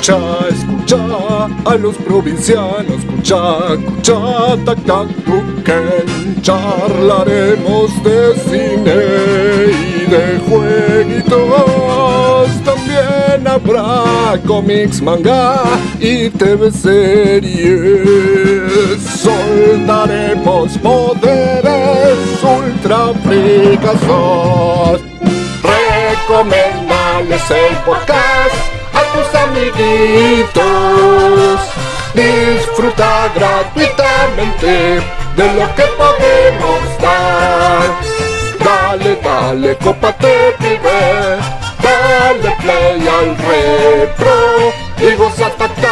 escucha a los provincianos, escucha, tac, tac, tuquen. Charlaremos de cine y de jueguitos. También habrá cómics, manga y TV series. Soltaremos poderes ultra fricazos. Recomendales el podcast a tus amiguitos. Disfruta gratuitamente de lo que podemos dar. Dale, cópate, pibe. Dale play al retro y goza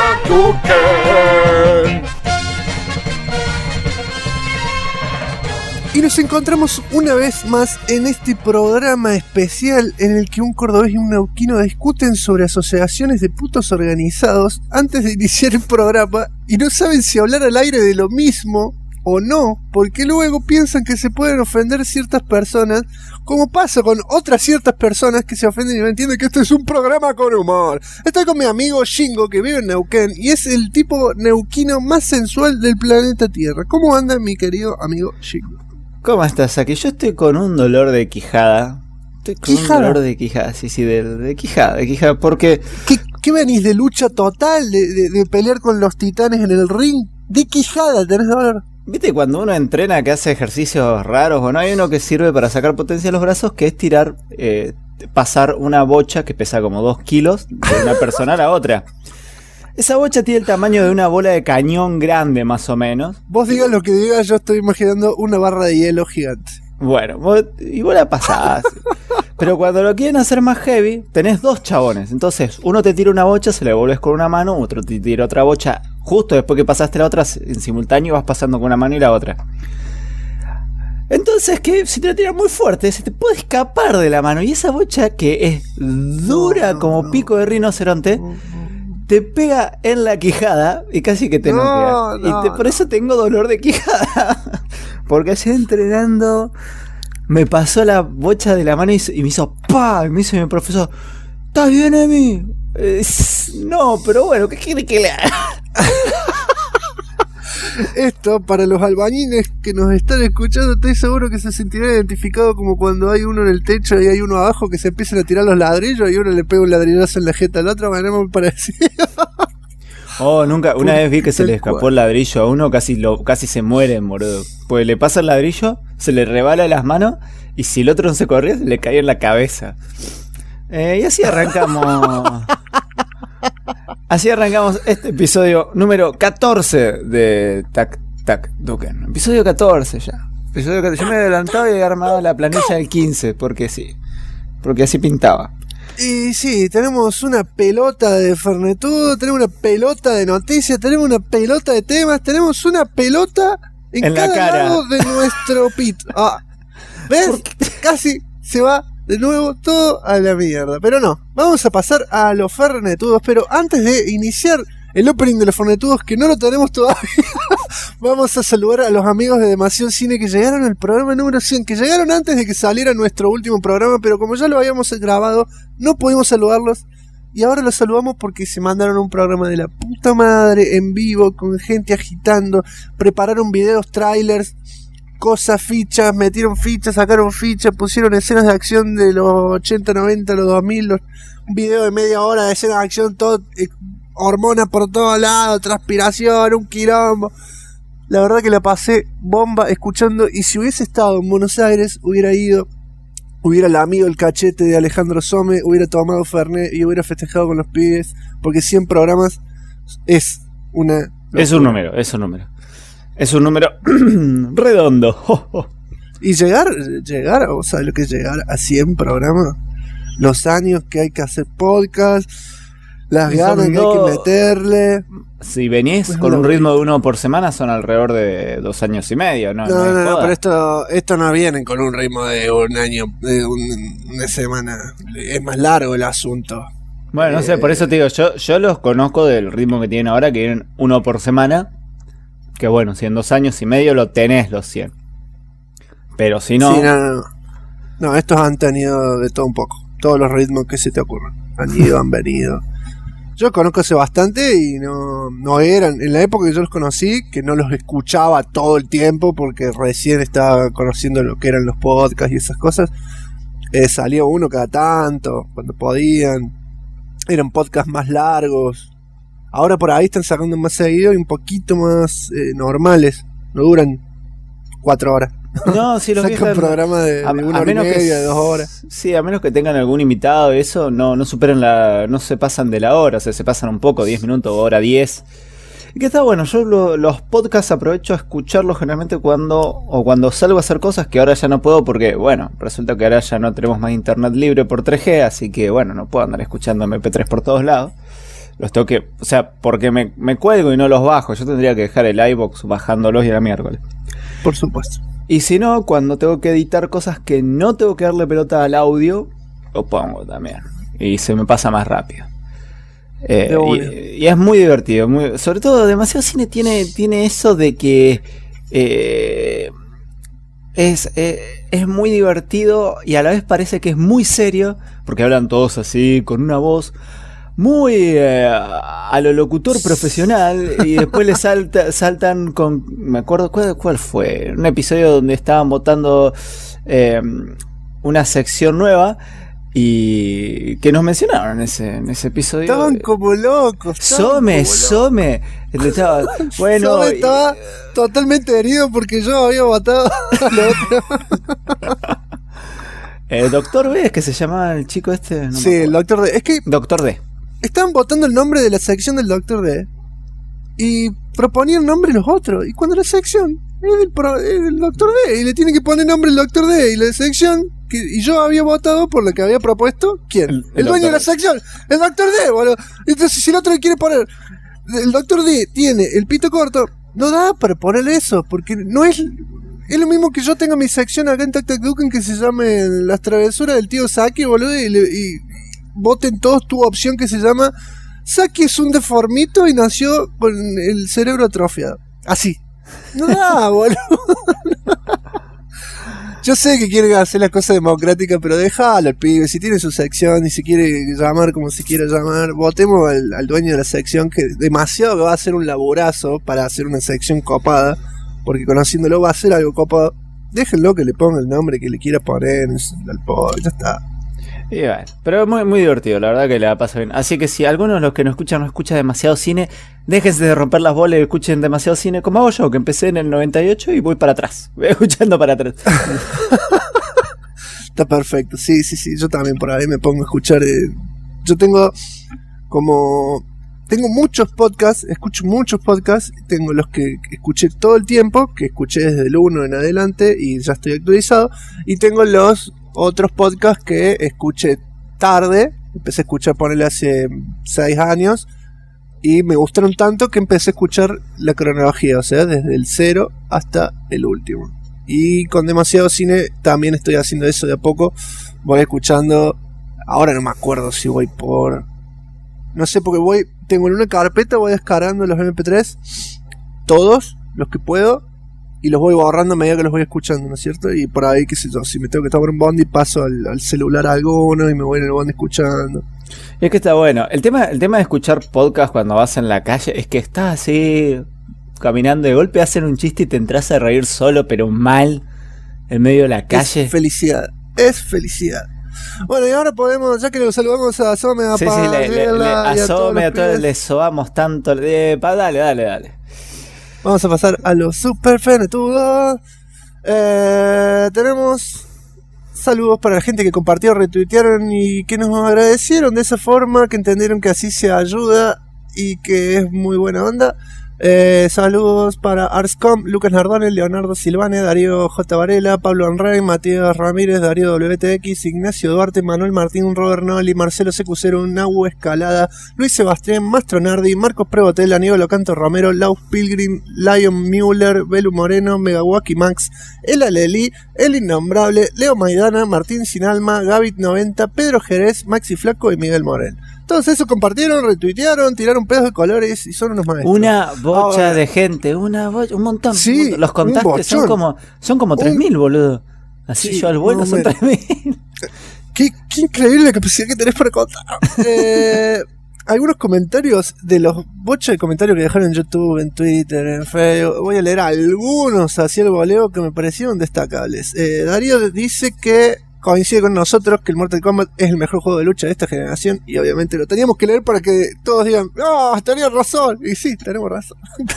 Tuken. Y nos encontramos una vez más en este programa especial en el que un cordobés y un neuquino discuten sobre asociaciones de putos organizados antes de iniciar el programa y no saben si hablar al aire de lo mismo o no, porque luego piensan que se pueden ofender ciertas personas, como pasa con otras ciertas personas que se ofenden y no entienden que esto es un programa con humor. Estoy con mi amigo Shingo, que vive en Neuquén y es el tipo neuquino más sensual del planeta Tierra. ¿Cómo anda mi querido amigo Shingo? ¿Cómo estás, Aki? Yo estoy con un dolor de quijada. Un dolor de quijada, sí, de quijada, porque... ¿Qué venís de lucha total? ¿De pelear con los titanes en el ring? ¿De quijada tenés dolor? ¿Viste cuando uno entrena que hace ejercicios raros? Bueno, hay uno que sirve para sacar potencia a los brazos, que es tirar, pasar una bocha que pesa como 2 kilos de una persona a la otra. Esa bocha tiene el tamaño de una bola de cañón grande, más o menos. Vos digas lo que digas, yo estoy imaginando una barra de hielo gigante. Bueno, vos la pasás. Pero cuando lo quieren hacer más heavy, tenés 2 chabones. Entonces, uno te tira una bocha, se la devuelves con una mano, otro te tira otra bocha. Justo después que pasaste la otra, en simultáneo vas pasando con una mano y la otra. Entonces, que si te la tiras muy fuerte, se te puede escapar de la mano. Y esa bocha, que es dura como pico de rinoceronte, te pega en la quijada y casi que te noquea. Por eso tengo dolor de quijada. Porque así entrenando me pasó la bocha de la mano y me hizo ¡pah! Y me dice mi profesor: ¿estás bien, Emi? No, pero bueno, ¿qué quiere que le haga? Esto, para los albañiles que nos están escuchando, estoy seguro que se sentirá identificado como cuando hay uno en el techo y hay uno abajo que se empiezan a tirar los ladrillos y uno le pega un ladrillazo en la jeta al otro, manera muy parecida. Una vez vi que se le escapó el ladrillo a uno, casi se muere, boludo. Pues le pasa el ladrillo, se le rebala las manos y si el otro no se corría, se le caía en la cabeza. Y así arrancamos. Así arrancamos este episodio número 14 de Tac Tac Tuken. Episodio 14 ya. Yo me he adelantado y he armado la planilla del 15, porque sí. Porque así pintaba. Y sí, tenemos una pelota de Fernetudo, tenemos una pelota de noticias, tenemos una pelota de temas, tenemos una pelota en cada lado de nuestro pit. ¿Ves? Casi se va de nuevo todo a la mierda. Pero no, vamos a pasar a los Fernetudos. Pero antes de iniciar el opening de los Fernetudos, que no lo tenemos todavía, vamos a saludar a los amigos de Demasiado Cine que llegaron al programa número 100, que llegaron antes de que saliera nuestro último programa, pero como ya lo habíamos grabado, no pudimos saludarlos. Y ahora los saludamos porque se mandaron un programa de la puta madre en vivo, con gente agitando, prepararon videos, trailers, cosas, fichas, metieron fichas, sacaron fichas, pusieron escenas de acción de los 80, 90, los 2000, un video de media hora de escenas de acción, todo, hormonas por todos lados, transpiración, un quilombo. La verdad que la pasé bomba escuchando, y si hubiese estado en Buenos Aires, hubiera ido, hubiera lamido el cachete de Alejandro Some, hubiera tomado Fernet y hubiera festejado con los pibes, porque 100 programas es una locura. Es un número redondo. Y llegar, ¿vos sabés lo que es llegar a 100 programas? Los años que hay que hacer podcast, las ganas que hay que meterle. Si venís con un ritmo de 1 por semana, son alrededor de 2 años y medio, ¿no? No, pero esto no vienen con un ritmo de un año, de una semana. Es más largo el asunto. Bueno, no sé, por eso te digo, yo los conozco del ritmo que tienen ahora, que vienen 1 por semana. Que bueno, si en 2 años y medio lo tenés los 100. Pero si no... Sí, no, estos han tenido de todo un poco. Todos los ritmos que se te ocurran. Han ido, han venido. Yo conozco hace bastante y no eran, en la época que yo los conocí, que no los escuchaba todo el tiempo porque recién estaba conociendo lo que eran los podcasts y esas cosas, salía uno cada tanto, cuando podían, eran podcasts más largos. Ahora por ahí están sacando más seguido y un poquito más normales, no duran 4 horas. No, si los sacan programas de 1 hora y media, de 2 horas. Sí, a menos que tengan algún invitado, eso no superan no se pasan de la hora, o sea, se pasan un poco, 10 minutos, hora 10. Y que está bueno, yo los podcasts aprovecho a escucharlos generalmente cuando salgo a hacer cosas que ahora ya no puedo porque, bueno, resulta que ahora ya no tenemos más internet libre por 3G, así que, bueno, no puedo andar escuchando MP3 por todos lados. Los tengo que, o sea, porque me cuelgo y no los bajo, yo tendría que dejar el iVoox bajándolos y era miércoles. Por supuesto. Y si no, cuando tengo que editar cosas que no tengo que darle pelota al audio, lo pongo también. Y se me pasa más rápido. Y es muy divertido. Sobre todo, Demasiado Cine tiene eso de que es muy divertido y a la vez parece que es muy serio, porque hablan todos así, con una voz muy a lo locutor profesional, y después le saltan con, me acuerdo cuál fue, un episodio donde estaban votando una sección nueva y que nos mencionaron en ese episodio. Estaban como locos. Some estaba, bueno, Some estaba totalmente herido porque yo había votado al otro. Doctor B, es que se llamaba el chico este. No, sí, el Doctor D. Es que Doctor D. Estaban votando el nombre de la sección del Doctor D y proponían nombre los otros. Y cuando la sección es el Doctor D y le tiene que poner nombre el Doctor D y la sección y yo había votado por lo que había propuesto, ¿quién? El dueño de la sección, el Doctor D, boludo. Entonces si el otro le quiere poner el Doctor D tiene el pito corto, no da para ponerle eso, porque no es lo mismo que yo tenga mi sección acá en Tac Tac Duken que se llame Las Travesuras del Tío Saki, boludo, y voten todos tu opción que se llama Saki es un deformito y nació con el cerebro atrofiado. Así. No da, boludo. Yo sé que quieren hacer las cosas democráticas, pero déjalo al pibe. Si tiene su sección y se quiere llamar como se quiera llamar, votemos al dueño de la sección, que demasiado que va a hacer un laburazo para hacer una sección copada, porque conociéndolo va a hacer algo copado. Déjenlo que le ponga el nombre que le quiera poner al pobre, ya está. Y bueno, pero es muy, muy divertido, la verdad que la pasa bien. Así que si alguno de los que nos escuchan no escucha Demasiado Cine, déjense de romper las bolas y escuchen Demasiado Cine como hago yo, que empecé en el 98 y voy para atrás, voy escuchando para atrás. Está perfecto, sí, yo también por ahí me pongo a escuchar. Yo tengo muchos podcasts, escucho muchos podcasts, tengo los que escuché todo el tiempo, que escuché desde el 1 en adelante y ya estoy actualizado, y tengo los otros podcasts que escuché tarde, empecé a escuchar, ponerle hace 6 años, y me gustaron tanto que empecé a escuchar la cronología, o sea, desde el 0 hasta el último. Y con Demasiado Cine también estoy haciendo eso de a poco, voy escuchando, ahora no me acuerdo si voy por... No sé, porque tengo en una carpeta, voy descargando los MP3, todos los que puedo, y los voy borrando a medida que los voy escuchando, ¿no es cierto? Y por ahí, qué sé yo, si me tengo que tomar un bondi, paso al celular a alguno y me voy en el bondi escuchando. Es que está bueno. El tema de escuchar podcast cuando vas en la calle es que estás así caminando, de golpe hacen un chiste y te entras a reír solo, pero mal, en medio de la calle. Es felicidad. Bueno, y ahora podemos, ya que lo saludamos a Some, a Some, a todos les sobamos tanto. Dale. Vamos a pasar a los super fenetudos. Tenemos saludos para la gente que compartió, retuitearon y que nos agradecieron de esa forma, que entendieron que así se ayuda y que es muy buena onda. Saludos para Arscom, Lucas Nardone, Leonardo Silvane, Darío J. Varela, Pablo Anrey, Matías Ramírez, Darío WTX, Ignacio Duarte, Manuel Martín, Robert Noli, Marcelo Secucero, Nahu Escalada, Luis Sebastián, Mastronardi, Marcos Prebotel, Aníbal Ocanto Romero, Laus Pilgrim, Lion Müller, Belu Moreno, Megawaki Max, El Aleli, El Innombrable, Leo Maidana, Martín Sinalma, Gavit 90, Pedro Jerez, Maxi Flaco y Miguel Morel. Todos esos compartieron, retuitearon, tiraron pedos de colores y son unos maestros. Una bocha de gente, un montón. Sí, los contaste, son como 3.000, boludo. Así sí, yo al vuelo son 3.000. Qué increíble la capacidad que tenés para contar. algunos comentarios de los bochas de comentarios que dejaron en YouTube, en Twitter, en Facebook. Voy a leer algunos así al voleo que me parecieron destacables. Darío dice que coincide con nosotros que el Mortal Kombat es el mejor juego de lucha de esta generación, y obviamente lo teníamos que leer para que todos digan, ¡oh, tenías razón! Y sí, tenemos razón.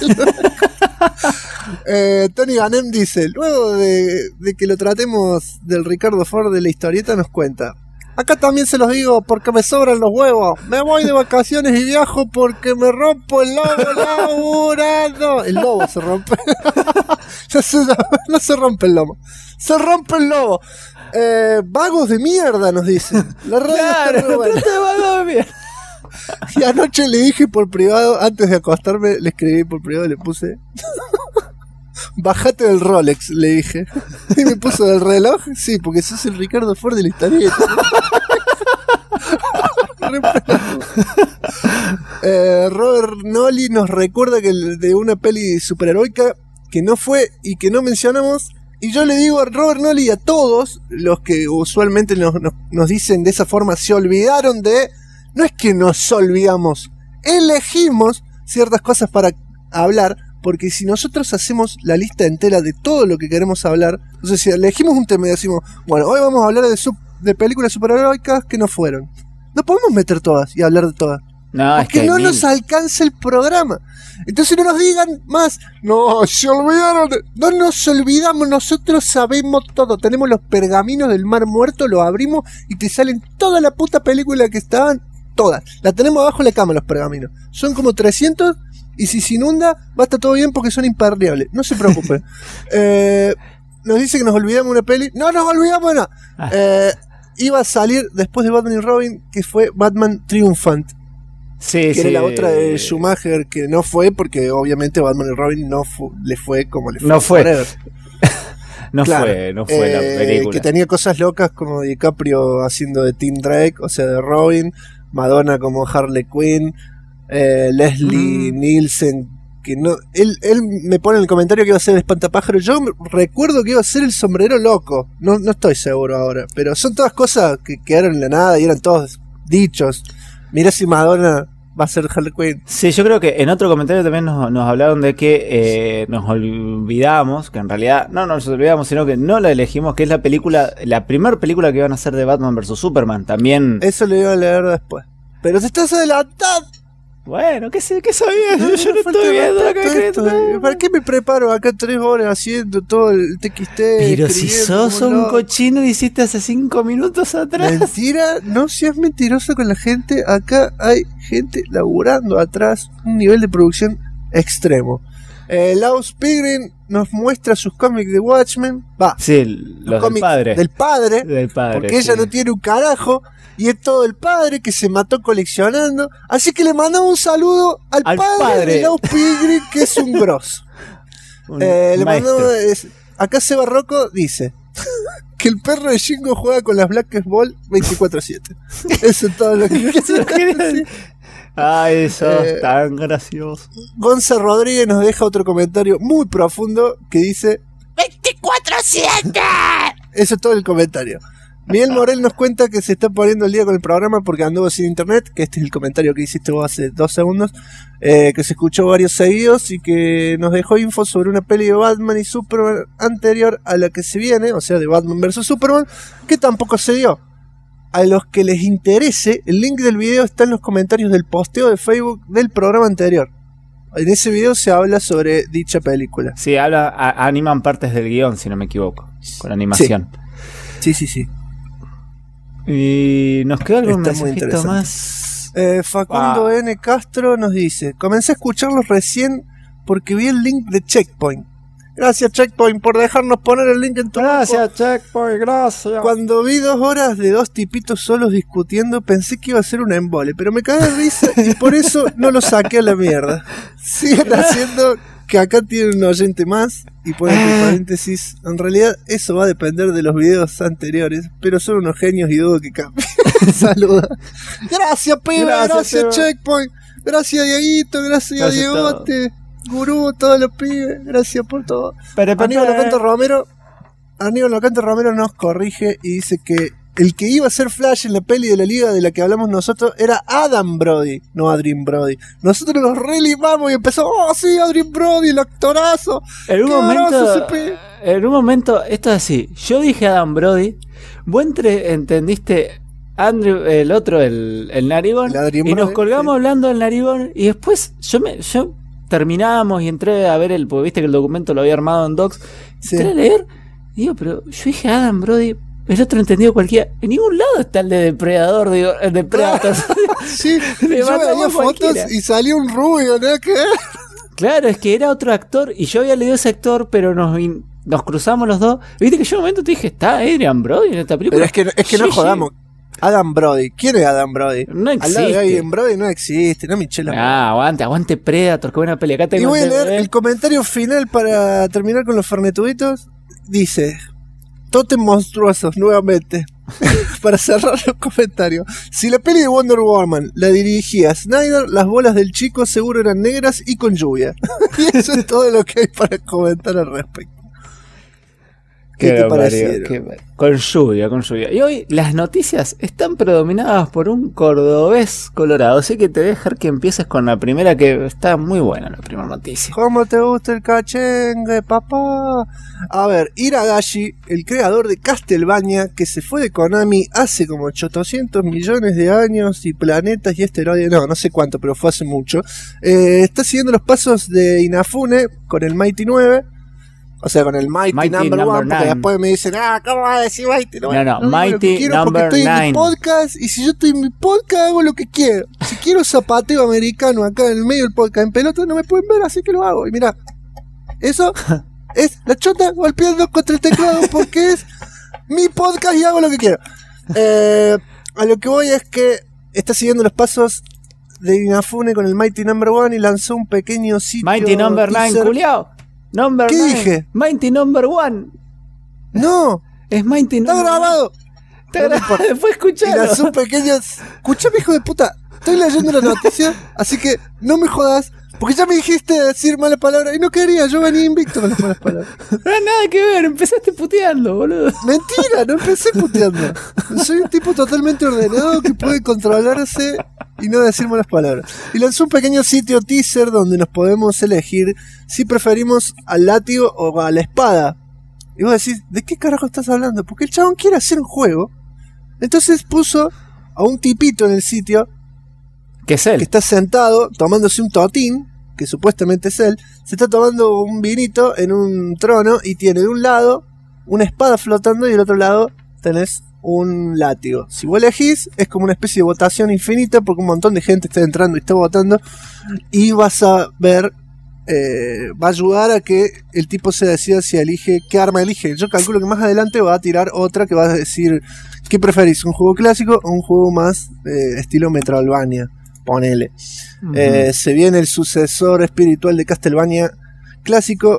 Tony Ganem dice, luego de que lo tratemos del Ricardo Ford de la historieta, nos cuenta: acá también se los digo porque me sobran los huevos. Me voy de vacaciones y viajo porque me rompo el lomo laburando. El lobo se rompe. No se rompe el lomo, se rompe el lobo. Vagos de mierda, nos dicen. La radio Claro, está muy buena. trata de vago de mierda. Y anoche le dije por privado, antes de acostarme, le escribí por privado, le puse bájate del Rolex, le dije. Y me puso del reloj, sí, porque sos el Ricardo Ford de la historieta. Robert Nolly nos recuerda que de una peli superheroica que no fue y que no mencionamos. Y yo le digo a Robert Nolly y a todos los que usualmente nos dicen de esa forma, se olvidaron de... No es que nos olvidamos, elegimos ciertas cosas para hablar, porque si nosotros hacemos la lista entera de todo lo que queremos hablar, entonces si elegimos un tema y decimos, bueno, hoy vamos a hablar de películas superheroicas que no fueron, no podemos meter todas y hablar de todas. No, porque no nos alcanza el programa. Entonces no nos digan más, no, se olvidaron. No nos olvidamos, nosotros sabemos todo. Tenemos los pergaminos del Mar Muerto, los abrimos y te salen toda la puta película que estaban, todas. La tenemos abajo de la cama, los pergaminos. Son como 300 y si se inunda va a estar todo bien porque son impermeables. No se preocupen. Nos dice que nos olvidamos una peli. No nos olvidamos de nada. Iba a salir después de Batman y Robin, que fue Batman Triumphant. Sí, que sí, era la otra de Schumacher, que no fue porque obviamente Batman y Robin le fue como le fue. No fue. No fue la película. Que tenía cosas locas como DiCaprio haciendo de Tim Drake, o sea, de Robin, Madonna como Harley Quinn, Leslie Nielsen, que no, él me pone en el comentario que iba a ser el espantapájaro. Yo recuerdo que iba a ser el sombrero loco, no estoy seguro ahora, pero son todas cosas que quedaron en la nada y eran todos dichos. Mirá si Madonna va a ser Harley Quinn. Sí, yo creo que en otro comentario también nos hablaron de que nos olvidamos, que en realidad no nos olvidamos, sino que no la elegimos, que es la primera película que iban a hacer de Batman vs Superman. También. Eso lo iba a leer después. Pero te estás adelantando. Bueno, ¿qué sabías? Yo no estoy viendo lo que ¿Para qué me preparo acá 3 horas haciendo todo el TXT? Pero si sos un cochino y hiciste hace 5 minutos atrás. Mentira, no seas mentiroso con la gente. Acá hay gente laburando atrás, un nivel de producción extremo. Laus Pigrin nos muestra sus cómics de Watchmen. Va, sí, los del padre. Del padre, porque sí. ella no tiene un carajo. Y es todo el padre que se mató coleccionando. Así que le mandamos un saludo al padre de Laus Pigrin, que es un grosso. Le mandamos, acá Seba Rocco dice que el perro de Shingo juega con las Black Ball 24/7. Eso es todo lo que quiero decir. Ay, eso es tan gracioso. Gonza Rodríguez nos deja otro comentario muy profundo que dice 24/7. Eso es todo el comentario. Miguel Morel nos cuenta que se está poniendo el día con el programa porque anduvo sin internet, que este es el comentario que hiciste vos hace 2 segundos, que se escuchó varios seguidos y que nos dejó info sobre una peli de Batman y Superman anterior a la que se viene, o sea, de Batman vs Superman, que tampoco se dio. A los que les interese, el link del video está en los comentarios del posteo de Facebook del programa anterior. En ese video se habla sobre dicha película. Sí, animan partes del guión, si no me equivoco, con animación. Sí. Y nos queda algún mensajito más. Facundo N. Castro nos dice: comencé a escucharlos recién porque vi el link de Checkpoint. Gracias, Checkpoint, por dejarnos poner el link en tu Gracias, Checkpoint, gracias. Cuando vi 2 horas de 2 tipitos solos discutiendo, pensé que iba a ser un embole, pero me cagué de risa y por eso no lo saqué a la mierda. Siguen haciendo que acá tienen un oyente más y ponen entre paréntesis: en realidad eso va a depender de los videos anteriores, pero son unos genios y dudo que cambien. Saluda. Gracias, pibe, gracias Checkpoint, gracias Dieguito, gracias Diegote, Gurú, todos los pibes, gracias por todo. Aníbal Locante Romero nos corrige y dice que el que iba a ser Flash en la peli de la Liga de la que hablamos nosotros era Adam Brody, no Adrien Brody. Nosotros nos relimamos y empezó, oh sí, Adrien Brody, el actorazo. En un momento, esto es así, yo dije Adam Brody, vos entendiste Andrew, el otro, el narigón, y nos colgamos hablando del narigón, y después yo terminábamos y entré a ver porque viste que el documento lo había armado en Docs, entré a leer, y digo, pero yo dije Adam Brody, el otro entendido cualquiera, en ningún lado está el de Depredador, digo, el de Predator. Sí, yo veía fotos y salió un rubio, ¿no? ¿Qué? Claro, es que era otro actor, y yo había leído ese actor, pero nos cruzamos los dos, viste que yo en un momento te dije, ¿está Adrien Brody en esta película? Pero es que no jodamos. Adam Brody, ¿quién es Adam Brody? No existe. Al lado de Adrien Brody no existe, no Michelle. Aguante Predator, qué buena pelea. Y voy a leer el comentario final para terminar con los fernetuditos. Dice, Totem monstruosos, nuevamente. Para cerrar los comentarios. Si la peli de Wonder Woman la dirigía Snyder, las bolas del chico seguro eran negras y con lluvia. Y eso es todo lo que hay para comentar al respecto. ¿Qué te parecieron? Con lluvia. Y hoy las noticias están predominadas por un cordobés colorado. Así que te voy a dejar que empieces con la primera, que está muy buena la primera noticia. ¿Cómo te gusta el cachengue, papá? A ver, Hiragashi, el creador de Castlevania, que se fue de Konami hace como 800 millones de años y planetas y asteroides, no sé cuánto, pero fue hace mucho. Está siguiendo los pasos de Inafune con el Mighty 9. O sea, con el Mighty Number 1, porque después me dicen, ¿cómo vas a decir Mighty? No, Mighty Number 9. Estoy en mi podcast, y si yo estoy en mi podcast, hago lo que quiero. Si quiero zapateo americano acá en el medio del podcast en pelota, no me pueden ver, así que lo hago. Y mirá, eso es la chota golpeando contra el teclado, porque es mi podcast y hago lo que quiero. A lo que voy es que está siguiendo los pasos de Inafune con el Mighty Number 1 y lanzó un pequeño sitio. Mighty Number 9, culiao. ¿Qué 9. dije? Mighty Number 1. No. Es Mighty Number 1. Está grabado. Después escuchalo. Y lanzó un pequeño... Escuchame, hijo de puta. Estoy leyendo la noticia, así que no me jodas. Porque ya me dijiste decir malas palabras y no quería, yo venía invicto con las malas palabras. No hay nada que ver, empezaste puteando, boludo. Mentira, no empecé puteando. Soy un tipo totalmente ordenado que puede controlarse y no decir malas palabras. Y lanzó un pequeño sitio teaser donde nos podemos elegir si preferimos al látigo o a la espada. Y vos decís, ¿de qué carajo estás hablando? Porque el chabón quiere hacer un juego. Entonces puso a un tipito en el sitio, que es él, que está sentado tomándose un totín, que supuestamente es él. Se está tomando un vinito en un trono y tiene de un lado una espada flotando y del otro lado tenés un látigo. Si vos elegís, es como una especie de votación infinita porque un montón de gente está entrando y está votando, y vas a ver, va a ayudar a que el tipo se decida si elige qué arma elige. Yo calculo que más adelante va a tirar otra que va a decir, ¿qué preferís? ¿Un juego clásico o un juego más estilo Metroidvania? Ponele. Se viene el sucesor espiritual de Castlevania clásico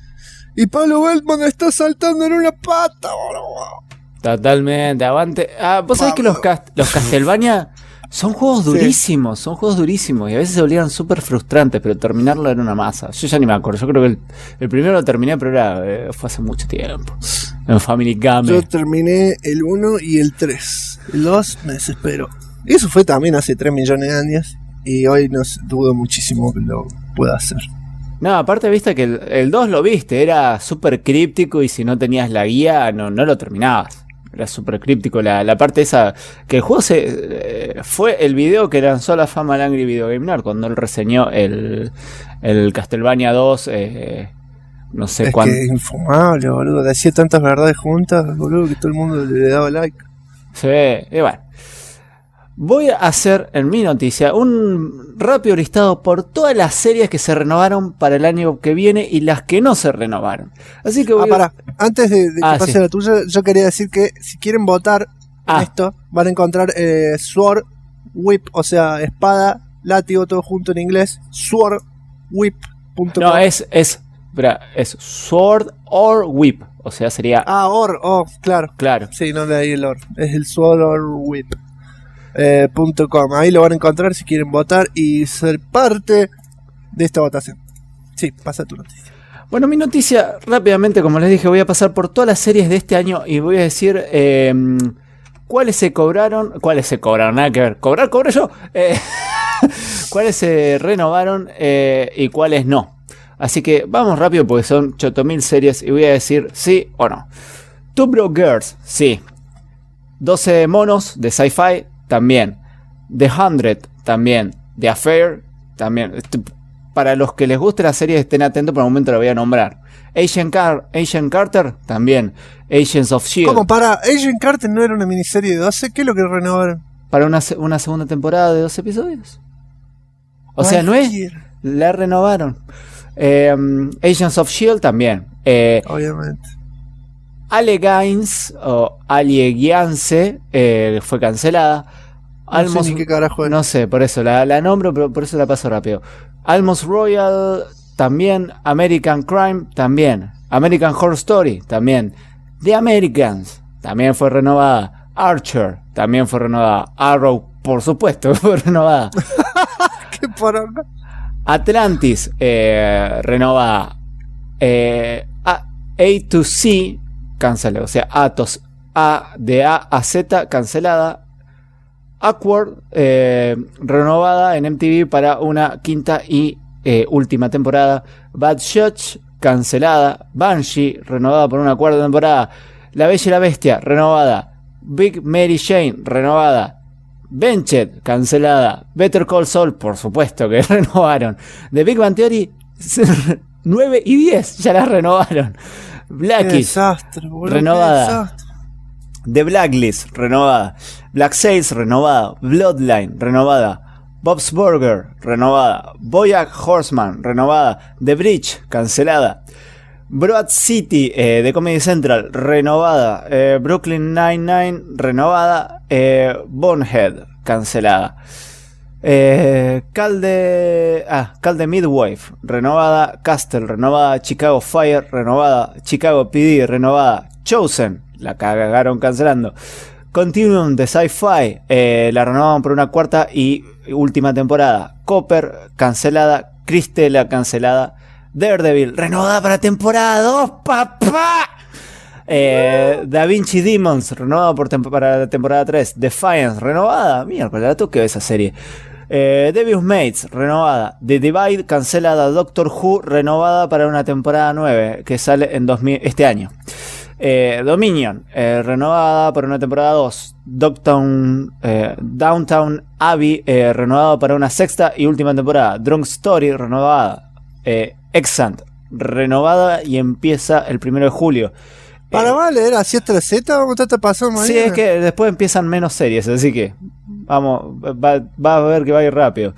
y Pablo Weltman está saltando en una pata, boludo. Totalmente, aguante. Vos sabés que los Castlevania son juegos durísimos, y a veces se volvían súper frustrantes, pero terminarlo era una masa. Yo ya ni me acuerdo, yo creo que el primero lo terminé, pero fue hace mucho tiempo. En Family Game. Yo terminé el 1 y el 3. El 2 me desespero. Y eso fue también hace 3 millones de años, y hoy dudo muchísimo que lo pueda hacer. No, aparte viste que el 2 lo viste, era súper críptico y si no tenías la guía no lo terminabas. Era súper críptico la parte esa, que el juego fue el video que lanzó la fama al Angry Video Game Nerd cuando él reseñó el Castlevania 2, no sé cuánto. Es que infumable, boludo, decía tantas verdades juntas, boludo, que todo el mundo le daba like. Sí, y bueno. Voy a hacer en mi noticia un rápido listado por todas las series que se renovaron para el año que viene y las que no se renovaron. Así que antes de que pase la tuya, yo quería decir que si quieren votar en esto, van a encontrar Sword Whip, o sea, espada, látigo, todo junto en inglés, swordwhip.com. No, es Sword or Whip, o sea, sería... claro. Sí, no leí el or, es el Sword or Whip. .com. Ahí lo van a encontrar si quieren votar y ser parte de esta votación. Sí, pasa tu noticia. Bueno, mi noticia, rápidamente, como les dije, voy a pasar por todas las series de este año y voy a decir ¿Cuáles se cobraron? Nada que ver. Cobré yo. ¿Cuáles se renovaron y cuáles no? Así que vamos rápido porque son 8000 series y voy a decir sí o no. Two Broke Girls, sí. 12 monos de sci-fi, también. The 100, también. The Affair, también. Para los que les guste la serie estén atentos, por el momento la voy a nombrar. Agent Carter, también. Agents of S.H.I.E.L.D. ¿Cómo? Para Agent Carter no era una miniserie de 12, ¿qué es lo que renovaron? Para una segunda temporada de 12 episodios. O sea, no es... La renovaron. Agents of S.H.I.E.L.D. también. Obviamente. Allegains o Allegiance fue cancelada. No sé ni qué carajo es. No sé, por eso la nombro, pero por eso la paso rápido. Almost Royal también. American Crime también. American Horror Story también. The Americans también fue renovada. Archer también fue renovada. Arrow, por supuesto, fue renovada. Qué poronga. Atlantis renovada. A to C cancelada, o sea, Atos A de A a Z cancelada. Awkward renovada en MTV para una quinta y última temporada. Bad Judge cancelada. Banshee renovada por una cuarta temporada. La Bella y la Bestia renovada. Big Mary Jane renovada. Benched cancelada. Better Call Saul, por supuesto que renovaron. The Big Bang Theory 9 y 10 ya las renovaron. Blackish renovada. The Blacklist renovada. Black Sails renovada. Bloodline renovada. Bob's Burger renovada. BoJack Horseman renovada. The Bridge cancelada. Broad City de Comedy Central renovada. Brooklyn Nine-Nine renovada. Bonehead cancelada. Calde Midwife renovada. Castle renovada. Chicago Fire renovada. Chicago PD renovada. Chosen, la cagaron cancelando. Continuum de Sci-Fi la renovaron por una cuarta y última temporada. Copper cancelada. Cristela cancelada. Daredevil renovada para temporada 2, papá. Da Vinci Demons renovada para la temporada 3. Defiance renovada. Miércoles, la toque esa serie. Devious Mates renovada. The Divide cancelada. Doctor Who renovada para una temporada 9 que sale en este año. Dominion renovada para una temporada 2. Downtown Abbey renovada para una sexta y última temporada. Drunk Story renovada. Exant renovada y empieza el 1 de julio. Para más leer así hasta la Z, vamos a estar pasando mañana. Sí, es que después empiezan menos series, así que vamos, va a ver que va a ir rápido.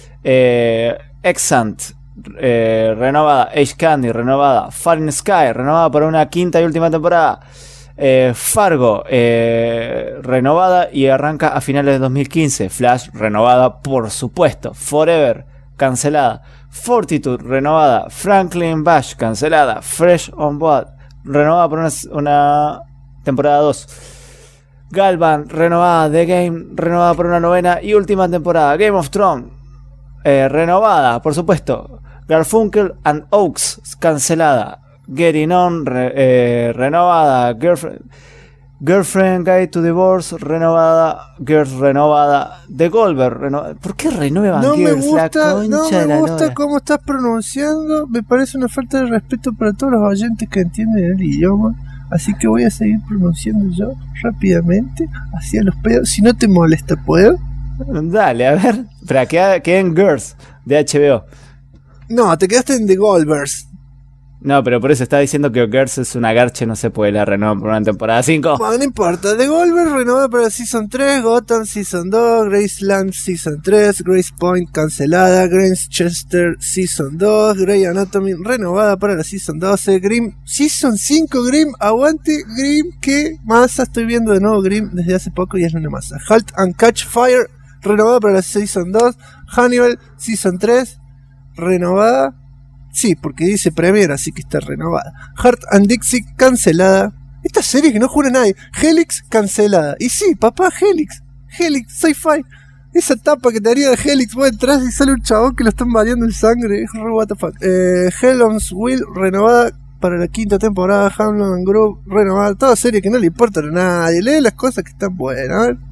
Exant renovada. Ace Candy renovada. Fallen Sky renovada para una quinta y última temporada. Fargo renovada y arranca a finales de 2015. Flash renovada, por supuesto. Forever cancelada. Fortitude renovada. Franklin Bash cancelada. Fresh on Board renovada por una temporada 2. Galvan renovada. The Game renovada por una novena y última temporada. Game of Thrones renovada, por supuesto. Garfunkel and Oates cancelada. Getting On renovada. Girlfriend Guide to Divorce renovada. Girls renovada. The Goldberg renovada. ¿Por qué renuevan Girls? No me gusta cómo estás pronunciando. Me parece una falta de respeto para todos los oyentes que entienden el idioma. Así que voy a seguir pronunciando yo rápidamente hacia los pedos. Si no te molesta, ¿puedo? Dale, a ver. Para que queden Girls de HBO. No, te quedaste en The Goldbergs. No, pero por eso estaba diciendo que Girls es una garche, no se puede la renovar por una temporada 5. Bueno, no importa. The Goldbergs renovada para Season 3, Gotham Season 2, Graceland Season 3, Grace Point cancelada, Grantchester Season 2, Grey Anatomy renovada para la Season 12, Grimm Season 5, Grimm, aguante Grimm, ¿qué masa? Estoy viendo de nuevo Grimm desde hace poco y es una masa. Halt and Catch Fire renovada para la Season 2, Hannibal Season 3 renovada. Sí, porque dice Premier, así que está renovada. Heart and Dixie cancelada. Esta serie que no jura nadie. Helix cancelada. Y sí, papá, Helix, Sci-Fi. Esa tapa que te haría de Helix, vos entras y sale un chabón que lo están variando en sangre. Es re what the fuck. Hell on Wheel renovada para la 5ª temporada. Hamlin Group renovada. Toda serie que no le importa a nadie. Lee las cosas que están buenas. A ver.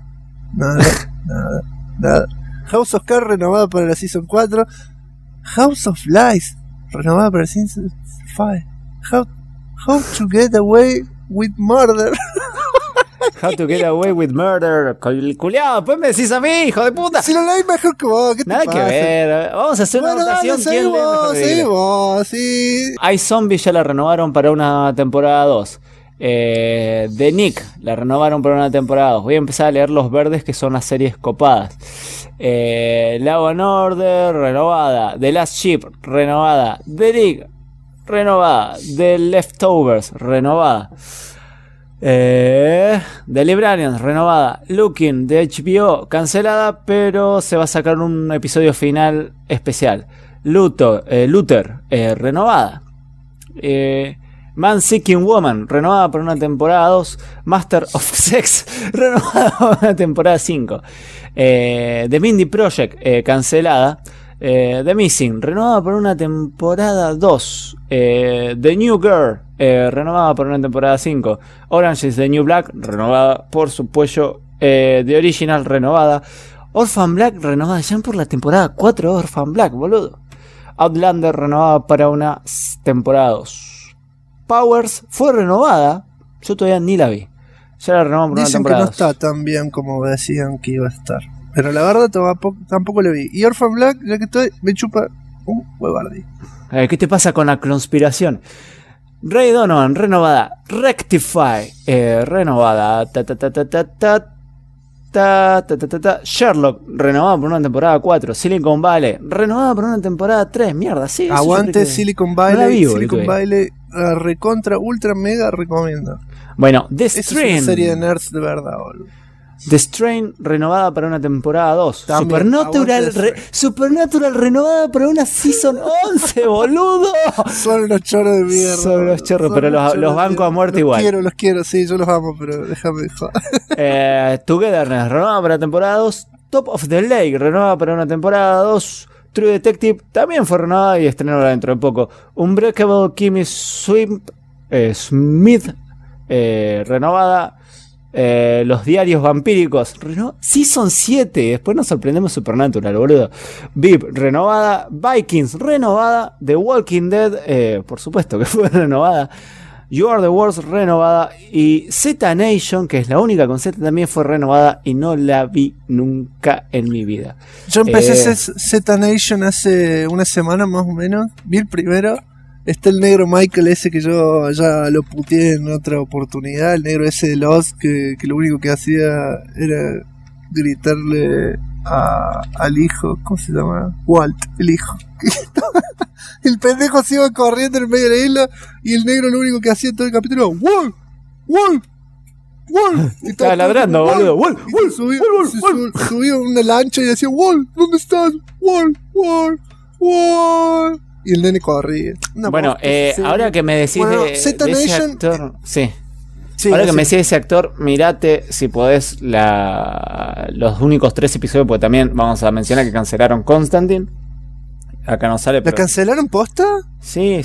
Nada. House of Cards renovada para la Season 4. House of Lies renovada para la Season 5. How to Get Away with Murder. How to Get Away with Murder. Culiado, pues me decís a mí, hijo de puta. Si lo leí mejor que vos, ¿qué te Nada pasa? que ver. Vamos a hacer una votación. ¿Quién lee mejor? Seguimos, sí. iZombie ya la renovaron para una temporada 2. The Nick la renovaron para una temporada 2. Voy a empezar a leer los verdes, que son las series copadas. Law and Order renovada. The Last Ship renovada. The Nick renovada. The Leftovers renovada. The Librarians renovada. Looking de HBO cancelada, pero se va a sacar un episodio final especial. Luther renovada. Man Seeking Woman renovada por una temporada 2. Master of Sex renovada por una temporada 5. The Mindy Project cancelada. The Missing renovada por una temporada 2. The New Girl renovada por una temporada 5. Orange is the New Black renovada por supuesto. The Original renovada. Orphan Black renovada ya por la temporada 4. Orphan Black, boludo. Outlander renovada para una temporada 2. Powers fue renovada. Yo todavía ni la vi. Ya la renovamos por Dicen una temporada que no está tan bien como decían que iba a estar. Pero la verdad tampoco la vi. Y Orphan Black, ya que estoy, me chupa un huevardi. ¿Qué te pasa con la conspiración? Ray Donovan, renovada. Rectify, renovada. Sherlock, renovada por una temporada 4. Silicon Valley, renovada por una temporada 3. Mierda, sí. Aguante Silicon Valley. No Silicon Valley, recontra, ultra, mega recomiendo. Bueno, The Esa Strain. es una serie de nerds de verdad, boludo. The Strain renovada para una temporada 2. También, Supernatural renovada para una Season 11, boludo. Son unos chorros de mierda. Son unos chorros, pero los banco a muerte igual. Los quiero, sí, yo los amo, pero déjame joder. Togetherness renovada para temporada 2. Top of the Lake renovada para una temporada 2. True Detective también fue renovada y estrenada dentro de poco. Unbreakable Kimmy Smith renovada. Los diarios vampíricos Season 7. Después nos sorprendemos Supernatural, boludo. VIP renovada. Vikings renovada. The Walking Dead por supuesto que fue renovada. You Are the Worst renovada. Y Z Nation, que es la única con Z, también fue renovada y no la vi nunca en mi vida. Yo empecé Z Nation hace una semana más o menos. Vi el primero. Está el negro Michael ese que yo ya lo puteé en otra oportunidad. El negro ese de Lost que lo único que hacía era gritarle al hijo. ¿Cómo se llama? Walt, el hijo. El pendejo se iba corriendo en medio de la isla y el negro lo único que hacía en todo el capítulo era ¡Walt! ¡Walt! ¡Walt! Estaba ladrando, boludo. ¡Walt! Subía a una lancha y decía ¡Walt! ¿Dónde estás? ¡Walt! ¡Walt! ¡Walt! Y el nene corría. Bueno, ahora que me decís de ese actor, sí. Ahora que me decís de ese actor, mirate si podés los únicos 3 episodios, porque también vamos a mencionar que cancelaron Constantine. Acá no sale. ¿La cancelaron posta? Sí.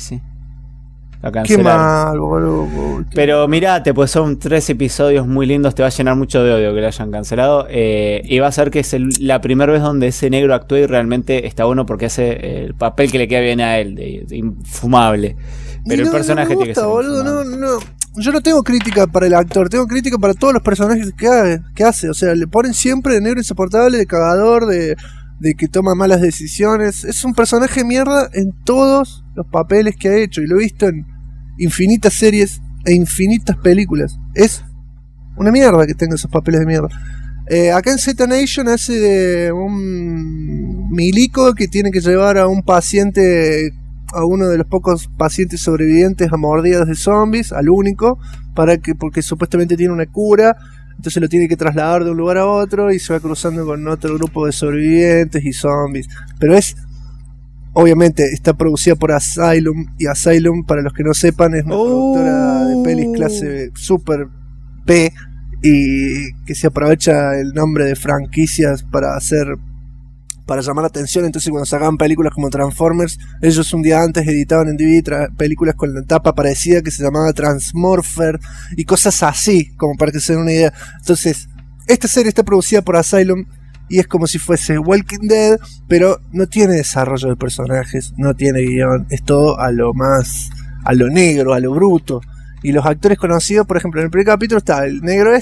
La cancelaron. Qué mal, boludo. Pero mirate, pues son 3 episodios muy lindos. Te va a llenar mucho de odio que la hayan cancelado. Y va a ser que es la primera vez donde ese negro actúa y realmente está bueno porque hace el papel que le queda bien a él, de infumable. Pero el personaje tiene que ser boludo, no. Yo no tengo crítica para el actor, tengo crítica para todos los personajes que hace. O sea, le ponen siempre de negro insoportable, de cagador, de que toma malas decisiones. Es un personaje mierda en todos los papeles que ha hecho. Y lo he visto en infinitas series e infinitas películas. Es una mierda que tenga esos papeles de mierda. Acá en Z Nation hace de un milico que tiene que llevar a un paciente, a uno de los pocos pacientes sobrevivientes a mordidas de zombies, al único, porque supuestamente tiene una cura. Entonces lo tiene que trasladar de un lugar a otro y se va cruzando con otro grupo de sobrevivientes y zombies. Pero obviamente está producida por Asylum. Y Asylum, para los que no sepan, es una productora de pelis clase super P. Y que se aprovecha el nombre de franquicias para para llamar la atención. Entonces cuando sacaban películas como Transformers, ellos un día antes editaban en DVD películas con la tapa parecida que se llamaba Transmorpher y cosas así, como para que se den una idea. Entonces esta serie está producida por Asylum y es como si fuese Walking Dead, pero no tiene desarrollo de personajes, no tiene guión, es todo a lo negro, a lo bruto. Y los actores conocidos, por ejemplo, en el primer capítulo está el negro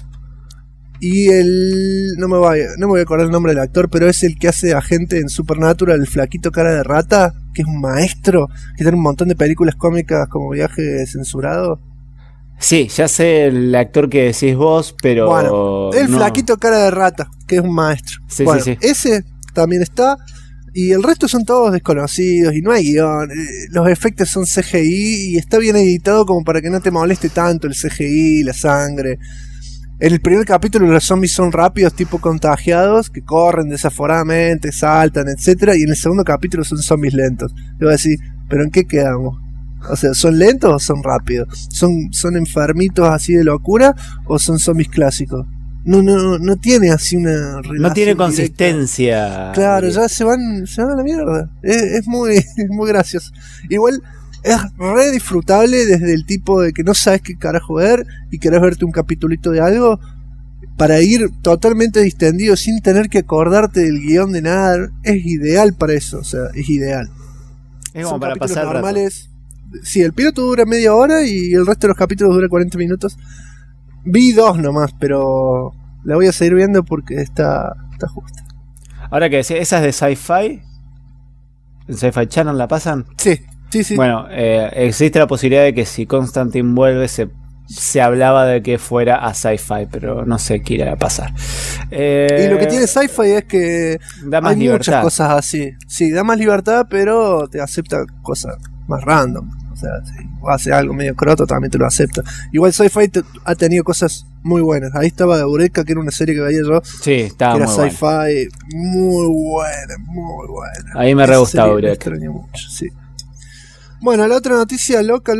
y no me voy a acordar el nombre del actor, pero es el que hace agente en Supernatural, el flaquito cara de rata, que es un maestro, que tiene un montón de películas cómicas como Viaje Censurado. Sí, ya sé el actor que decís vos, pero... Bueno, el flaquito cara de rata, que es un maestro. Sí, bueno, sí. Ese también está. Y el resto son todos desconocidos y no hay guión. Los efectos son CGI y está bien editado como para que no te moleste tanto el CGI, la sangre. En el primer capítulo los zombies son rápidos, tipo contagiados, que corren desaforadamente, saltan, etcétera. Y en el segundo capítulo son zombies lentos. Yo voy a decir, ¿pero en qué quedamos? O sea, ¿son lentos o son rápidos? ¿Son enfermitos así de locura o son zombies clásicos? No tiene así una relación. No tiene consistencia. Directa. Claro, ya se van a la mierda. Es muy gracioso. Igual es re disfrutable desde el tipo de que no sabes qué carajo ver y querés verte un capitulito de algo para ir totalmente distendido sin tener que acordarte del guión de nada. Es ideal para eso, o sea, es ideal. Es como para pasar normales. Sí, el piloto dura media hora y el resto de los capítulos dura 40 minutos. Vi 2 nomás, pero la voy a seguir viendo porque está justa. Ahora que decía, ¿esa es de Sci-Fi? ¿En Sci-Fi Channel la pasan? Sí. Bueno, existe la posibilidad de que si Constantine vuelve se hablaba de que fuera a Sci-Fi, pero no sé qué irá a pasar. Y lo que tiene Sci-Fi es que da más hay libertad. Muchas cosas así. Sí, da más libertad, pero te acepta cosas más random. O sea, si hace algo medio croto, también te lo acepta. Igual Sci-Fi ha tenido cosas muy buenas. Ahí estaba Eureka, que era una serie que veía yo. Sí, estaba que muy era Sci-Fi, muy buena. Ahí me re gustaba Eureka. Extraño mucho, sí. Bueno, la otra noticia loca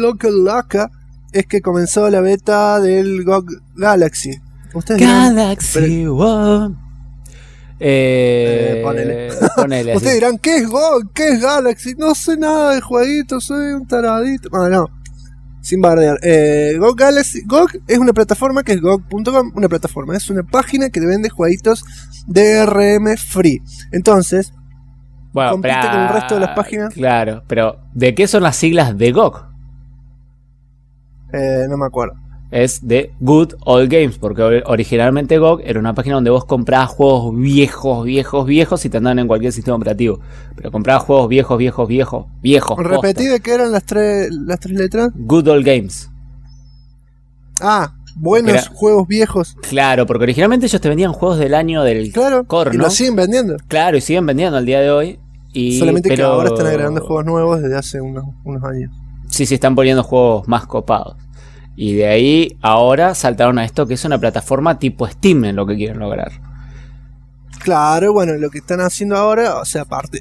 es que comenzó la beta del GOG Galaxy. ¿Ustedes Galaxy One. Ponele. Ustedes dirán, ¿qué es GOG? ¿Qué es Galaxy? No sé nada de jueguitos, soy un taradito. No, sin bardear. GOG Galaxy. GOG es una plataforma que es GOG.com. Una plataforma, es una página que te vende jueguitos DRM free. Entonces, compite con el resto de las páginas. Claro, pero ¿de qué son las siglas de GOG? No me acuerdo. Es de Good Old Games, porque originalmente GOG era una página donde vos comprabas juegos viejos y te andaban en cualquier sistema operativo. Pero comprabas juegos viejos. Repetí de qué eran las tres letras. Good Old Games. Buenos juegos viejos. Claro, porque originalmente ellos te vendían juegos del año del corno. Y los siguen vendiendo. Claro, y siguen vendiendo al día de hoy. Solamente que ahora están agregando juegos nuevos desde hace unos años. Sí, están poniendo juegos más copados. Y de ahí ahora saltaron a esto que es una plataforma tipo Steam en lo que quieren lograr. Claro, bueno, lo que están haciendo ahora, o sea, aparte,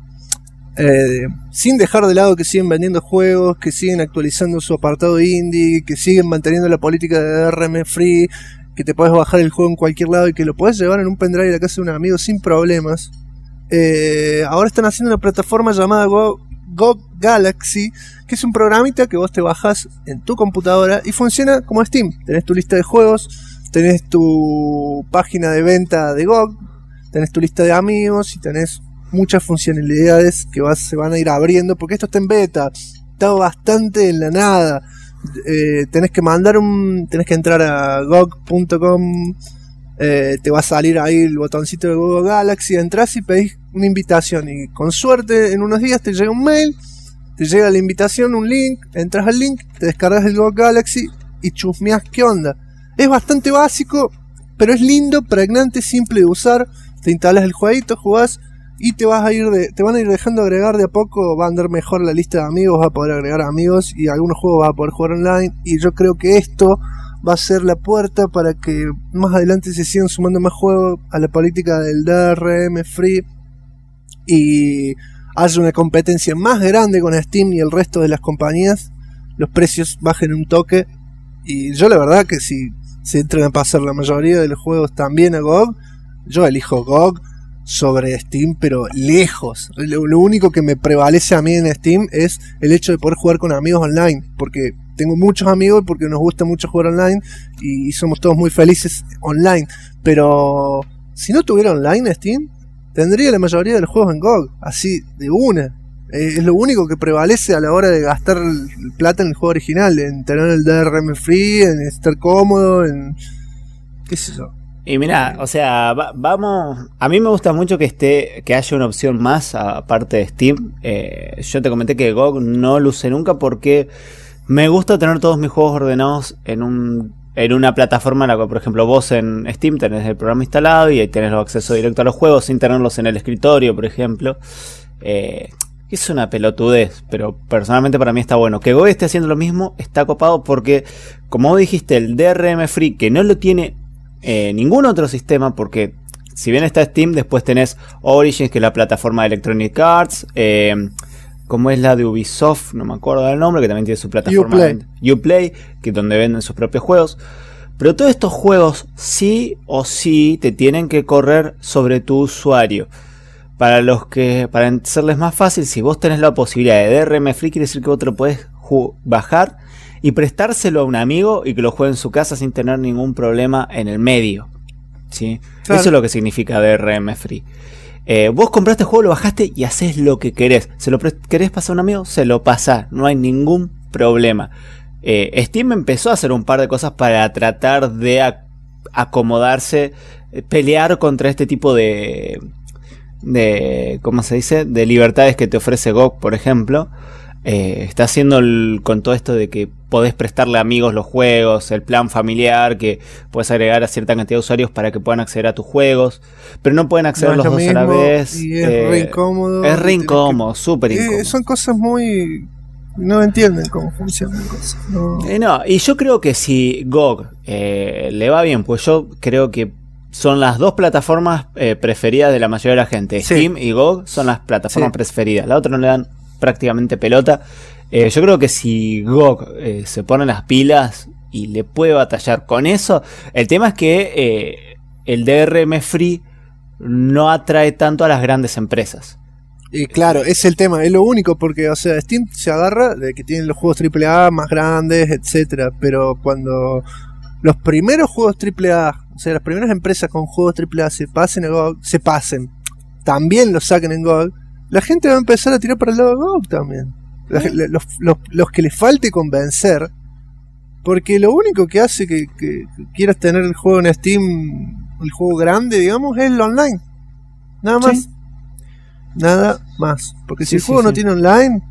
sin dejar de lado que siguen vendiendo juegos, que siguen actualizando su apartado indie, que siguen manteniendo la política de DRM free, que te puedes bajar el juego en cualquier lado y que lo puedes llevar en un pendrive a la casa de un amigo sin problemas. Ahora están haciendo una plataforma llamada GOG Galaxy, que es un programita que vos te bajás en tu computadora y funciona como Steam. Tenés tu lista de juegos, tenés tu página de venta de GOG, tenés tu lista de amigos y tenés muchas funcionalidades que se van a ir abriendo, porque esto está en beta, está bastante en la nada. Tenés que entrar a GOG.com, te va a salir ahí el botoncito de GOG Galaxy, entras y pedís una invitación y con suerte en unos días te llega un mail, te llega la invitación, un link, entras al link, te descargas el GOG Galaxy y chusmeás qué onda. Es bastante básico, pero es lindo, pregnante, simple de usar. Te instalas el jueguito, jugás y te van a ir dejando agregar de a poco. Va a andar mejor la lista de amigos, vas a poder agregar amigos y algunos juegos vas a poder jugar online. Y yo creo que esto va a ser la puerta para que más adelante se sigan sumando más juegos a la política del DRM free y haya una competencia más grande con Steam y el resto de las compañías, los precios bajen un toque. Y yo la verdad que si se entran a pasar la mayoría de los juegos también a GOG, yo elijo GOG sobre Steam, pero lejos. Lo único que me prevalece a mí en Steam es el hecho de poder jugar con amigos online, porque tengo muchos amigos, porque nos gusta mucho jugar online y somos todos muy felices online. Pero si no tuviera online Steam, tendría la mayoría de los juegos en GOG, así de una. Es lo único que prevalece a la hora de gastar plata en el juego original, en tener el DRM free, en estar cómodo, en qué sé yo. Y mirá, o sea, vamos. A mí me gusta mucho que haya una opción más aparte de Steam. Yo te comenté que GOG no lo usé nunca porque me gusta tener todos mis juegos ordenados en una plataforma en la cual, por ejemplo, vos en Steam tenés el programa instalado y ahí tenés acceso directo a los juegos sin tenerlos en el escritorio, por ejemplo. Es una pelotudez, pero personalmente para mí está bueno. Que GOG esté haciendo lo mismo está copado porque, como vos dijiste, el DRM free, que no lo tiene ningún otro sistema, porque si bien está Steam, después tenés Origins, que es la plataforma de Electronic Arts, como es la de Ubisoft, no me acuerdo del nombre, que también tiene su plataforma Uplay, que es donde venden sus propios juegos. Pero todos estos juegos sí o sí te tienen que correr sobre tu usuario. Para hacerles más fácil, si vos tenés la posibilidad de DRM free, quiere decir que vos te lo podés bajar y prestárselo a un amigo y que lo juegue en su casa sin tener ningún problema en el medio, ¿sí? Claro. Eso es lo que significa DRM free. Vos compraste el juego, lo bajaste y haces lo que querés. ¿Se lo querés pasar a un amigo? Se lo pasás, no hay ningún problema. Steam empezó a hacer un par de cosas para tratar de acomodarse, pelear contra este tipo de ¿cómo se dice? De libertades que te ofrece GOG, por ejemplo. Está haciendo con todo esto de que podés prestarle a amigos los juegos, el plan familiar, que puedes agregar a cierta cantidad de usuarios para que puedan acceder a tus juegos, pero no pueden acceder los dos a la vez. Y es re incómodo. Es re incómodo, súper incómodo. Son cosas muy... No entienden cómo funcionan cosas. No. Y yo creo que si GOG le va bien, pues yo creo que son las dos plataformas preferidas de la mayoría de la gente. Sí. Steam y GOG son las plataformas preferidas. La otra no le dan prácticamente pelota. Yo creo que si GOG se pone las pilas y le puede batallar con eso, el tema es que el DRM free no atrae tanto a las grandes empresas. Y claro, es el tema, es lo único, porque o sea, Steam se agarra de que tienen los juegos AAA más grandes, etcétera, pero cuando los primeros juegos AAA, o sea, las primeras empresas con juegos AAA se pasen a GOG, también los saquen en GOG, la gente va a empezar a tirar para el lado de GOG también. Los que les falte convencer, porque lo único que hace que quieras tener el juego en Steam, el juego grande, digamos, es el online. Nada más. Sí. Nada más. Porque si el juego no tiene online,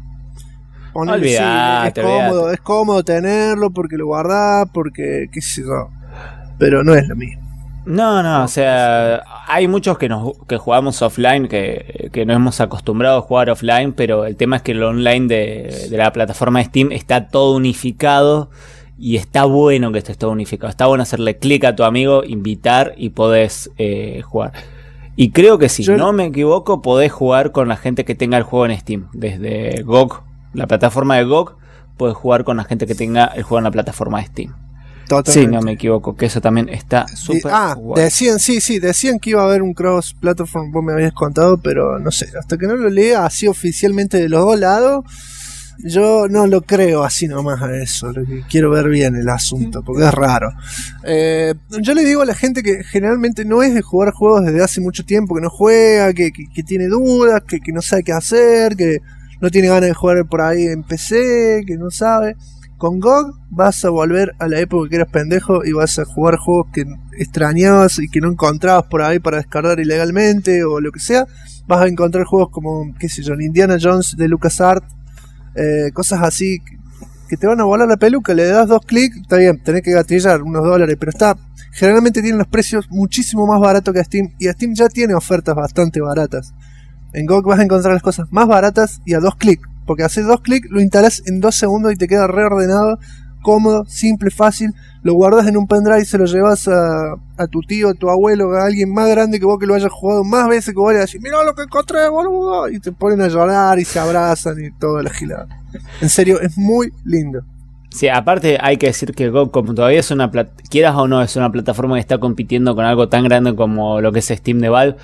olvidate, es cómodo tenerlo porque lo guardás, porque qué sé yo. Pero no es lo mismo. No, o sea, hay muchos que jugamos offline, que nos hemos acostumbrado a jugar offline, pero el tema es que el online de la plataforma de Steam está todo unificado y está bueno que esté todo unificado. Está bueno hacerle clic a tu amigo, invitar y podés jugar. Y creo que si no me equivoco, podés jugar con la gente que tenga el juego en Steam. Desde GOG, la plataforma de GOG, podés jugar con la gente que tenga el juego en la plataforma de Steam. Totalmente. Sí, no me equivoco, que eso también está súper bueno. Decían que iba a haber un cross-platform, vos me habías contado, pero no sé, hasta que no lo lea así oficialmente de los dos lados, yo no lo creo así nomás a eso. Quiero ver bien el asunto, porque es raro. Yo le digo a la gente que generalmente no es de jugar juegos desde hace mucho tiempo, que no juega, que tiene dudas, que no sabe qué hacer, que no tiene ganas de jugar por ahí en PC, que no sabe. Con GOG vas a volver a la época que eras pendejo y vas a jugar juegos que extrañabas y que no encontrabas por ahí para descargar ilegalmente o lo que sea. Vas a encontrar juegos como, qué sé yo, Indiana Jones de LucasArts, cosas así que te van a volar la peluca. Le das 2 clics, está bien, tenés que gatillar unos $, pero generalmente tienen los precios muchísimo más baratos que Steam, y Steam ya tiene ofertas bastante baratas. En GOG vas a encontrar las cosas más baratas y a 2 clics, porque haces 2 clics, lo instalás en 2 segundos y te queda reordenado, cómodo, simple, fácil. Lo guardas en un pendrive y se lo llevas a tu tío, a tu abuelo, a alguien más grande que vos, que lo hayas jugado más veces que vos, y le decís, mirá lo que encontré, boludo, y te ponen a llorar y se abrazan y toda la gilada. En serio, es muy lindo. Sí, aparte hay que decir que GOG, como todavía es quieras o no, es una plataforma que está compitiendo con algo tan grande como lo que es Steam de Valve,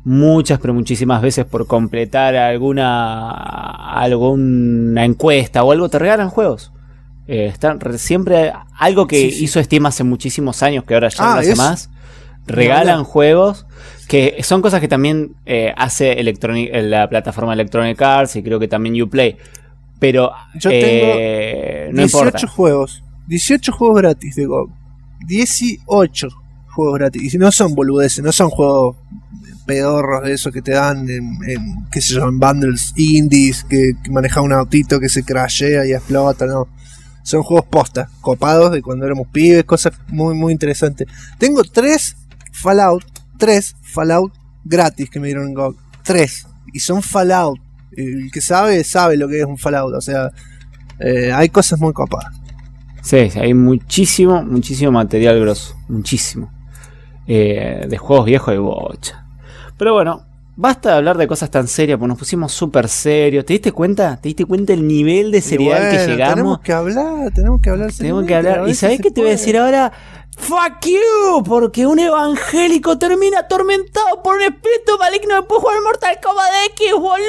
muchas, pero muchísimas veces por completar alguna encuesta o algo, te regalan juegos. Siempre algo que hizo Steam hace muchísimos años, que ahora ya no hace más. Regalan juegos que son cosas que también hace la plataforma Electronic Arts y creo que también Uplay. Pero yo tengo no 18 juegos. 18 juegos gratis de GOG. 18 juegos gratis. Y no son boludeces, no son juegos pedorros de esos que te dan en qué sé yo, en bundles indies, que maneja un autito que se crashea y explota, no. Son juegos posta, copados de cuando éramos pibes, cosas muy muy interesantes. Tengo 3 Fallout gratis que me dieron en GOG. 3. Y son Fallout. El que sabe lo que es un Fallout. O sea, hay cosas muy copadas. Sí, hay muchísimo material grosso. Muchísimo. De juegos viejos de bocha. Pero bueno, basta de hablar de cosas tan serias, porque nos pusimos súper serios. ¿Te diste cuenta? El nivel de seriedad que llegamos? Tenemos que hablar. ¿Y sabés qué te voy a decir ahora? ¡Fuck you! Porque un evangélico termina atormentado por un espíritu maligno después de jugar Mortal Kombat X,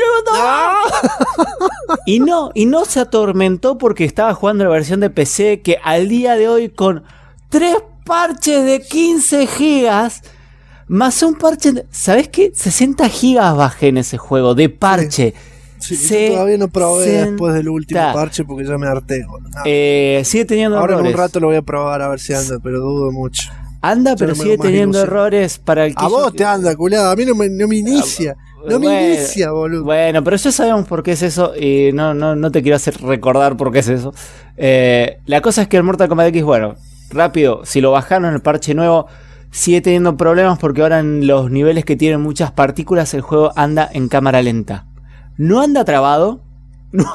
boludo. Y no se atormentó porque estaba jugando la versión de PC que al día de hoy con 3 parches de 15 gigas más un parche, ¿sabés qué? 60 gigas bajé en ese juego de parche. Sí, yo todavía no probé después del último parche porque ya me harté. Sigue teniendo ahora errores. En un rato lo voy a probar a ver si anda, pero dudo mucho. Anda, pero sigue teniendo errores para el que a vos te anda, culado. A mí no me inicia. Me inicia, boludo. Bueno, pero ya sabemos por qué es eso y no te quiero hacer recordar por qué es eso. La cosa es que el Mortal Kombat X, bueno, rápido, si lo bajaron en el parche nuevo, sigue teniendo problemas porque ahora en los niveles que tienen muchas partículas el juego anda en cámara lenta. No anda trabado, no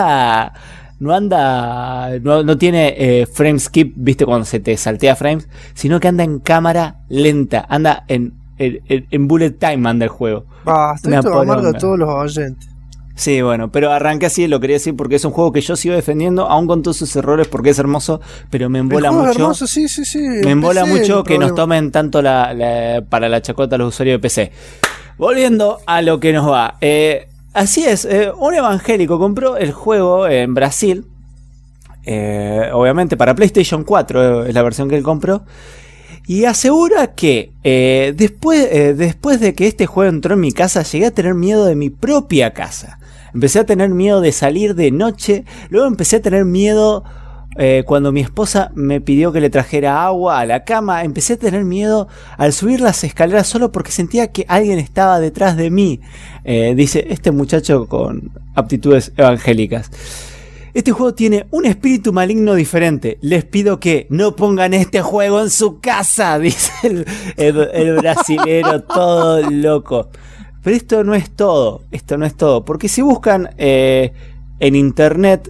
tiene frame skip, viste cuando se te saltea frames, sino que anda en cámara lenta, anda en bullet time anda el juego. Estoy todo amargo a todos los oyentes. Sí, bueno, pero arranqué así, lo quería decir porque es un juego que yo sigo defendiendo, aún con todos sus errores, porque es hermoso, pero me embola mucho. Hermoso, sí. Me embola mucho que nos tomen tanto para la chacota a los usuarios de PC. Volviendo a lo que nos va. Así es, un evangélico compró el juego en Brasil, obviamente para PlayStation 4 es la versión que él compró, y asegura que después de que este juego entró en mi casa, llegué a tener miedo de mi propia casa. Empecé a tener miedo de salir de noche, luego empecé a tener miedo cuando mi esposa me pidió que le trajera agua a la cama, empecé a tener miedo al subir las escaleras solo porque sentía que alguien estaba detrás de mí, dice este muchacho con aptitudes evangélicas. Este juego tiene un espíritu maligno diferente. Les pido que no pongan este juego en su casa, dice el brasilero todo loco. Pero esto no es todo, porque si buscan en internet,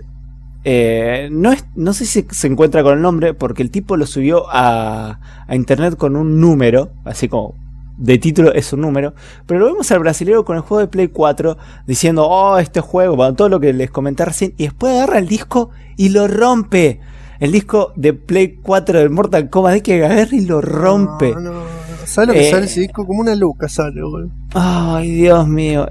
no sé si se encuentra con el nombre, porque el tipo lo subió a internet con un número, así como de título es un número, pero lo vemos al brasilero con el juego de Play 4 diciendo, este juego, bueno, todo lo que les comenté recién, y después agarra el disco y lo rompe. El disco de Play 4 del Mortal Kombat, de que agarra y lo rompe. No. ¿Sabes lo que sale ese disco? Como una luca sale, boludo. Ay, Dios mío.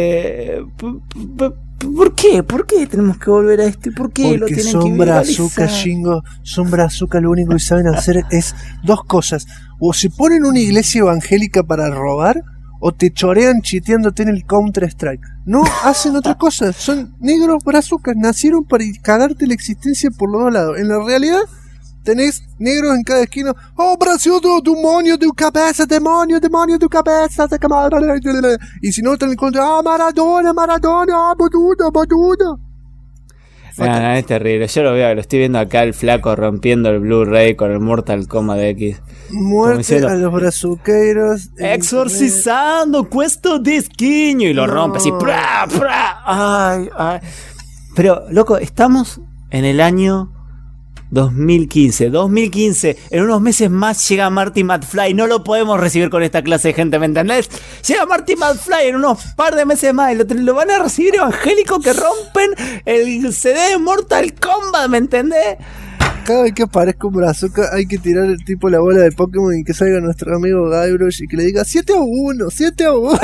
¿Por qué? ¿Por qué tenemos que volver a esto? ¿Por qué porque lo tienen son que brazucas, Shingo. Son brazucas, lo único que saben hacer es 2 cosas. O se ponen una iglesia evangélica para robar, o te chorean chiteándote en el Counter-Strike. No hacen otra cosa. Son negros brazucas. Nacieron para cagarte la existencia por los 2 lados. En la realidad, tenés negros en cada esquina. Brasil, demonio de cabeza, demonio de cabeza. Y si no, te encuentran, Maradona, boludo. No, es terrible. Yo lo estoy viendo acá, el flaco rompiendo el Blu-ray con el Mortal Kombat X. Muerte a los brazuqueiros. Exorcizando questo disquiño. Y lo rompe así. Ay. Pero, loco, estamos en el año 2015, en unos meses más llega Marty McFly, no lo podemos recibir con esta clase de gente, ¿me entendés? Llega Marty McFly en unos par de meses más y lo van a recibir evangélicos que rompen el CD de Mortal Kombat, ¿me entendés? Cada vez que aparezca un brazuca hay que tirar el tipo la bola de Pokémon y que salga nuestro amigo Guybrush y que le diga 7-1, 7-1.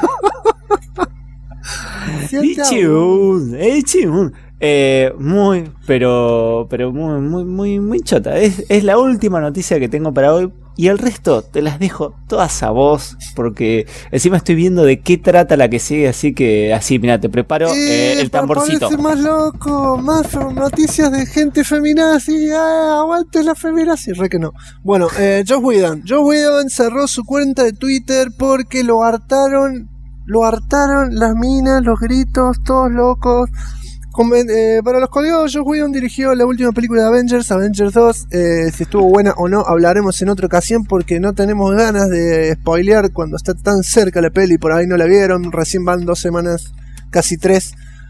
7-1. Muy chota. Es la última noticia que tengo para hoy. Y el resto te las dejo todas a vos. Porque encima estoy viendo de qué trata la que sigue. Así que, mira, te preparo el tamborcito. Para más loco, más noticias de gente feminazi. Aguante la feminazi. Re que no. Bueno, Joss Whedon cerró su cuenta de Twitter porque lo hartaron las minas, los gritos, todos locos. Para los colgados, Joss Whedon dirigió la última película de Avengers 2. Si estuvo buena o no, hablaremos en otra ocasión porque no tenemos ganas de spoilear cuando está tan cerca la peli. Por ahí no la vieron, recién van 2 semanas, casi 3,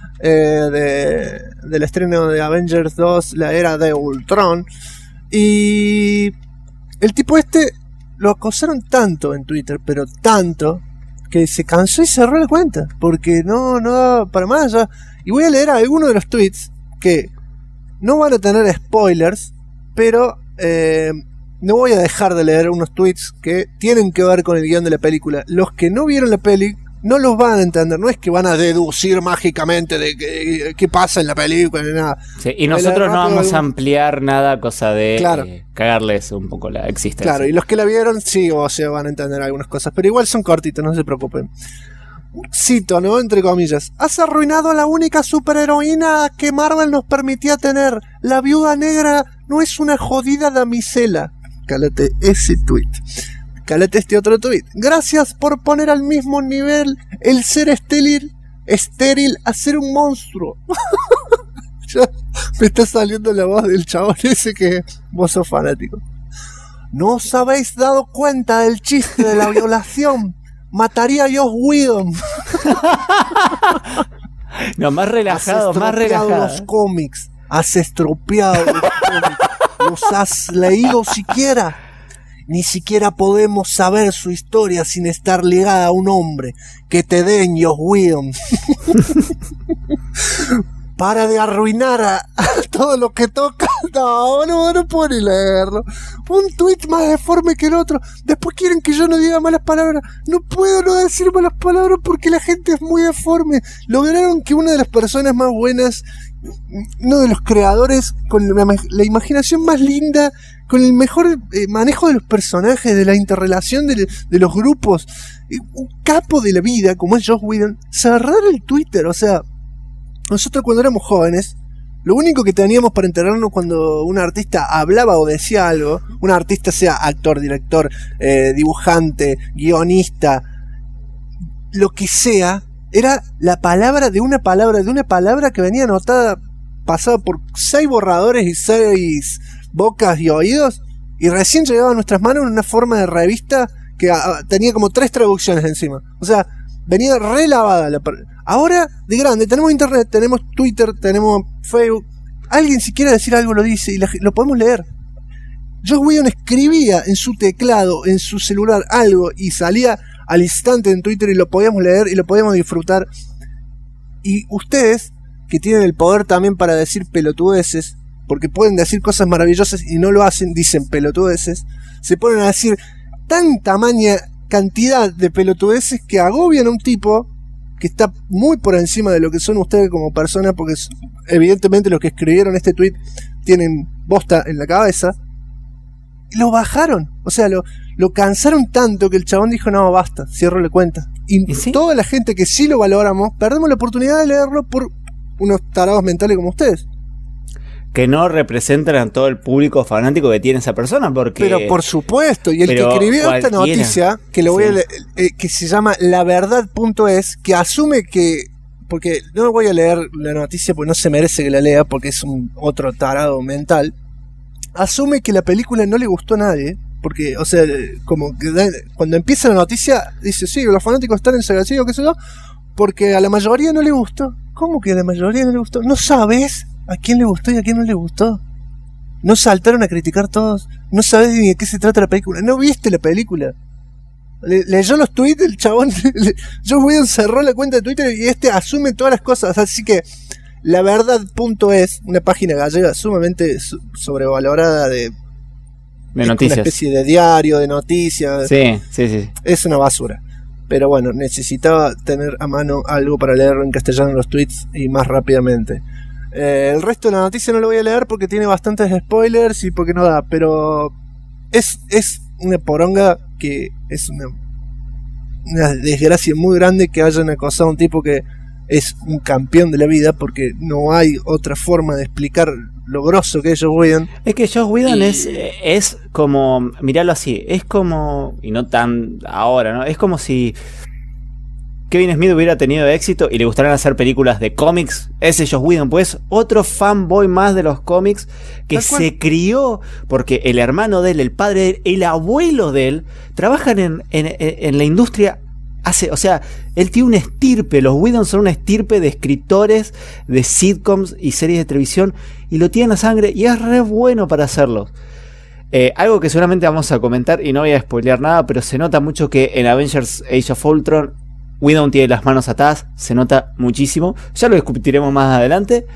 del estreno de Avengers 2, la era de Ultron. Y el tipo lo acosaron tanto en Twitter, pero tanto, que se cansó y cerró la cuenta porque no da para más ya. Y voy a leer algunos de los tweets que no van a tener spoilers, pero no voy a dejar de leer unos tweets que tienen que ver con el guión de la película. Los que no vieron la peli no los van a entender, no es que van a deducir mágicamente de qué pasa en la película ni nada. Sí, y nosotros no vamos a ampliar nada, cosa de cagarles un poco la existencia. Claro, y los que la vieron sí, o sea, van a entender algunas cosas, pero igual son cortitos, no se preocupen. Cito, ¿no? Entre comillas. Has arruinado a la única superheroína que Marvel nos permitía tener. La Viuda Negra no es una jodida damisela. Cálate ese tweet. Cálate este otro tweet. Gracias por poner al mismo nivel el ser estéril a ser un monstruo. Ya me está saliendo la voz del chabón ese que vos sos fanático. No os habéis dado cuenta del chiste de la violación. Mataría a Joss Whedon. No, más relajado, más relajado. Los cómics. Has estropeado los cómics. ¿Los has leído siquiera? Ni siquiera podemos saber su historia sin estar ligada a un hombre. Que te den, Joss Whedon. Para de arruinar a todo lo que toca. No puedo ni leerlo. Un tweet más deforme que el otro. Después quieren que yo no diga malas palabras. No puedo no decir malas palabras porque la gente es muy deforme. Lograron que una de las personas más buenas, uno de los creadores con la imaginación más linda, con el mejor manejo de los personajes, de la interrelación de los grupos, un capo de la vida como es Joss Whedon, cerrar el Twitter. O sea, nosotros cuando éramos jóvenes, lo único que teníamos para enterarnos cuando un artista hablaba o decía algo, un artista sea actor, director, dibujante, guionista, lo que sea, era la palabra de una palabra que venía anotada, pasada por 6 borradores y 6 bocas y oídos, y recién llegaba a nuestras manos en una forma de revista que tenía como 3 traducciones encima. O sea, venía relavada la ahora, de grande, tenemos internet, tenemos Twitter, tenemos Facebook. Alguien si quiere decir algo lo dice y lo podemos leer. Joss Whedon escribía en su teclado, en su celular algo y salía al instante en Twitter y lo podíamos leer y lo podíamos disfrutar. Y ustedes, que tienen el poder también para decir pelotudeces, porque pueden decir cosas maravillosas y no lo hacen, dicen pelotudeces, se ponen a decir tan tamaña cantidad de pelotudeces que agobian a un tipo que está muy por encima de lo que son ustedes como personas, porque evidentemente los que escribieron este tweet tienen bosta en la cabeza, y lo bajaron. O sea, lo cansaron tanto que el chabón dijo, no, basta, cierro la cuenta. Y ¿sí? Toda la gente que sí lo valoramos, perdemos la oportunidad de leerlo por unos tarados mentales como ustedes. Que no representan a todo el público fanático que tiene esa persona, porque... Pero por supuesto, y el que escribió esta noticia, que lo voy a leer, que se llama laverdad.es, que asume que... Porque no voy a leer la noticia porque no se merece que la lea, porque es otro tarado mental. Asume que la película no le gustó a nadie, porque, o sea, como que cuando empieza la noticia, dice, sí, los fanáticos están enseguecidos, qué sé yo, porque a la mayoría no le gustó. ¿Cómo que a la mayoría no le gustó? ¿No sabes a quién le gustó y a quién no le gustó? ¿No saltaron a criticar todos? ¿No sabes ni de qué se trata la película? ¿No viste la película? Leyó los tweets del chabón. Joss Whedon cerró la cuenta de Twitter y asume todas las cosas. Así que laverdad.es, una página gallega sumamente sobrevalorada de noticias. Una especie de diario de noticias. Sí. Es una basura. Pero bueno, necesitaba tener a mano algo para leerlo en castellano en los tweets y más rápidamente. El resto de la noticia no lo voy a leer porque tiene bastantes spoilers y porque no da, pero es una poronga que es una desgracia muy grande que hayan acosado a un tipo que es un campeón de la vida, porque no hay otra forma de explicar lo grosso que es Joss Whedon. Es que Joss Whedon es como, miralo así, es como, y no tan ahora, ¿no? Es como si Kevin Smith hubiera tenido éxito y le gustaran hacer películas de cómics. Ese Joss Whedon, pues, otro fanboy más de los cómics que se crió porque el hermano de él, el padre de él, el abuelo de él trabajan en la industria. O sea, él tiene una estirpe. Los Whedon son una estirpe de escritores de sitcoms y series de televisión y lo tienen a sangre y es re bueno para hacerlo. Algo que seguramente vamos a comentar y no voy a spoilear nada, pero se nota mucho que en Avengers Age of Ultron Whedon tiene las manos atadas, se nota muchísimo. Ya lo discutiremos más adelante.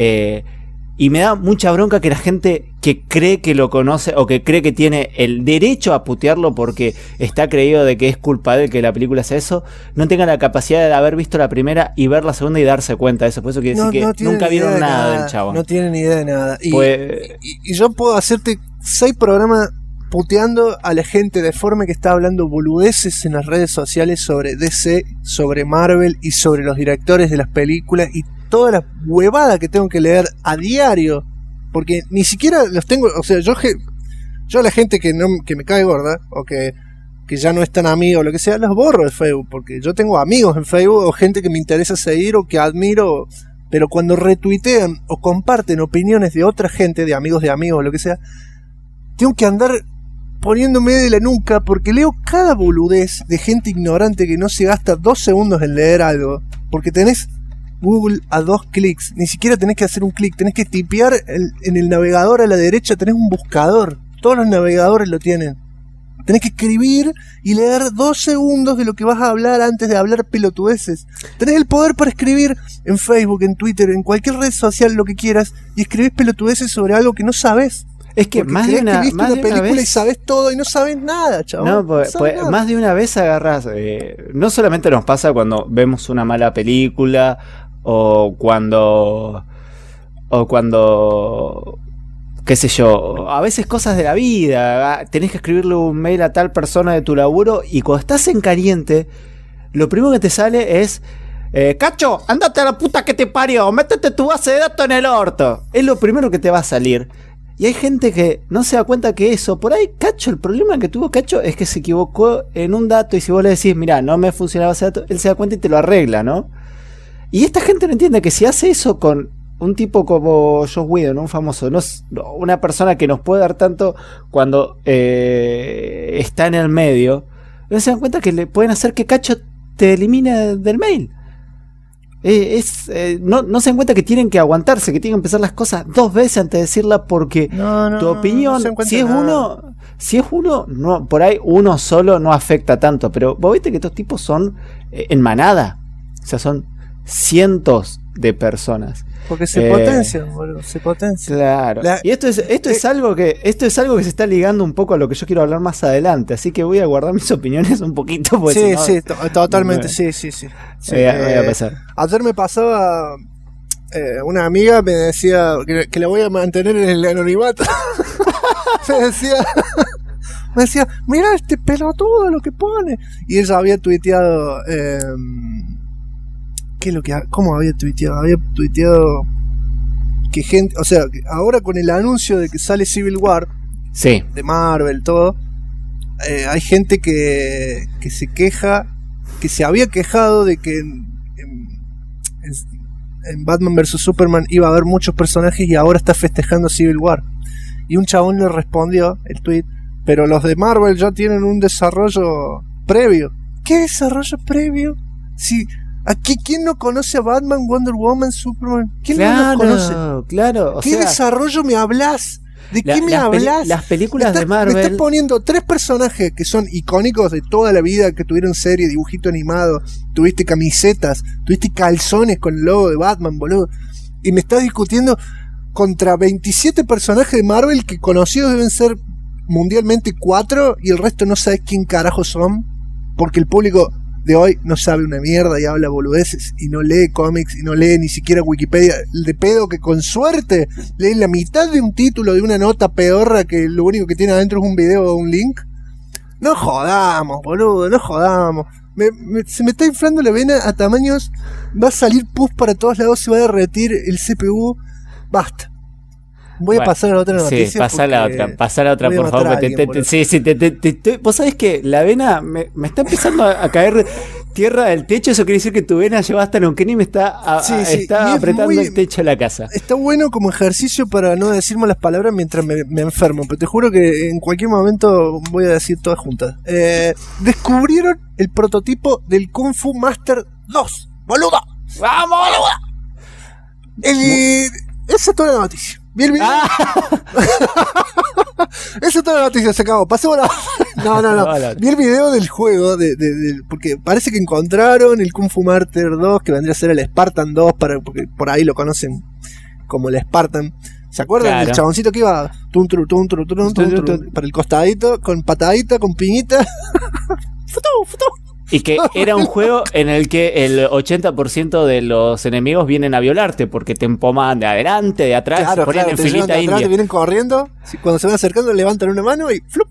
Y me da mucha bronca que la gente que cree que lo conoce o que cree que tiene el derecho a putearlo porque está creído de que es culpa de él que la película sea eso, no tenga la capacidad de haber visto la primera y ver la segunda y darse cuenta de eso. Por eso quiere decir que nunca vieron nada del chabón. No tienen ni idea de nada. Y yo puedo hacerte 6 programas puteando a la gente de forma que está hablando boludeces en las redes sociales sobre DC, sobre Marvel y sobre los directores de las películas y toda la huevada que tengo que leer a diario, porque ni siquiera los tengo, o sea, yo a la gente que me cae gorda o que ya no es tan amigo o lo que sea, los borro de Facebook, porque yo tengo amigos en Facebook o gente que me interesa seguir o que admiro, pero cuando retuitean o comparten opiniones de otra gente, de amigos o lo que sea, tengo que andar poniéndome de la nuca porque leo cada boludez de gente ignorante que no se gasta 2 segundos en leer algo, porque tenés Google a 2 clics, ni siquiera tenés que hacer un clic, tenés que tipear en el navegador a la derecha, tenés un buscador, todos los navegadores lo tienen, tenés que escribir y leer 2 segundos de lo que vas a hablar antes de hablar pelotudeces, tenés el poder para escribir en Facebook, en Twitter, en cualquier red social, lo que quieras, y escribís pelotudeces sobre algo que no sabés. Es que más de una película vez y sabes todo y no sabes nada, chaval. No, pues nada. Más de una vez agarras. No solamente nos pasa cuando vemos una mala película o cuando qué sé yo, a veces cosas de la vida. Tenés que escribirle un mail a tal persona de tu laburo y cuando estás en caliente, lo primero que te sale es Cacho, andate a la puta que te parió, métete tu base de datos en el orto. Es lo primero que te va a salir. Y hay gente que no se da cuenta que eso, por ahí Cacho, el problema que tuvo Cacho es que se equivocó en un dato y si vos le decís, mirá, no me funcionaba ese dato, él se da cuenta y te lo arregla, ¿no? Y esta gente no entiende que si hace eso con un tipo como Joss Whedon, un famoso, una persona que nos puede dar tanto cuando está en el medio, no se dan cuenta que le pueden hacer que Cacho te elimine del mail. No se dan cuenta que tienen que aguantarse, que tienen que empezar las cosas 2 veces antes de decirla porque tu opinión, si es uno, no, por ahí uno solo no afecta tanto, pero vos viste que estos tipos son en manada, o sea, son cientos de personas. Porque se potencian, boludo, se potencian. Claro. Y esto es algo que se está ligando un poco a lo que yo quiero hablar más adelante, así que voy a guardar mis opiniones un poquito. Sí, totalmente, sí. Voy a pasar. Ayer me pasaba una amiga me decía que la voy a mantener en el anonimato. me decía, mira este pelotudo lo que pone. Y ella había tuiteado ¿cómo había tuiteado? Había tuiteado que gente, o sea, que ahora con el anuncio de que sale Civil War, sí, de Marvel, todo, hay gente que se queja, que se había quejado de que en Batman vs Superman iba a haber muchos personajes y ahora está festejando Civil War. Y un chabón le respondió el tweet, pero los de Marvel ya tienen un desarrollo previo. ¿Qué desarrollo previo? Si aquí, ¿quién no conoce a Batman, Wonder Woman, Superman? ¿Quién no los conoce? Claro, ¿Qué desarrollo me hablas? ¿De qué me hablas? Las películas de Marvel. Me estás poniendo 3 personajes que son icónicos de toda la vida, que tuvieron serie, dibujito animado, tuviste camisetas, tuviste calzones con el logo de Batman, boludo. y me estás discutiendo contra 27 personajes de Marvel que conocidos deben ser mundialmente 4 y el resto no sabes quién carajo son, porque el público de hoy no sabe una mierda y habla boludeces y no lee cómics y no lee ni siquiera Wikipedia de pedo, que con suerte lee la mitad de un título de una nota pedorra que lo único que tiene adentro es un video o un link. No jodamos, boludo, no jodamos. Se me está inflando la vena a tamaños. Va a salir pus para todos lados, se va a derretir el CPU. Basta. Voy a pasar a la otra noticia. Sí, pasá a la otra, por favor. Vos sabés que la vena me está empezando a caer tierra del techo. Eso quiere decir que tu vena lleva hasta Neuquén y me está apretando el techo de la casa. Está bueno como ejercicio para no decir malas palabras mientras me enfermo. Pero te juro que en cualquier momento voy a decir todas juntas. Descubrieron el prototipo del Kung Fu Master 2. ¡Boluda! ¡Vamos! Esa es toda la noticia. Vi el video. Esa es toda la noticia, se acabó. Pasemos a No. Vi el video del juego, porque parece que encontraron el Kung Fu Master 2, que vendría a ser el Spartan 2, porque por ahí lo conocen como el Spartan. ¿Se acuerdan del chaboncito que iba para el costadito, con patadita, con piñita? ¡Futú! Y que era un juego en el que el 80% de los enemigos vienen a violarte porque te empoman de adelante, de atrás, se ponen en filita india. Te vienen corriendo, cuando se van acercando levantan una mano y ¡flup!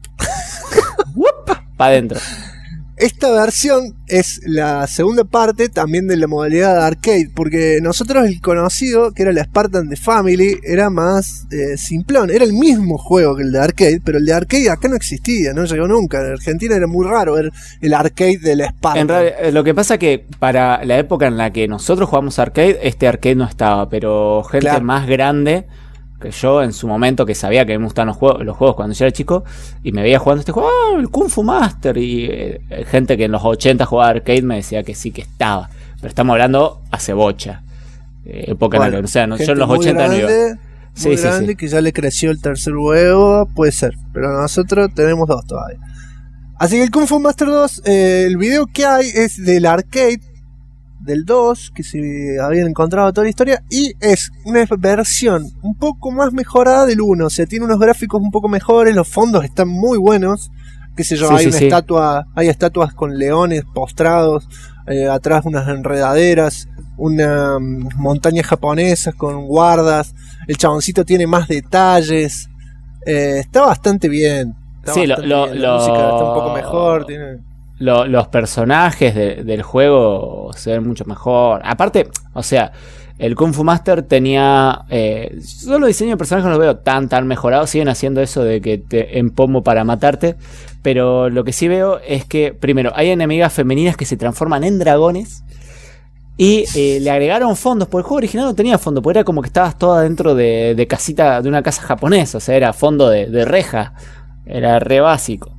Para adentro. Esta versión es la segunda parte también de la modalidad de arcade, porque nosotros el conocido, que era el Spartan de Family, era más simplón, era el mismo juego que el de arcade, pero el de arcade acá no existía, no llegó nunca. En Argentina era muy raro ver el arcade del Spartan. En realidad, lo que pasa que para la época en la que nosotros jugamos arcade, este arcade no estaba, pero gente más grande que yo en su momento, que sabía que me gustaban los juegos cuando yo era chico y me veía jugando este juego, el Kung Fu Master, y gente que en los 80 jugaba arcade me decía que sí, que estaba, pero estamos hablando hace bocha, época en la que, o sea, yo en los 80 grande, no iba. Sí, grande, que ya le creció el tercer huevo, puede ser, pero nosotros tenemos 2 todavía. Así que el Kung Fu Master 2, el video que hay es del arcade del 2, que se habían encontrado toda la historia, y es una versión un poco más mejorada del 1, o sea, tiene unos gráficos un poco mejores, los fondos están muy buenos, qué sé yo, hay estatuas con leones postrados, atrás unas enredaderas, una montaña japonesa con guardas, el chaboncito tiene más detalles, está bastante bien. La música está un poco mejor, tiene... Los personajes del juego se ven mucho mejor. Aparte, o sea, el Kung Fu Master tenía... yo los diseños de personajes no los veo tan mejorados. Siguen haciendo eso de que te empomo para matarte. Pero lo que sí veo es que, primero, hay enemigas femeninas que se transforman en dragones. Y le agregaron fondos, porque el juego original no tenía fondo, porque era como que estabas toda dentro de casita, de una casa japonesa. O sea, era fondo de reja. Era re básico.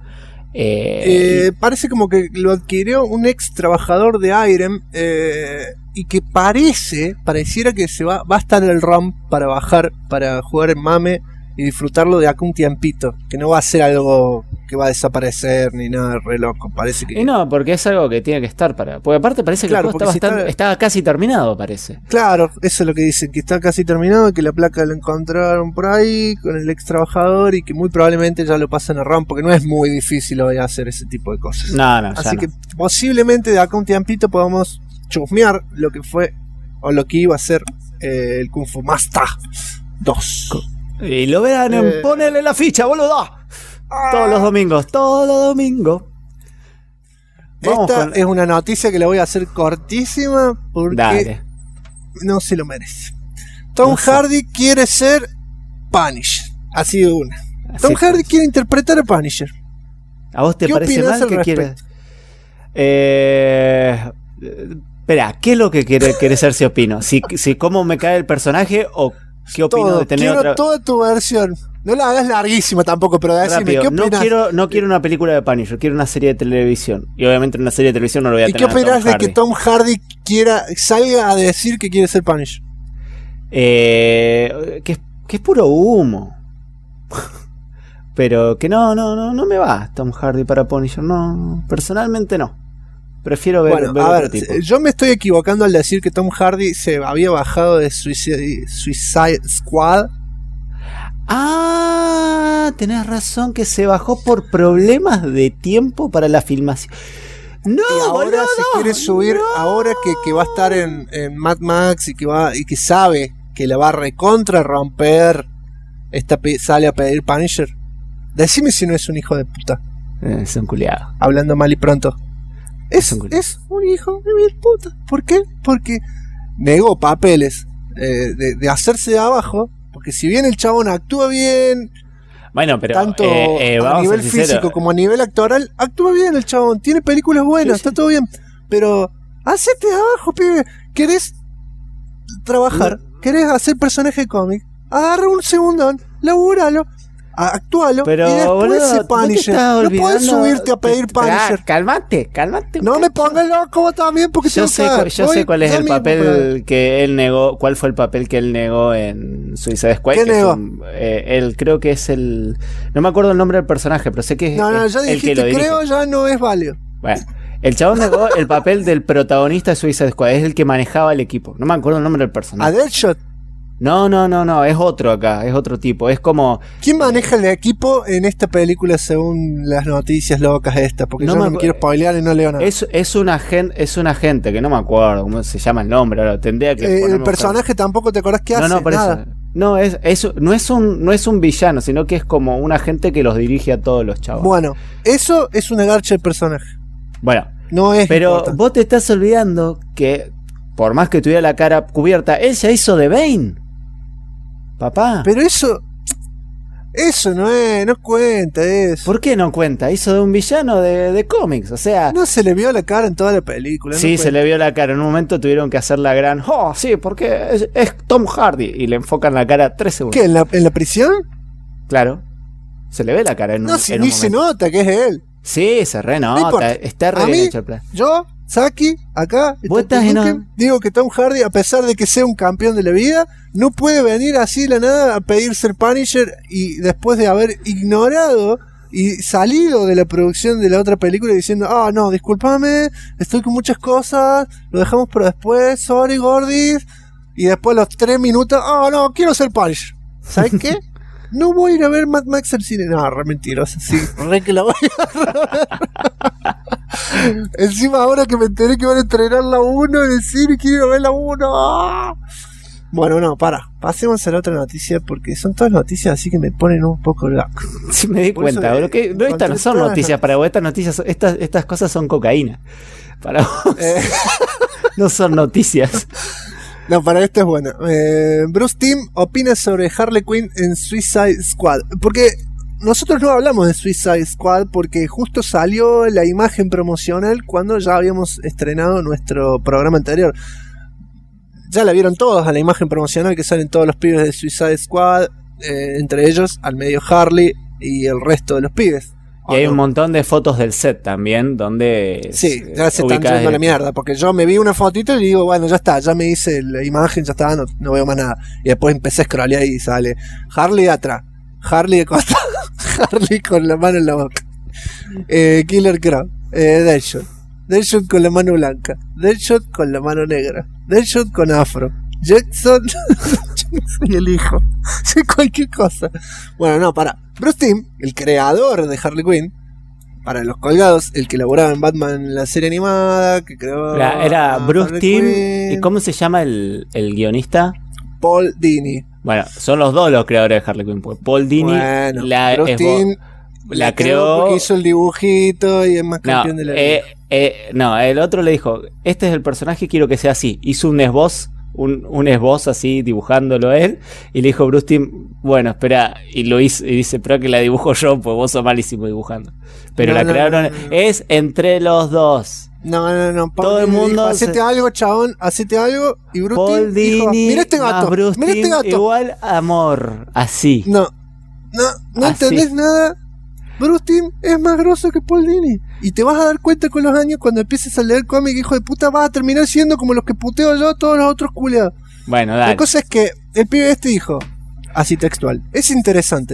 Parece como que lo adquirió un ex trabajador de Irem, y que pareciera que va a estar el ROM para bajar, para jugar en MAME y disfrutarlo de acá un tiempito, que no va a ser algo que va a desaparecer ni nada re loco, parece que... Y no, porque es algo que tiene que estar porque aparte parece que el juego está casi terminado, parece. Claro, eso es lo que dicen, que está casi terminado, que la placa la encontraron por ahí con el ex trabajador y que muy probablemente ya lo pasan a RAM, porque no es muy difícil hoy hacer ese tipo de cosas. No, así que posiblemente de acá un tiempito podamos chusmear lo que fue o lo que iba a ser el Kung Fu Master 2. Y lo verán en Ponele la ficha, boludo. Todos los domingos. Esta es una noticia que la voy a hacer cortísima porque no se lo merece. Tom Hardy quiere ser Punisher. Así de una. Tom Hardy quiere interpretar a Punisher. ¿A vos te parece mal que quiere? Espera, ¿qué es lo que quiere ser si opino? Si cómo me cae el personaje o qué opino de tener otra... toda tu versión. No la hagas larguísima tampoco, pero decime, ¿qué opinas? No quiero una película de Punisher, quiero una serie de televisión. Y obviamente en una serie de televisión no lo voy a tener. ¿Y qué opinas de que Tom Hardy salga a decir que quiere ser Punisher? Que es puro humo. Pero que no me va Tom Hardy para Punisher, no, personalmente no. Prefiero ver, Bueno, ver a otro ver, tipo. yo me estoy equivocando al decir que Tom Hardy se había bajado de Suicide Squad. Ah, tenés razón que se bajó por problemas de tiempo para la filmación. No, Y ahora boludo, se quiere subir, no. ahora que va a estar en Mad Max y que sabe que la va a recontra romper, sale a pedir Punisher. Decime si no es un hijo de puta. Es un culiado. Hablando mal y pronto. Es un culiao. un hijo de mil puta. ¿Por qué? Porque negó papeles de hacerse de abajo. Porque si bien el chabón actúa bien, Bueno, pero tanto vamos a nivel ser sinceros. físico como a nivel actoral, actúa bien el chabón. Tiene películas buenas, Sí. está todo bien. Pero hacete de abajo, pibe. ¿Querés trabajar? ¿Querés hacer personaje de cómic? Agarra un segundón, labúralo, actúalo Pero, y después boludo, se ¿no te Punisher. estás No podés olvidando? subirte a pedir Punisher. Cálmate. No me pongas loco vos también porque Yo te sé, gusta. yo sé cuál es el mismo, papel que él negó. ¿Cuál fue el papel que él negó en Suicide Squad? ¿Qué que es negó? él creo que es el. No me acuerdo el nombre del personaje, pero sé que es, No, es ya el que dijiste, lo dirige. creo ya no es válido. Bueno, el chabón negó el papel del protagonista de Suicide Squad. Es el que manejaba el equipo. No me acuerdo el nombre del A personaje. Deadshot. No, es otro acá. Es otro tipo. Es como. ¿Quién maneja el equipo en esta película según las noticias locas estas? Porque No yo me no me acu- quiero spoilear y no leo nada. Es un agente que no me acuerdo cómo se llama el nombre. Ahora tendría que. ponerme a el buscar. personaje tampoco te acordás qué hace. No, por nada. eso. No, no es un villano, sino que es como un agente que los dirige a todos los chavos. Bueno, eso es una garcha de personaje. Bueno, No es pero importante. vos te estás olvidando que por más que tuviera la cara cubierta, él se hizo de Bane. Papá. Pero eso no cuenta eso. ¿Por qué no cuenta? Hizo de un villano de cómics. O sea, No se le vio la cara en toda la película. no sí, se cuenta. le vio la cara. En un momento tuvieron que hacer la gran. Oh, sí, porque es Tom Hardy. Y le enfocan la cara 3 segundos. ¿Qué? ¿En la prisión? Claro. Se le ve la cara en No, un, si en un ni se momento. nota que es él. Sí, se renota. importa. Está A re mí, bien hecho el plan. Yo, Saki, acá, Vos estás en digo que Tom Hardy, a pesar de que sea un campeón de la vida, no puede venir así de la nada a pedir ser Punisher y después de haber ignorado y salido de la producción de la otra película diciendo, no, discúlpame, estoy con muchas cosas, lo dejamos para después, sorry Gordis, y después a los 3 minutos, no, quiero ser Punisher. ¿Sabes qué? No voy a ir a ver Mad Max al cine. No, re mentiroso, sí, re que la voy a ver. Encima ahora que me enteré que van a estrenar la 1 en el cine, quiero ir a ver la 1. ¡Ah! Bueno, no, pasemos a la otra noticia porque son todas noticias así que me ponen un poco loco. Sí, me di Por cuenta. eso, Bro, que no, estas no son contratar- noticias para vos. Estas noticias, estas cosas son cocaína. Para vos Eh, no son noticias. no, para esto es bueno. Bruce Timm opina sobre Harley Quinn en Suicide Squad. Porque nosotros no hablamos de Suicide Squad porque justo salió la imagen promocional cuando ya habíamos estrenado nuestro programa anterior. Ya la vieron todos a la imagen promocional que salen todos los pibes de Suicide Squad, entre ellos al medio Harley y el resto de los pibes. Y hay un montón de fotos del set también donde Sí, ya se están ubicadas yendo a la mierda, porque yo me vi una fotito y digo, bueno, ya está, ya me hice la imagen, ya está, no veo más nada. Y después empecé a scrollear y sale Harley de atrás, Harley de costado, Harley con la mano en la boca, Killer Croc, Deadshot con la mano blanca, Deadshot con la mano negra, Deadshot con afro, Jackson, yo no soy el hijo, soy cualquier cosa. Bueno, no, para. Bruce Timm, el creador de Harley Quinn, para los colgados, el que laboraba en Batman la serie animada, que creó. Era Bruce Harley Timm. Quinn, ¿Y cómo se llama el guionista? Paul Dini. Bueno, son los dos los creadores de Harley Quinn. Porque Paul Dini Bueno, la, Bruce Timm la creó. porque hizo el dibujito y es más No, campeón de la vida. no, el otro le dijo: este es el personaje, quiero que sea así. Hizo un esbozo. Un esbozo así dibujándolo él y le dijo Bruce Timm, bueno, espera, y lo hizo y dice, pero que la dibujo yo, pues vos sos malísimo dibujando. Pero No, la no, crearon, no. Es entre los dos. No. Todo el Dini mundo dijo, hacete se- algo, chabón, hacete algo. Y Bruce Paul Timm dijo, Dini mira este más gato, Bruce mira este Timm gato. igual amor, así. No Así. entendés nada. Bruce Timm es más grosso que Paul Dini. Y te vas a dar cuenta con los años cuando empieces a leer cómic, hijo de puta, vas a terminar siendo como los que puteo yo, todos los otros culiados. Bueno, La dale. cosa es que el pibe este dijo, así textual, es interesante.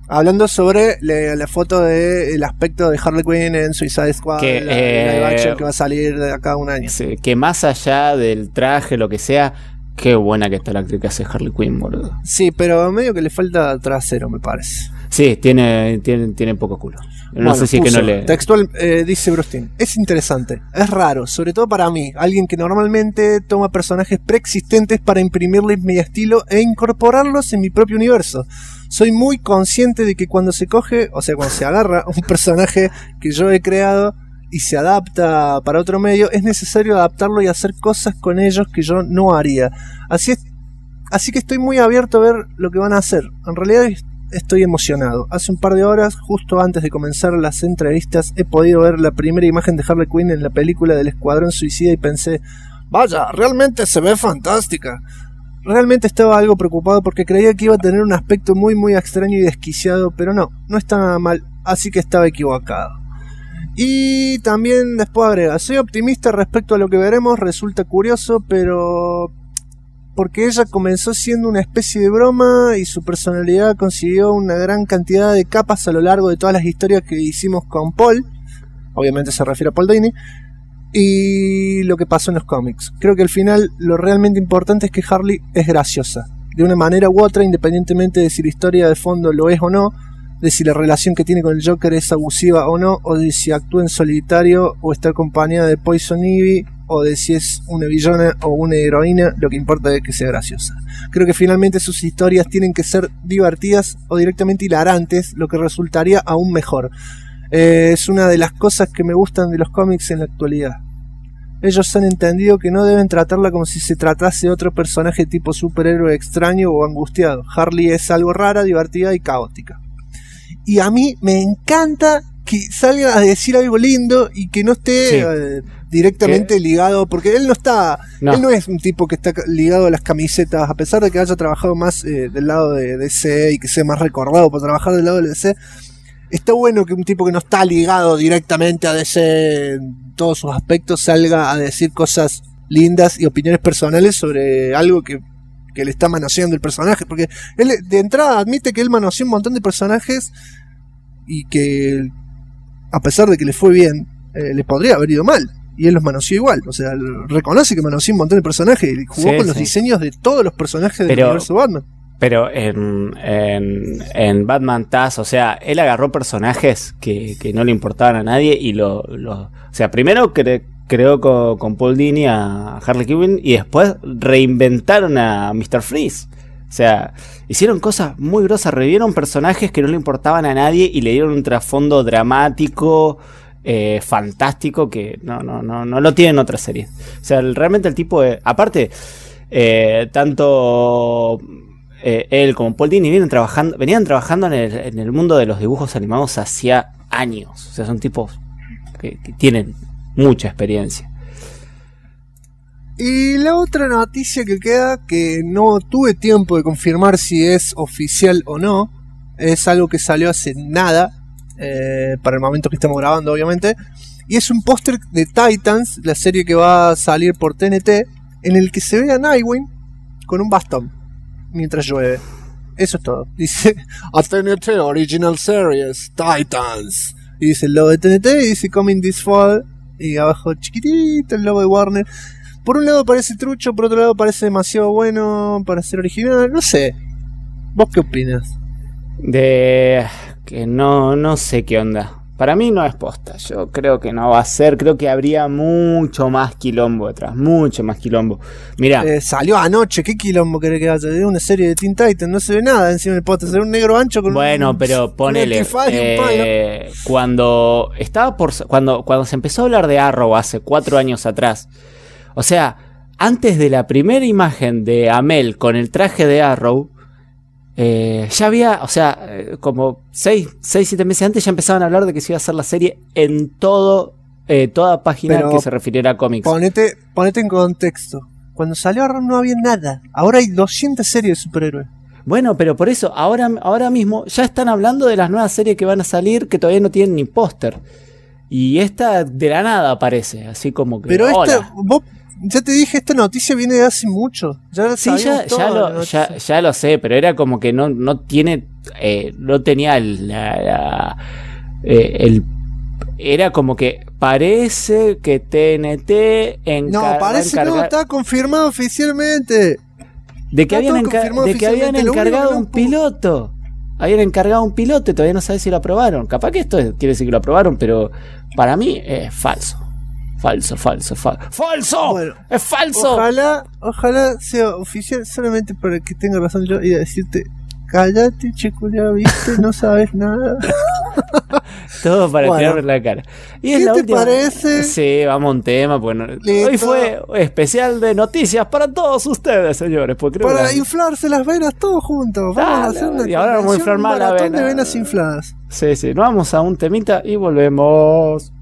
Hablando sobre la foto del aspecto de Harley Quinn en Suicide Squad, que, la live action que va a salir de acá a un año. Sí, que más allá del traje, lo que sea, qué buena que está la actriz que hace Harley Quinn, boludo. Sí, pero medio que le falta trasero, me parece. Sí, tiene poco culo. No sé si es que no le... Textual, dice Brustin. Es interesante, es raro, sobre todo para mí, alguien que normalmente toma personajes preexistentes para imprimirles mi estilo e incorporarlos en mi propio universo. Soy muy consciente de que cuando se coge, o sea, cuando se agarra un personaje que yo he creado y se adapta para otro medio, es necesario adaptarlo y hacer cosas con ellos que yo no haría. Así que estoy muy abierto a ver lo que van a hacer. En realidad estoy emocionado. Hace un par de horas, justo antes de comenzar las entrevistas, he podido ver la primera imagen de Harley Quinn en la película del Escuadrón Suicida y pensé, vaya, realmente se ve fantástica. Realmente estaba algo preocupado porque creía que iba a tener un aspecto muy muy extraño y desquiciado, pero no está nada mal, así que estaba equivocado. Y también después agrega, soy optimista respecto a lo que veremos, resulta curioso, pero porque ella comenzó siendo una especie de broma y su personalidad consiguió una gran cantidad de capas a lo largo de todas las historias que hicimos con Paul, obviamente se refiere a Paul Dini, y lo que pasó en los cómics. Creo que al final lo realmente importante es que Harley es graciosa, de una manera u otra, independientemente de si la historia de fondo lo es o no, de si la relación que tiene con el Joker es abusiva o no, o de si actúa en solitario o está acompañada de Poison Ivy, o de si es una villana o una heroína. Lo que importa es que sea graciosa. Creo que finalmente sus historias tienen que ser divertidas o directamente hilarantes, lo que resultaría aún mejor. Es una de las cosas que me gustan de los cómics en la actualidad. Ellos han entendido que no deben tratarla como si se tratase de otro personaje tipo superhéroe extraño o angustiado. Harley es algo rara, divertida y caótica. Y a mí me encanta que salga a decir algo lindo y que no esté directamente ligado, porque él él no es un tipo que está ligado a las camisetas, a pesar de que haya trabajado más del lado de DC y que sea más recordado por trabajar del lado de DC. Está bueno que un tipo que no está ligado directamente a DC en todos sus aspectos salga a decir cosas lindas y opiniones personales sobre algo que le está manoseando el personaje, porque él de entrada admite que él manoseó un montón de personajes y que a pesar de que le fue bien, le podría haber ido mal, y él los manoseó igual. O sea, reconoce que manoseó un montón de personajes y jugó con los diseños de todos los personajes del universo Batman. Pero en Batman Taz, o sea, él agarró personajes que no le importaban a nadie y o sea, primero creó con Paul Dini a Harley Quinn y después reinventaron a Mr. Freeze. O sea, hicieron cosas muy grosas, revivieron personajes que no le importaban a nadie y le dieron un trasfondo dramático, fantástico, que no lo tienen otra serie. O sea, realmente el tipo, aparte, tanto él como Paul Dini venían trabajando en el mundo de los dibujos animados hacía años. O sea, son tipos que tienen mucha experiencia. Y la otra noticia que queda, que no tuve tiempo de confirmar si es oficial o no, es algo que salió hace nada, para el momento que estamos grabando obviamente, y es un póster de Titans, la serie que va a salir por TNT, en el que se ve a Nightwing con un bastón mientras llueve. Eso es todo. Dice a TNT Original Series Titans, y dice el logo de TNT y dice Coming This Fall, y abajo chiquitito el logo de Warner. Por un lado parece trucho, por otro lado parece demasiado bueno para ser original, no sé. ¿Vos qué opinas? De que no sé qué onda. Para mí no es posta. Yo creo que no va a ser. Creo que habría mucho más quilombo detrás. Mucho más quilombo. Mirá. Salió anoche. ¿Qué quilombo querés que haya? De una serie de Teen Titans. No se ve nada encima del póster. Se ve un negro ancho con pero ponele. Cuando se empezó a hablar de Arrow hace 4 años atrás. O sea, antes de la primera imagen de Amel con el traje de Arrow, ya había, o sea, como 6-7 meses antes ya empezaban a hablar de que se iba a hacer la serie en toda página pero que se refiriera a cómics. Ponete en contexto. Cuando salió Arrow no había nada. Ahora hay 200 series de superhéroes. Bueno, pero por eso, ahora mismo ya están hablando de las nuevas series que van a salir que todavía no tienen ni póster. Y esta de la nada aparece, así como que... Pero vos... Ya te dije, esta noticia viene de hace mucho. Ya lo sé, pero era como que no tiene no tenía era como que parece que TNT no, está confirmado oficialmente. De que habían encargado un piloto. Habían encargado un piloto y todavía no sabes si lo aprobaron. Capaz que esto quiere decir que lo aprobaron, pero para mí es falso. Falso. Bueno, es falso. Ojalá sea oficial, solamente para que tenga razón yo y decirte, cállate, chiculia, viste, no sabes nada. Todo para tirarme la cara. Y ¿Qué te parece? Sí, vamos a un tema. Bueno, hoy fue especial de noticias para todos ustedes, señores. Para inflarse las venas todos juntos. Vamos a hacer una y ahora vamos a inflar más la vena. De venas infladas. Sí, nos vamos a un temita y volvemos.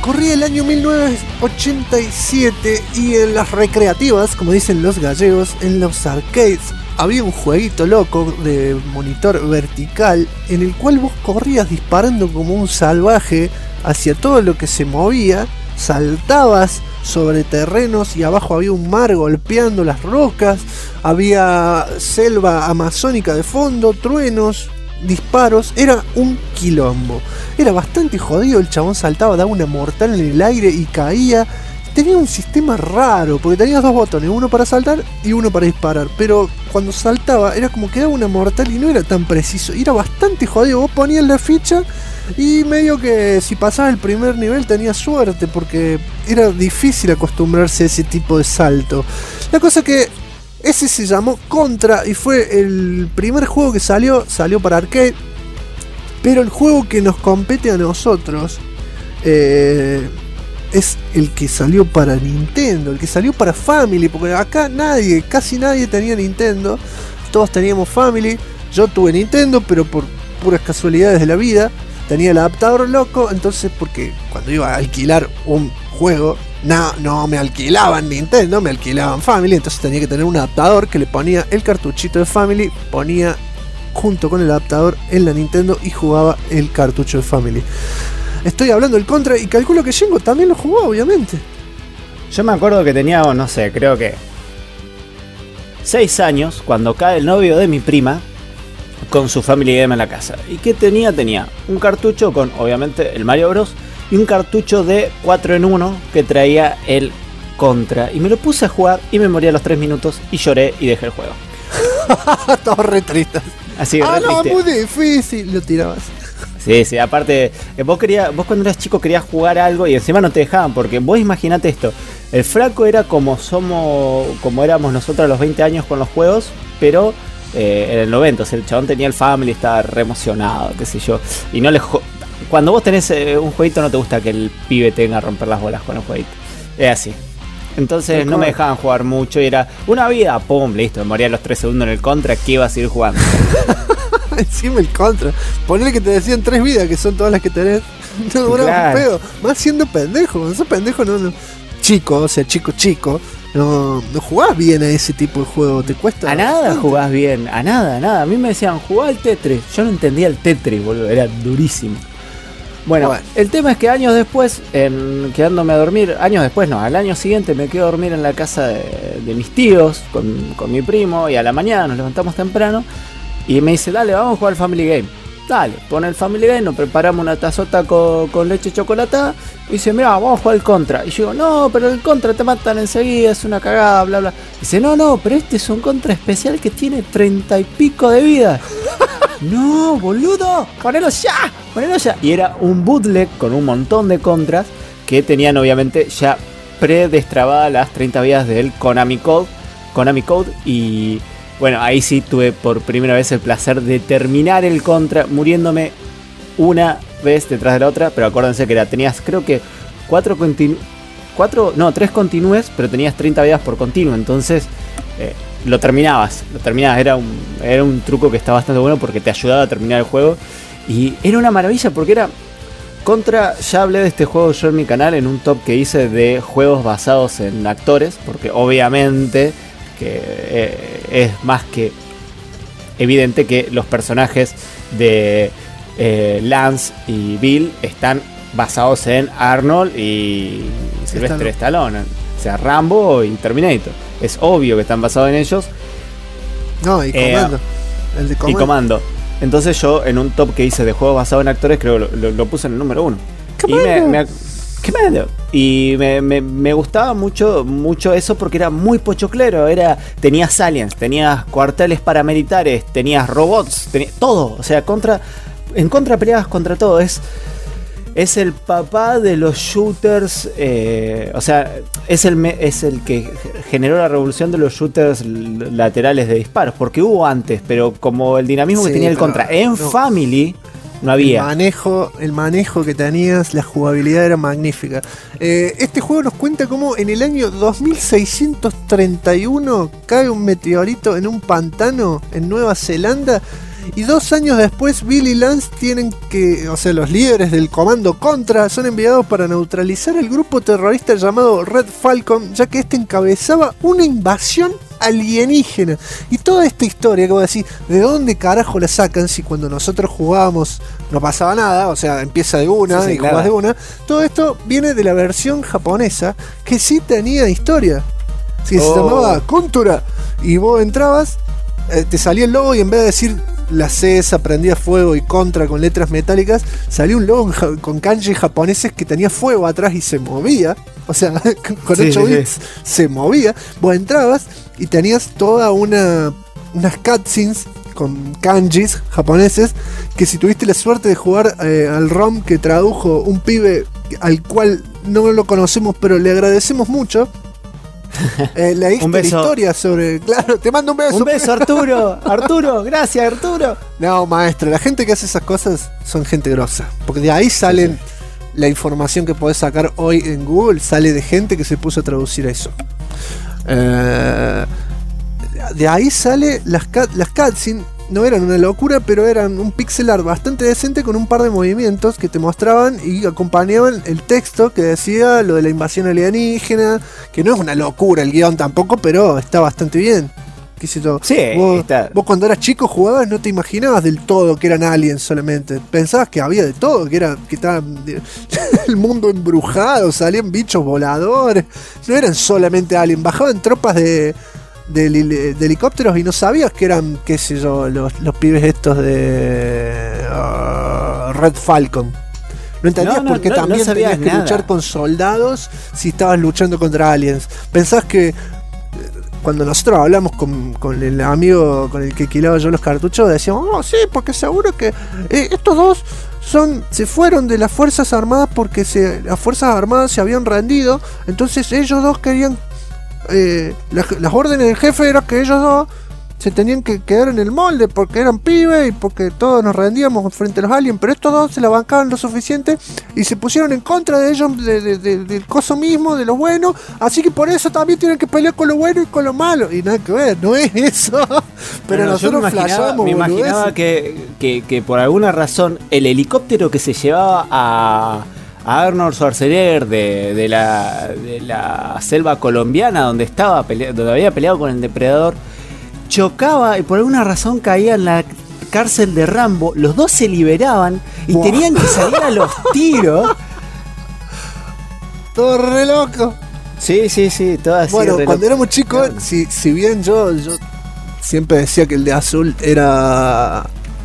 Corría el año 1987 y en las recreativas, como dicen los gallegos, en los arcades, había un jueguito loco de monitor vertical en el cual vos corrías disparando como un salvaje hacia todo lo que se movía, saltabas sobre terrenos y abajo había un mar golpeando las rocas, había selva amazónica de fondo, truenos, disparos, era un quilombo. Era bastante jodido, el chabón saltaba, daba una mortal en el aire y caía. Tenía un sistema raro, porque tenías dos botones, uno para saltar y uno para disparar, pero cuando saltaba era como que daba una mortal y no era tan preciso, y era bastante jodido. Vos ponías la ficha y medio que si pasabas el primer nivel tenías suerte, porque era difícil acostumbrarse a ese tipo de salto. La cosa que ese se llamó Contra y fue el primer juego que salió para arcade, pero el juego que nos compete a nosotros es el que salió para Nintendo, el que salió para Family, porque acá casi nadie tenía Nintendo, todos teníamos Family. Yo tuve Nintendo, pero por puras casualidades de la vida, tenía el adaptador loco, entonces porque cuando iba a alquilar un juego, no me alquilaban Nintendo, me alquilaban Family, entonces tenía que tener un adaptador que le ponía el cartuchito de Family, ponía junto con el adaptador en la Nintendo y jugaba el cartucho de Family. Estoy hablando del Contra y calculo que Shingo también lo jugó, obviamente. Yo me acuerdo que tenía, no sé, creo que 6 años cuando cae el novio de mi prima con su Family Game en la casa. ¿Y qué tenía? Tenía un cartucho con, obviamente, el Mario Bros. Y un cartucho de 4 en 1 que traía el Contra. Y me lo puse a jugar y me morí a los 3 minutos y lloré y dejé el juego. Todos re tristes. Así que no, muy difícil, lo tirabas. Sí, aparte, vos cuando eras chico querías jugar algo y encima no te dejaban, porque vos imaginate esto, el flaco era como éramos nosotros a los 20 años con los juegos, pero en el 90, o sea, el chabón tenía el Family, estaba re emocionado, qué sé yo, y no le cuando vos tenés un jueguito no te gusta que el pibe tenga a romper las bolas con el jueguito, es así. Entonces no me dejaban jugar mucho y era una vida, pum, listo, me moría a los 3 segundos en el Contra, que iba a seguir jugando. Encima el Contra, ponele que te decían 3 vidas, que son todas las que tenés. No duraba un pedo, más siendo pendejo. Sos pendejo, no. Chico, o sea, chico, no jugás bien a ese tipo de juego, te cuesta. A nada bastante. Jugás bien, a nada. A mí me decían, jugá al Tetris. Yo no entendía el Tetris, boludo, era durísimo. Bueno, el tema es que años después, quedándome a dormir, al año siguiente me quedo a dormir en la casa de mis tíos, con mi primo, y a la mañana nos levantamos temprano, y me dice, dale, vamos a jugar al Family Game. Dale, pone el Family Game, nos preparamos una tazota con leche chocolatada, y dice, mira, vamos a jugar al Contra. Y yo digo, no, pero el Contra te matan enseguida, es una cagada, bla, bla. Dice, no, pero este es un Contra especial que tiene 30 y pico de vida. No, boludo, ponelo ya. Y era un bootleg con un montón de contras que tenían obviamente ya predestrabadas las 30 vidas del Konami Code. Y bueno, ahí sí tuve por primera vez el placer de terminar el Contra muriéndome una vez detrás de la otra. Pero acuérdense que tenías creo que 3 continues, pero tenías 30 vidas por continuo. Entonces lo terminabas. Era un truco que está bastante bueno porque te ayudaba a terminar el juego. Y era una maravilla porque era Contra. Ya hablé de este juego yo en mi canal en un top que hice de juegos basados en actores, porque obviamente que es más que evidente que los personajes de Lance y Bill están basados en Arnold y Sylvester Stallone, o sea, Rambo y Terminator. Es obvio que están basados en ellos. No, y Comando. El de Comando. Y Comando. Entonces yo en un top que hice de juegos basados en actores creo lo puse en el número 1. Y me gustaba mucho eso porque era muy pochoclero. Tenías aliens, tenías cuarteles paramilitares, tenías robots, tenías todo. O sea, en contra peleabas contra todo. Es el papá de los shooters, o sea, es el que generó la revolución de los shooters laterales de disparos, porque hubo antes, pero como el dinamismo que tenía el Contra en Family no había. El manejo que tenías, la jugabilidad era magnífica. Este juego nos cuenta cómo en el año 2631 cae un meteorito en un pantano en Nueva Zelanda Y 2 años después, Bill y Lance los líderes del Comando Contra son enviados para neutralizar el grupo terrorista llamado Red Falcon, ya que este encabezaba una invasión alienígena. Y toda esta historia que voy a decir, ¿de dónde carajo la sacan? Si cuando nosotros jugábamos no pasaba nada, o sea, empieza de una y jugás de una. Todo esto viene de la versión japonesa, que sí tenía historia. Sí, se llamaba Contura. Y vos entrabas, te salía el logo y en vez de decir la C prendía fuego y Contra con letras metálicas, salía un logo con kanji japoneses que tenía fuego atrás y se movía. O sea, con 8 bits se movía. Vos entrabas y tenías toda unas cutscenes con kanjis japoneses, que si tuviste la suerte de jugar al ROM que tradujo un pibe al cual no lo conocemos pero le agradecemos mucho, leíste la historia sobre... Claro, te mando un beso. Un beso, Arturo. Arturo, gracias, Arturo. No, maestro, la gente que hace esas cosas son gente grosa, porque de ahí salen la información que podés sacar hoy en Google, sale de gente que se puso a traducir eso. De ahí sale las cutscenes. No eran una locura, pero eran un pixel art bastante decente con un par de movimientos que te mostraban y acompañaban el texto que decía lo de la invasión alienígena, que no es una locura el guión tampoco, pero está bastante bien. ¿Qué sé yo? Sí, vos cuando eras chico jugabas, no te imaginabas del todo que eran aliens solamente. Pensabas que había de todo, que estaba el mundo embrujado, salían bichos voladores. No eran solamente aliens, bajaban tropas de helicópteros y no sabías que eran, qué sé yo, los pibes estos de Red Falcon. No entendías por qué también tenías que luchar con soldados si estabas luchando contra aliens. Pensás que cuando nosotros hablamos con el amigo con el que alquilaba yo los cartuchos, decíamos, oh sí, porque seguro que estos dos se fueron de las Fuerzas Armadas porque las Fuerzas Armadas se habían rendido, entonces ellos dos querían... las órdenes del jefe eran que ellos dos se tenían que quedar en el molde porque eran pibes y porque todos nos rendíamos frente a los aliens, pero estos dos se la bancaban lo suficiente y se pusieron en contra de ellos, del coso mismo, de lo bueno, así que por eso también tienen que pelear con lo bueno y con lo malo, y nada que ver, no es eso. Pero nosotros flashábamos. Me imaginaba que por alguna razón el helicóptero que se llevaba a Arnold Schwarzenegger de la selva colombiana donde había peleado con el depredador, chocaba y por alguna razón caía en la cárcel de Rambo. Los dos se liberaban y tenían que salir a los tiros. Todo re loco. Sí, todo así. Bueno, cuando éramos chicos, si bien yo siempre decía que el de azul era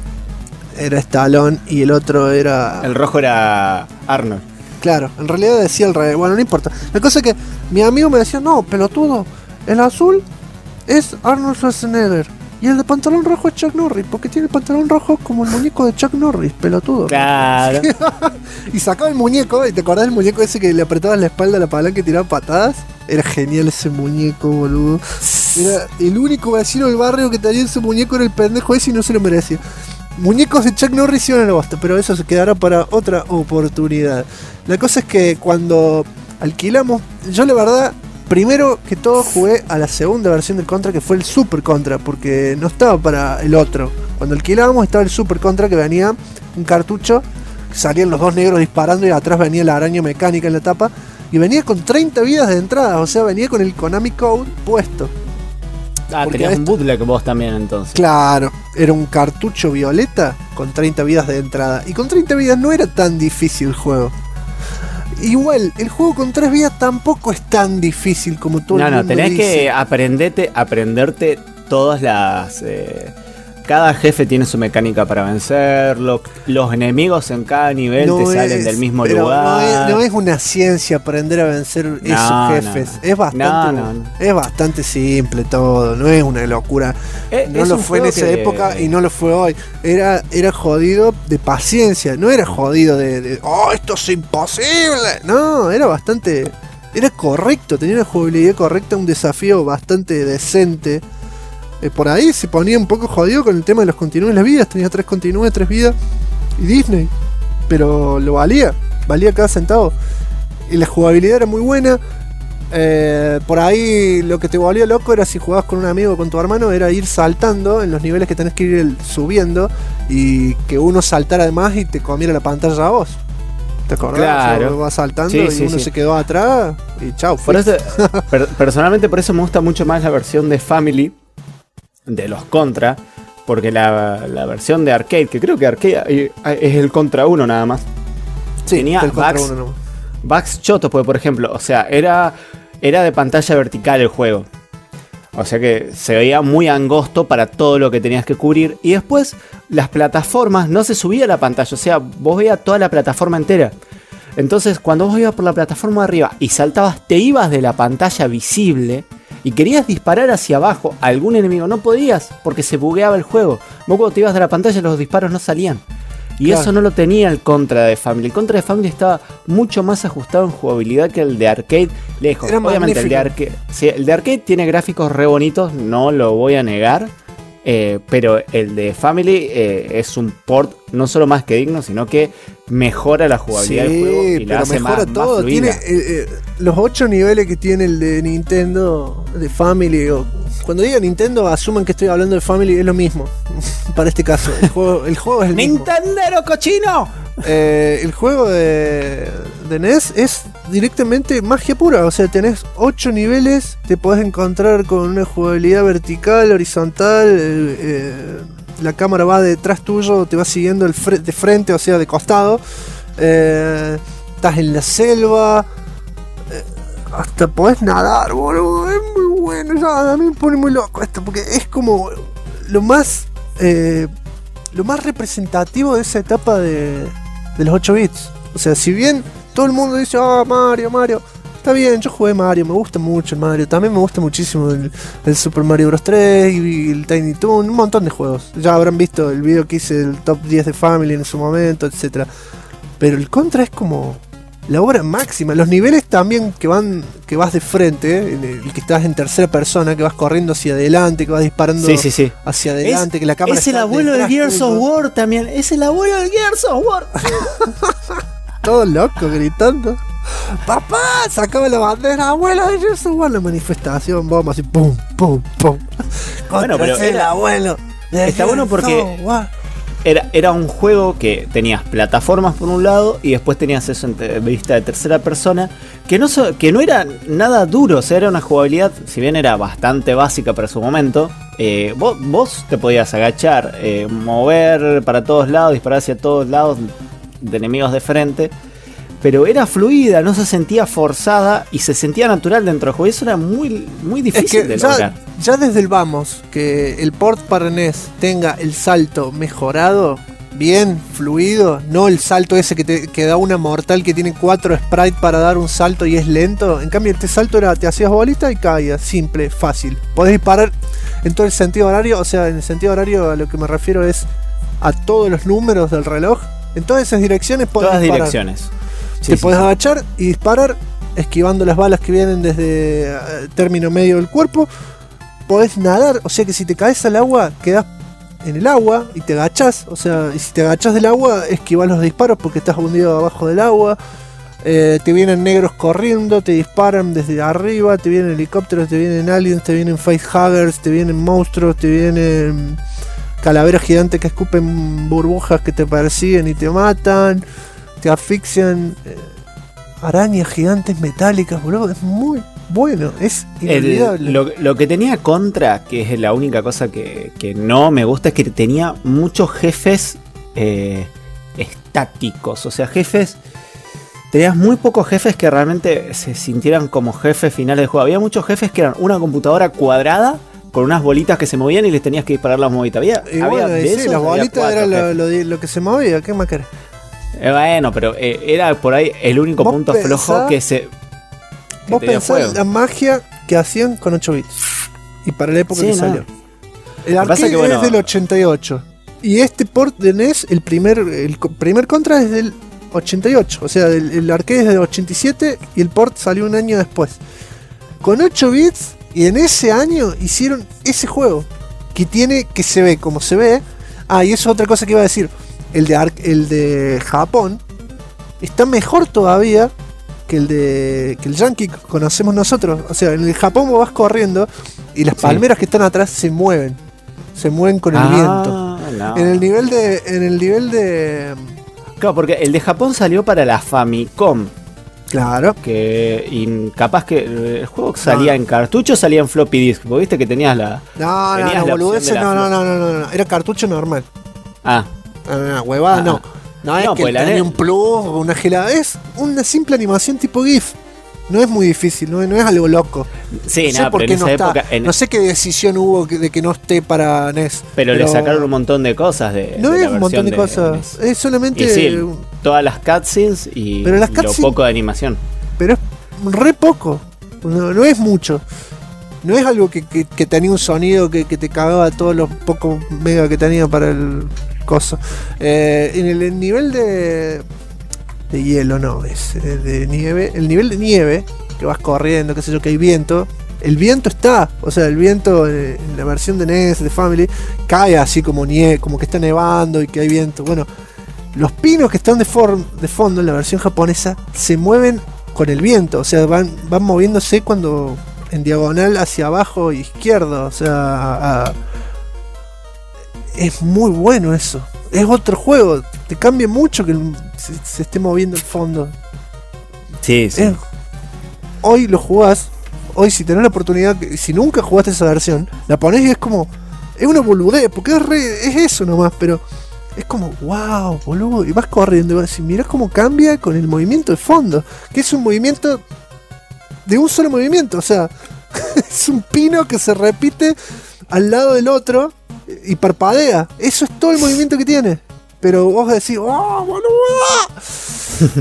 Stallone y el otro era... El rojo era Arnold. Claro, en realidad decía el revés. Bueno, no importa. La cosa es que mi amigo me decía, no, pelotudo, el azul es Arnold Schwarzenegger y el de pantalón rojo es Chuck Norris, porque tiene el pantalón rojo como el muñeco de Chuck Norris, pelotudo. Claro. Y sacaba el muñeco, y te acordás del muñeco ese que le apretabas la espalda a la palanca y tiraba patadas. Era genial ese muñeco, boludo. Era el único vecino del barrio que tenía ese muñeco, era el pendejo ese y no se lo merecía. Muñecos de Chuck Norris iban a la bosta, pero eso se quedará para otra oportunidad. La cosa es que cuando alquilamos, yo la verdad, primero que todo jugué a la segunda versión del Contra, que fue el Super Contra, porque no estaba para el otro. Cuando alquilábamos estaba el Super Contra, que venía un cartucho, que salían los dos negros disparando y atrás venía la araña mecánica en la tapa, y venía con 30 vidas de entrada, o sea, venía con el Konami Code puesto. Tenías un bootleg vos también entonces. Claro, era un cartucho violeta con 30 vidas de entrada. Y con 30 vidas no era tan difícil el juego. Igual, el juego con 3 vidas tampoco es tan difícil como todo el mundo dice. No, tenés que aprenderte todas las... cada jefe tiene su mecánica para vencerlo. Los enemigos en cada nivel te salen del mismo lugar. No es una ciencia aprender a vencer esos jefes. Es bastante simple todo. No es una locura. No lo fue en esa época y no lo fue hoy. Era jodido de paciencia. No era jodido de esto es imposible. No, era bastante... Era correcto. Tenía una jugabilidad correcta. Un desafío bastante decente. Por ahí se ponía un poco jodido con el tema de los continúes de las vidas. Tenía 3 continúes, 3 vidas y Disney, pero lo valía cada centavo. Y la jugabilidad era muy buena. Por ahí lo que te volvía loco era si jugabas con un amigo o con tu hermano, era ir saltando en los niveles que tenés que ir subiendo y que uno saltara además y te comiera la pantalla a vos. ¿Te acordás? Claro. O sea, vas saltando Sí, y sí, uno sí. se quedó atrás y chau. Por eso, personalmente por eso me gusta mucho más la versión de Family de los Contra, porque la versión de arcade, que creo que arcade es el Contra 1 nada más, Sí, tenía el contra bugs, uno nomás. bugs chotos, porque por ejemplo, o sea, era de pantalla vertical el juego. O sea que se veía muy angosto para todo lo que tenías que cubrir. Y después las plataformas no se subía a la pantalla. O sea, vos veías toda la plataforma entera. Entonces cuando vos ibas por la plataforma de arriba y saltabas, te ibas de la pantalla visible y querías disparar hacia abajo a algún enemigo. No podías porque se bugueaba el juego. Vos cuando te ibas de la pantalla los disparos no salían. Y Claro. eso no lo tenía el Contra de Family. El Contra de Family estaba mucho más ajustado en jugabilidad que el de arcade. Lejos. Era Obviamente el de magnífico. arcade. Sí, el de arcade tiene gráficos re bonitos, no lo voy a negar. Pero el de Family es un port no solo más que digno, sino que mejora la jugabilidad del juego y la pero hace mejora más todo. fluida. Tiene los 8 niveles que tiene el de Nintendo, de Family. Cuando diga Nintendo, asuman que estoy hablando de Family, es lo mismo. Para este caso, el juego es el mismo. ¡Nintendero cochino! El juego de NES es directamente magia pura. O sea, tenés 8 niveles, te podés encontrar con una jugabilidad vertical, horizontal. La cámara va detrás tuyo, te va siguiendo de frente, o sea, de costado. Estás en la selva. Hasta podés nadar, boludo. Es muy bueno. Ya, a mí me pone muy loco esto, porque es como lo más representativo de esa etapa de los 8 bits. O sea, si bien todo el mundo dice, Mario, está bien, yo jugué Mario, me gusta mucho el Mario, también me gusta muchísimo el Super Mario Bros. 3 y el Tiny Toon, un montón de juegos. Ya habrán visto el video que hice del top 10 de Family en su momento, etcétera. Pero el Contra es como la obra máxima. Los niveles también que vas de frente, el que estás en tercera persona, que vas corriendo hacia adelante, que vas disparando Sí. hacia adelante, que la cámara Es el está abuelo del detrás Gears of tuyo. War también. Es el abuelo del Gears of War. Todo loco gritando. Papá, sacame la bandera, abuelo de Gears of War. La manifestación, bomba así, pum, pum, pum. Bueno, pero el abuelo de está bueno Gears porque of War. Era un juego que tenías plataformas por un lado y después tenías eso en vista de tercera persona, que no era nada duro, o sea, era una jugabilidad, si bien era bastante básica para su momento, vos te podías agachar, mover para todos lados, disparar hacia todos lados de enemigos de frente, pero era fluida, no se sentía forzada y se sentía natural dentro del juego, y eso era muy, muy difícil de lograr. Ya desde el vamos, que el port para NES tenga el salto mejorado, bien, fluido, no el salto ese que da una mortal que tiene 4 sprites para dar un salto y es lento. En cambio este salto era, te hacías bolita y caías, simple, fácil. Podés disparar en todo el sentido horario, o sea, en el sentido horario a lo que me refiero es a todos los números del reloj. En todas esas direcciones podés Todas disparar. direcciones. Te podés agachar y disparar, esquivando las balas que vienen desde término medio del cuerpo. Podés nadar, o sea que si te caes al agua, quedás en el agua y te agachás. O sea, y si te agachás del agua, esquivás los disparos porque estás hundido abajo del agua. Te vienen negros corriendo, te disparan desde arriba, te vienen helicópteros, te vienen aliens, te vienen facehuggers, te vienen monstruos, te vienen calaveras gigantes que escupen burbujas que te persiguen y te matan. Te asfixian, arañas gigantes metálicas, boludo. Es muy bueno, es inolvidable. Lo que tenía Contra, que es la única cosa que no me gusta, es que tenía muchos jefes estáticos. O sea, tenías muy pocos jefes que realmente se sintieran como jefes finales del juego. Había muchos jefes que eran una computadora cuadrada con unas bolitas que se movían y les tenías que disparar las bolitas. Bueno, de sí, esos, las bolitas había eran cuatro lo que se movía. ¿Qué más querés? bueno, pero era por ahí el único ¿Vos punto pensás- flojo que Vos tenía pensás juego. la magia que hacían con 8 bits. Y para la época Sí, que no. salió. El Lo que pasa arcade que, bueno, es del 88. Y este port de NES, el primer Contra es del 88. O sea, el arcade es del 87 y el port salió un año después. Con 8 bits, y en ese año hicieron ese juego. Que se ve como se ve. Ah, y eso es otra cosa que iba a decir. El de Japón está mejor todavía que el yankee que conocemos nosotros. O sea, en el Japón vos vas corriendo y las palmeras que están atrás se mueven con el viento. No. En el nivel de Claro, porque el de Japón salió para la Famicom. claro. Y capaz que el juego salía en cartucho, salía en floppy disk. Porque viste que tenías la. No, tenías la boludeces, opción de la no. Era cartucho normal. Ah, Huevada, no. No es No, que pues la tenía NES un plus o una gelada. Es una simple animación tipo GIF. No es muy difícil, no es algo loco. sí, No sé nada, por pero qué en no esa está. época. No sé qué decisión hubo de que no esté para NES. Pero le sacaron un montón de cosas de. No de es la un montón de versión cosas. NES. Es solamente. Y sí, todas las cutscenes y Pero las lo cutscenes- poco de animación. Pero es re poco. No es mucho. No es algo que tenía un sonido que te cagaba todos los pocos mega que tenía para el coso. En el nivel de hielo, no, es de nieve. El nivel de nieve, que vas corriendo, qué sé yo, que hay viento. El viento está, o sea, el viento en la versión de NES, de Family, cae así como nieve, como que está nevando y que hay viento. Bueno, los pinos que están de fondo en la versión japonesa se mueven con el viento, o sea, van moviéndose cuando en diagonal hacia abajo izquierdo, o sea, es muy bueno eso. Es otro juego, te cambia mucho que se esté moviendo el fondo. Sí, sí. Hoy lo jugás, hoy si tenés la oportunidad, si nunca jugaste esa versión, la ponés y es como, es una boludez, porque es eso nomás, pero es como, wow, boludo, y vas corriendo y vas a decir, mirá cómo cambia con el movimiento de fondo, que es un movimiento de un solo movimiento, o sea, es un pino que se repite al lado del otro y parpadea, eso es todo el movimiento que tiene, pero vos decís, oh, boludo.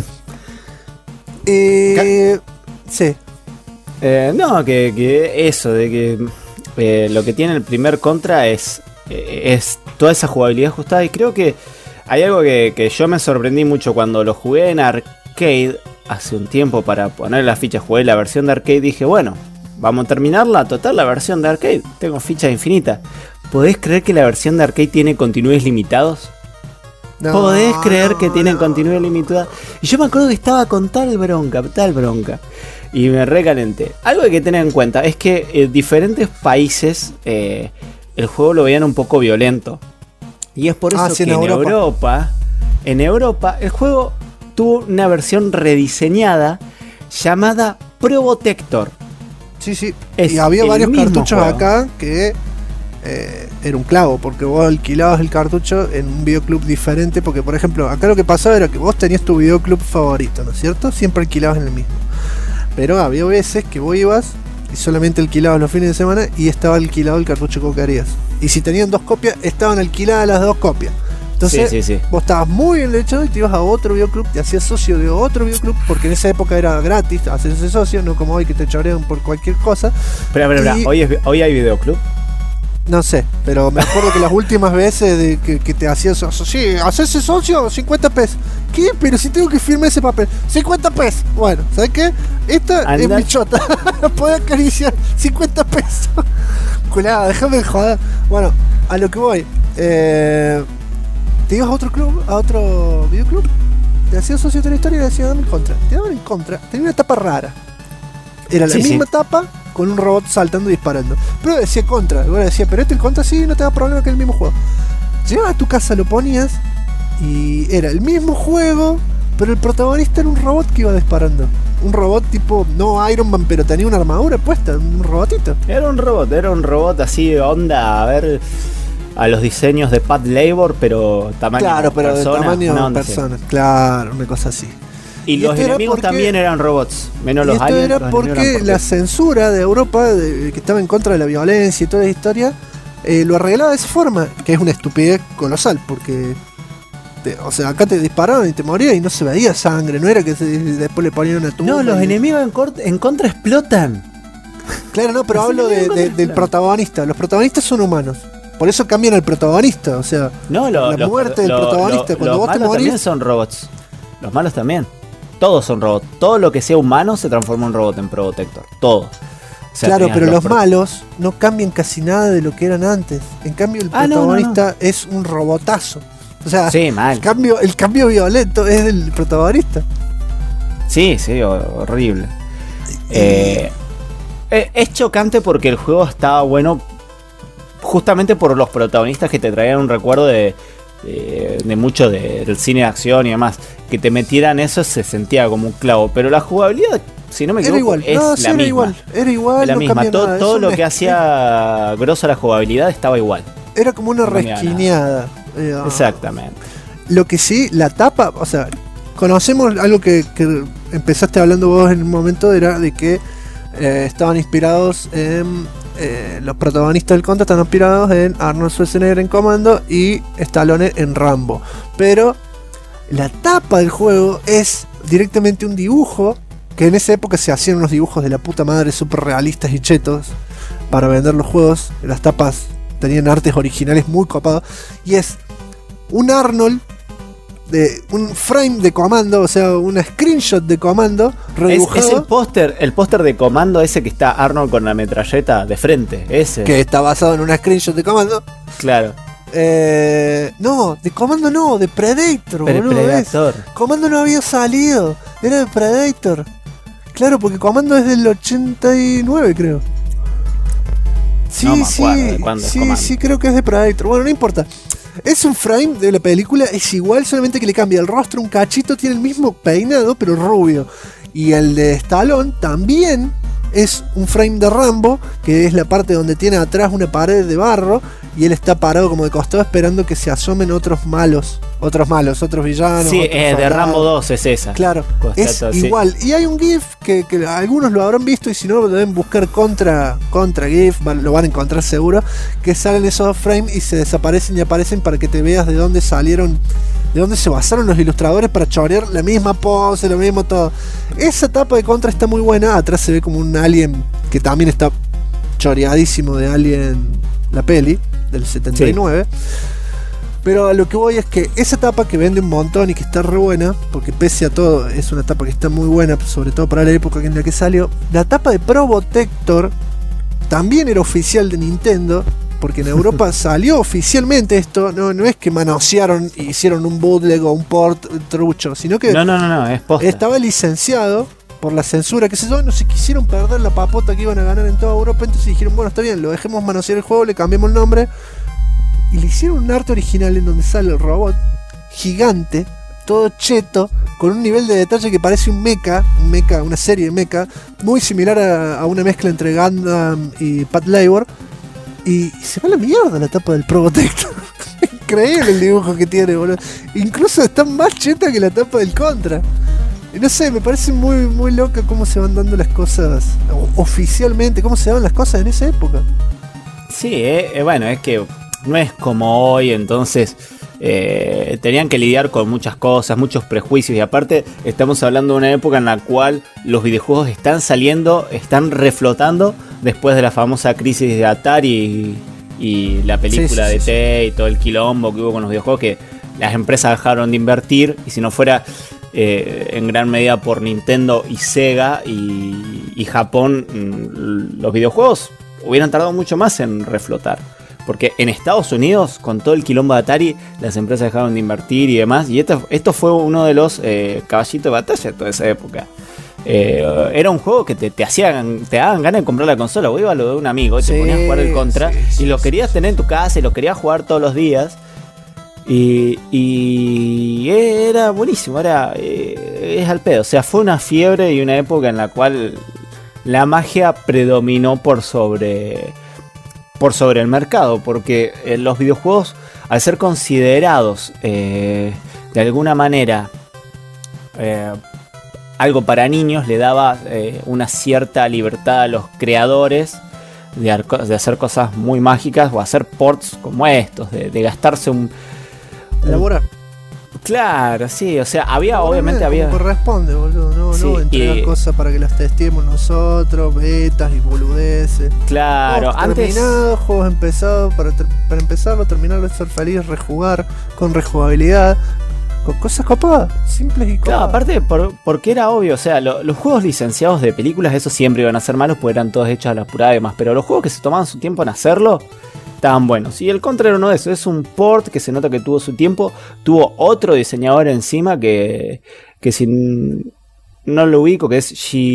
Sí. No, que eso, de que lo que tiene el primer Contra es toda esa jugabilidad ajustada. Y creo que hay algo que yo me sorprendí mucho cuando lo jugué en arcade hace un tiempo para poner las fichas. Jugué la versión de arcade y dije, bueno, vamos a terminarla. Total, la versión de arcade, tengo fichas infinitas. ¿Podés creer que la versión de arcade tiene continuidades limitados? No, ¿Podés creer que tienen no. continuidad limitada? Y yo me acuerdo que estaba con tal bronca. Y me recalenté. Algo que hay que tener en cuenta es que diferentes países el juego lo veían un poco violento. Y es por eso sí, que en Europa el juego tuvo una versión rediseñada llamada Probotector. Sí. Es Y había el varios mismo cartuchos juego. acá que era un clavo, porque vos alquilabas el cartucho en un videoclub diferente, porque por ejemplo, acá lo que pasaba era que vos tenías tu videoclub favorito, ¿no es cierto? Siempre alquilabas en el mismo. Pero había veces que vos ibas y solamente alquilabas los fines de semana y estaba alquilado el cartucho que vos querías. Y si tenían 2 copias, estaban alquiladas las 2 copias. Entonces, Sí. vos estabas muy bien lechado y te ibas a otro videoclub, te hacías socio de otro videoclub, porque en esa época era gratis hacerse socio, no como hoy que te chorean por cualquier cosa. Espera, Y- ¿hoy hay videoclub? No sé, pero me acuerdo que las últimas veces de que te hacías socio, sí, hacerse socio, 50 pesos. ¿Qué? Pero si tengo que firmar ese papel, 50 pesos. Bueno, ¿sabes qué? Esta es Anda. mi chota, la puedo acariciar, 50 pesos. Culada, déjame de joder. Bueno, a lo que voy. Te ibas a otro club, a otro videoclub, te hacías socio de la historia y le decías, dame en contra. Te daban en contra, tenía una etapa rara. Era la Sí, misma sí. etapa con un robot saltando y disparando. Pero decía contra. Luego decía, pero en contra sí, no te da problema que es el mismo juego. Llegabas a tu casa, lo ponías y era el mismo juego, pero el protagonista era un robot que iba disparando. Un robot tipo, no Iron Man, pero tenía una armadura puesta, un robotito. Era un robot así de onda, a ver, a los diseños de Pat Labor, pero tamaño Claro, pero persona, de tamaño una de onda así. personas. Claro, una cosa así. Y Y los esto era enemigos porque- también eran robots, menos Y los esto aliens. era los enemigos porque eran la censura de Europa, que estaba en contra de la violencia y toda la historia, lo arreglaba de esa forma, que es una estupidez colosal, porque o sea, acá te disparaban y te morías y no se veía sangre, no era que después le ponían una tumba. No, los y- enemigos en contra explotan. Claro, no, pero los hablo enemigos del claro. protagonista. Los protagonistas son humanos. Por eso cambian al protagonista, o sea, No, la muerte del protagonista, cuando los vos te malos también morís. son robots. Los malos también. Todos son robots. Todo lo que sea humano se transforma en robot en Probotector. Todo. O sea, Claro, tenías pero los malos no cambian casi nada de lo que eran antes. En cambio, el Ah, no, protagonista es un robotazo. O sea, Sí, mal. el cambio violento es del protagonista. Sí, horrible. Es chocante porque el juego estaba bueno justamente por los protagonistas que te traían un recuerdo de mucho del cine de acción y demás. Que te metieran eso se sentía como un clavo. Pero la jugabilidad, si no me equivoco, es la misma. Era igual, la misma. Todo lo que hacía grosa la jugabilidad estaba igual. Era como una resquineada. Exactamente. Lo que sí, la tapa, o sea, conocemos algo que empezaste hablando vos en un momento, era de que estaban inspirados en... los protagonistas del Contra están inspirados en Arnold Schwarzenegger en Commando y Stallone en Rambo. Pero la tapa del juego es directamente un dibujo, que en esa época se hacían unos dibujos de la puta madre súper realistas y chetos para vender los juegos. Las tapas tenían artes originales muy copados. Y es un Arnold de un frame de Comando, o sea, una screenshot de Comando redibujado. Es el póster de Comando ese que está Arnold con la metralleta de frente, ese. Que está basado en una screenshot de Comando. Claro. No, de Comando no, de Predator, boludo. Predator. Comando no había salido, era de Predator. Claro, porque Comando es del 89, creo. Sí, no me acuerdo de cuándo es Comando. Sí, creo que es de Predator. Bueno, no importa. Es un frame de la película, es igual, solamente que le cambia el rostro un cachito, tiene el mismo peinado, pero rubio. Y el de Stallone también es un frame de Rambo, que es la parte donde tiene atrás una pared de barro, y él está parado como de costado esperando que se asomen otros villanos. Sí, de Rambo 2 es esa. Claro, es igual. Y hay un GIF que algunos lo habrán visto, y si no lo deben buscar contra GIF, lo van a encontrar seguro, que salen esos frames y se desaparecen y aparecen para que te veas de dónde salieron, de dónde se basaron los ilustradores para chorear la misma pose, lo mismo todo. Esa tapa de Contra está muy buena. Atrás se ve como un Alien que también está choreadísimo, de Alien, la peli del 79. Sí. Pero a lo que voy es que esa tapa, que vende un montón y que está re buena, porque pese a todo es una tapa que está muy buena, sobre todo para la época en la que salió. La tapa de Probotector también era oficial de Nintendo, porque en Europa salió oficialmente esto. No es que manosearon y hicieron un bootleg o un port trucho, sino que no, es posta. Estaba licenciado por la censura, que no se quisieron perder la papota que iban a ganar en toda Europa. Entonces dijeron, bueno, está bien, lo dejemos manosear el juego, le cambiamos el nombre y le hicieron un arte original en donde sale el robot gigante, todo cheto, con un nivel de detalle que parece un mecha, una serie de mecha, muy similar a una mezcla entre Gundam y Pat Labor. Y se va a la mierda la tapa del Probotector. Increíble el dibujo que tiene, boludo. Incluso está más cheta que la tapa del Contra. Y no sé, me parece muy, muy loca cómo se van dando las cosas oficialmente, cómo se daban las cosas en esa época. Sí, bueno, es que no es como hoy, entonces tenían que lidiar con muchas cosas, muchos prejuicios. Y aparte, estamos hablando de una época en la cual los videojuegos están saliendo, están reflotando después de la famosa crisis de Atari y la película de T y todo el quilombo que hubo con los videojuegos, que las empresas dejaron de invertir. Y si no fuera en gran medida por Nintendo y Sega y Japón, los videojuegos hubieran tardado mucho más en reflotar. Porque en Estados Unidos, con todo el quilombo de Atari, las empresas dejaron de invertir y demás. Y esto fue uno de los caballitos de batalla de toda esa época. Era un juego que te daban ganas de comprar la consola. Vos ibas a lo de un amigo y te ponías a jugar el Contra. Y lo querías tener en tu casa y lo querías jugar todos los días. Y era buenísimo, es al pedo. O sea, fue una fiebre y una época en la cual la magia predominó por sobre el mercado, porque los videojuegos, al ser considerados de alguna manera algo para niños, le daba una cierta libertad a los creadores de hacer cosas muy mágicas o hacer ports como estos, de gastarse elaborar. Claro, sí, o sea, obviamente había. Corresponde, boludo, no entregar cosas para que las testeemos nosotros, betas y boludeces. Claro, antes. Juegos empezados, para empezarlo, terminarlo, ser feliz, rejugar, con rejugabilidad, con cosas copadas, simples y copadas. Claro, aparte, porque era obvio, o sea, los juegos licenciados de películas, esos siempre iban a ser malos, porque eran todos hechos a la apurada y demás, pero los juegos que se tomaban su tiempo en hacerlo estaban buenos. Y el Contra era uno de esos. Es un port que se nota que tuvo su tiempo. Tuvo otro diseñador encima que no lo ubico, que es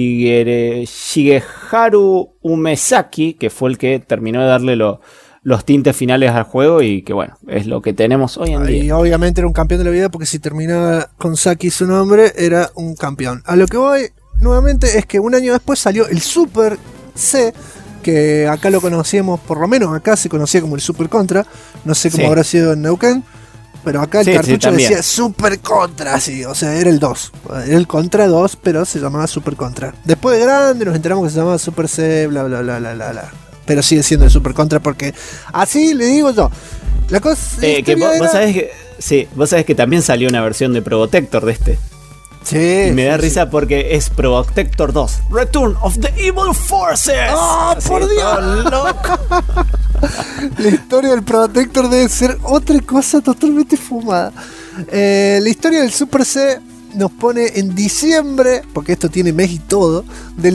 Shigeharu Umesaki, que fue el que terminó de darle los tintes finales al juego y que bueno, es lo que tenemos hoy en día. Y obviamente era un campeón de la vida porque si terminaba con Saki su nombre, era un campeón. A lo que voy nuevamente es que un año después salió el Super C, que acá lo conocíamos, por lo menos acá se conocía como el Super Contra, no sé cómo habrá sido en Neuquén, pero acá el cartucho decía Super Contra, sí, o sea, era el 2, era el Contra 2, pero se llamaba Super Contra. Después de grande nos enteramos que se llamaba Super C, bla bla bla bla bla bla. Pero sigue siendo el Super Contra porque así le digo yo. La cosa que vos sabés que también salió una versión de Probotector de este. Sí. Y me da risa porque es Probotector 2, Return of the Evil Forces. ¡Oh, por Dios! Loco. La historia del Probotector debe ser otra cosa totalmente fumada. La historia del Super C nos pone en diciembre, porque esto tiene mes y todo, del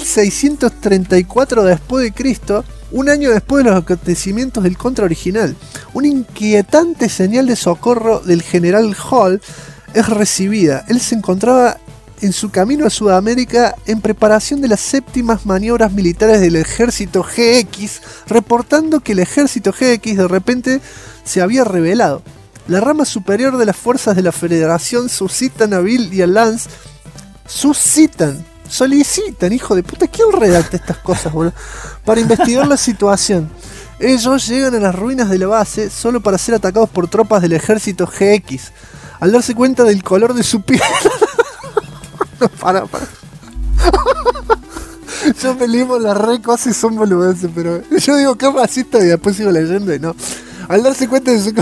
2634 después de Cristo, un año después de los acontecimientos del Contra original. Una inquietante señal de socorro del general Hall es recibida. Él se encontraba en su camino a Sudamérica en preparación de las séptimas maniobras militares del ejército GX, reportando que el ejército GX de repente se había rebelado. La rama superior de las fuerzas de la Federación solicitan a Bill y a Lance. Solicitan, hijo de puta. ¿Quién redacta estas cosas, boludo? Para investigar la situación. Ellos llegan a las ruinas de la base solo para ser atacados por tropas del ejército GX. Al darse cuenta del color de su piel. No, para. Yo me limo las re cosas y son boludeces, pero yo digo que es racista y después sigo leyendo y no. Al darse cuenta de su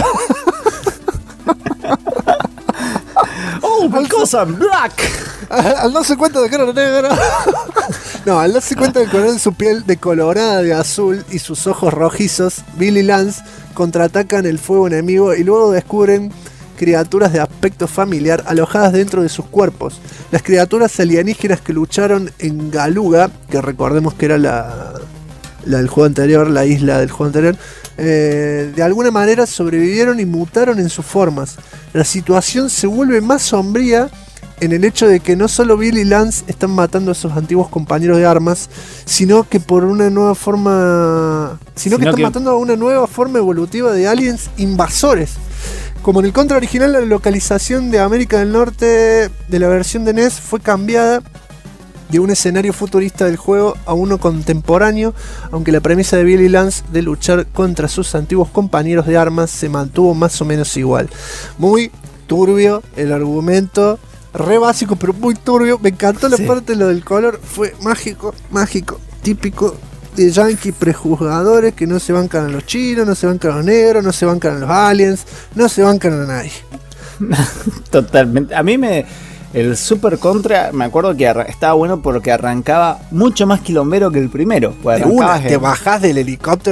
because I'm black. Al darse cuenta de que era negro. No, al darse cuenta del color de su piel decolorada de azul y sus ojos rojizos, Bill y Lance contraatacan el fuego enemigo y luego descubren criaturas de aspecto familiar alojadas dentro de sus cuerpos. Las criaturas alienígenas que lucharon en Galuga, que recordemos que era la del juego anterior, la isla del juego anterior, de alguna manera sobrevivieron y mutaron en sus formas. La situación se vuelve más sombría en el hecho de que no solo Bill y Lance están matando a sus antiguos compañeros de armas, sino que por una nueva forma, están matando a una nueva forma evolutiva de aliens invasores. Como en el Contra original, la localización de América del Norte de la versión de NES fue cambiada de un escenario futurista del juego a uno contemporáneo, aunque la premisa de Bill y Lance de luchar contra sus antiguos compañeros de armas se mantuvo más o menos igual. Muy turbio el argumento, re básico pero muy turbio. Me encantó la parte de lo del color, fue mágico, típico de yankee prejuzgadores que no se bancan a los chinos, no se bancan a los negros, no se bancan a los aliens, no se bancan a nadie. Totalmente. A mí el Super Contra, me acuerdo que estaba bueno porque arrancaba mucho más quilombero que el primero. Te bajás del helicóptero,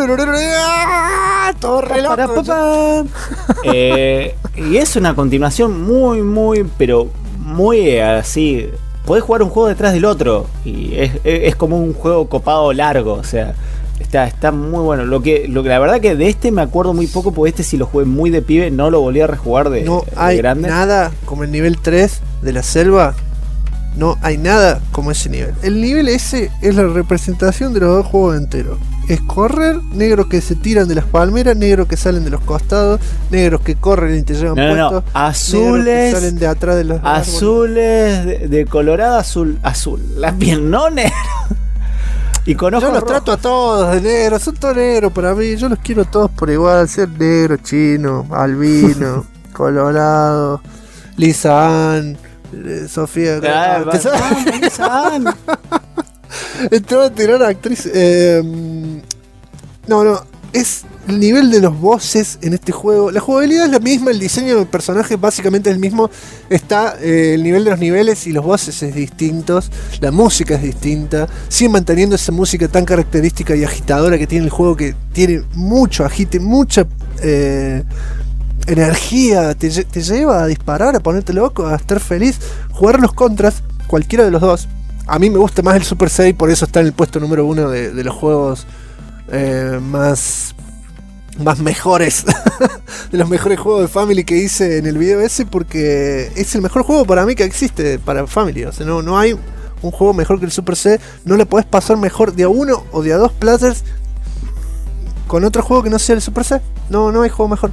todo re loco. Y es una continuación muy así. Podés jugar un juego detrás del otro y es como un juego copado largo, o sea, está muy bueno. Lo que la verdad que de este me acuerdo muy poco, porque este si lo jugué muy de pibe, no lo volví a rejugar de grande. No hay nada como el nivel 3 de la selva, no hay nada como ese nivel. El nivel ese es la representación de los dos juegos enteros. Es correr, negros que se tiran de las palmeras, negros que salen de los costados, negros que corren y te llevan puestos, azules que salen de atrás de los azules de colorado, azul, las piel no negro. Y con ojos yo los rojos. trato a todos de negro, son todos negros para mí, yo los quiero a todos por igual, ser negro, chino, albino, colorado, Lisa Ann, Sofía. Lisa Ann. Te voy a tirar actriz. No, es el nivel de los bosses en este juego. La jugabilidad es la misma, el diseño del personaje básicamente es el mismo. Está el nivel de los niveles y los bosses es distintos. La música es distinta. Sigue manteniendo esa música tan característica y agitadora que tiene el juego, que tiene mucho agite, mucha energía. Te lleva a disparar, a ponerte loco, a estar feliz. Jugar los contras, cualquiera de los dos. A mí me gusta más el Super 6, por eso está en el puesto número 1 de los juegos más más mejores, de los mejores juegos de Family que hice en el video ese, porque es el mejor juego para mí que existe para Family. O sea, no hay un juego mejor que el Super C. No le podés pasar mejor de a uno o de a dos players con otro juego que no sea el Super C. No hay juego mejor.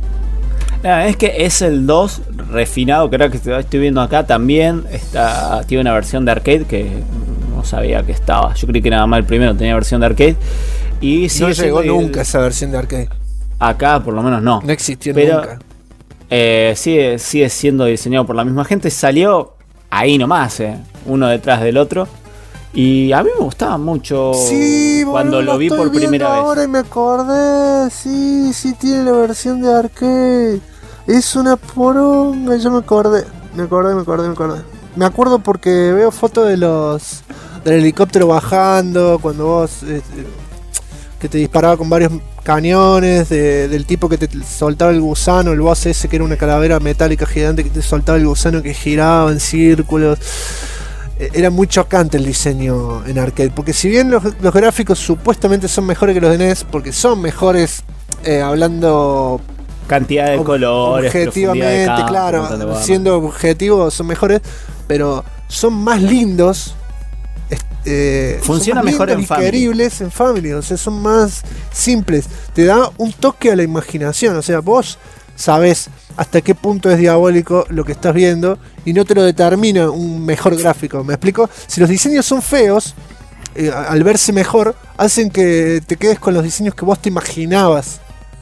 Es que es el 2 refinado, creo que estoy viendo acá también. Tiene una versión de arcade que no sabía que estaba. Yo creí que nada más el primero tenía versión de arcade. Y no llegó nunca esa versión de arcade. Acá por lo menos no. No existió nunca. Sigue siendo diseñado por la misma gente. Salió ahí nomás, uno detrás del otro. Y a mí me gustaba mucho cuando lo vi por primera vez. Ahora me acordé. Sí, tiene la versión de arcade. Es una poronga. Yo me acordé. Me acuerdo porque veo fotos del helicóptero bajando. Cuando vos que te disparaba con varios cañones, del tipo que te soltaba el gusano, el boss ese que era una calavera metálica gigante que te soltaba el gusano que giraba en círculos. Era muy chocante el diseño en arcade, porque si bien los gráficos supuestamente son mejores que los de NES, porque son mejores hablando cantidad de colores, objetivamente, campo, claro, siendo objetivos son mejores, pero son más lindos. Funciona son más mejor en Family. Queribles en Family, o sea, son más simples. Te da un toque a la imaginación, o sea, vos sabés hasta qué punto es diabólico lo que estás viendo y no te lo determina un mejor gráfico. ¿Me explico? Si los diseños son feos, al verse mejor, hacen que te quedes con los diseños que vos te imaginabas.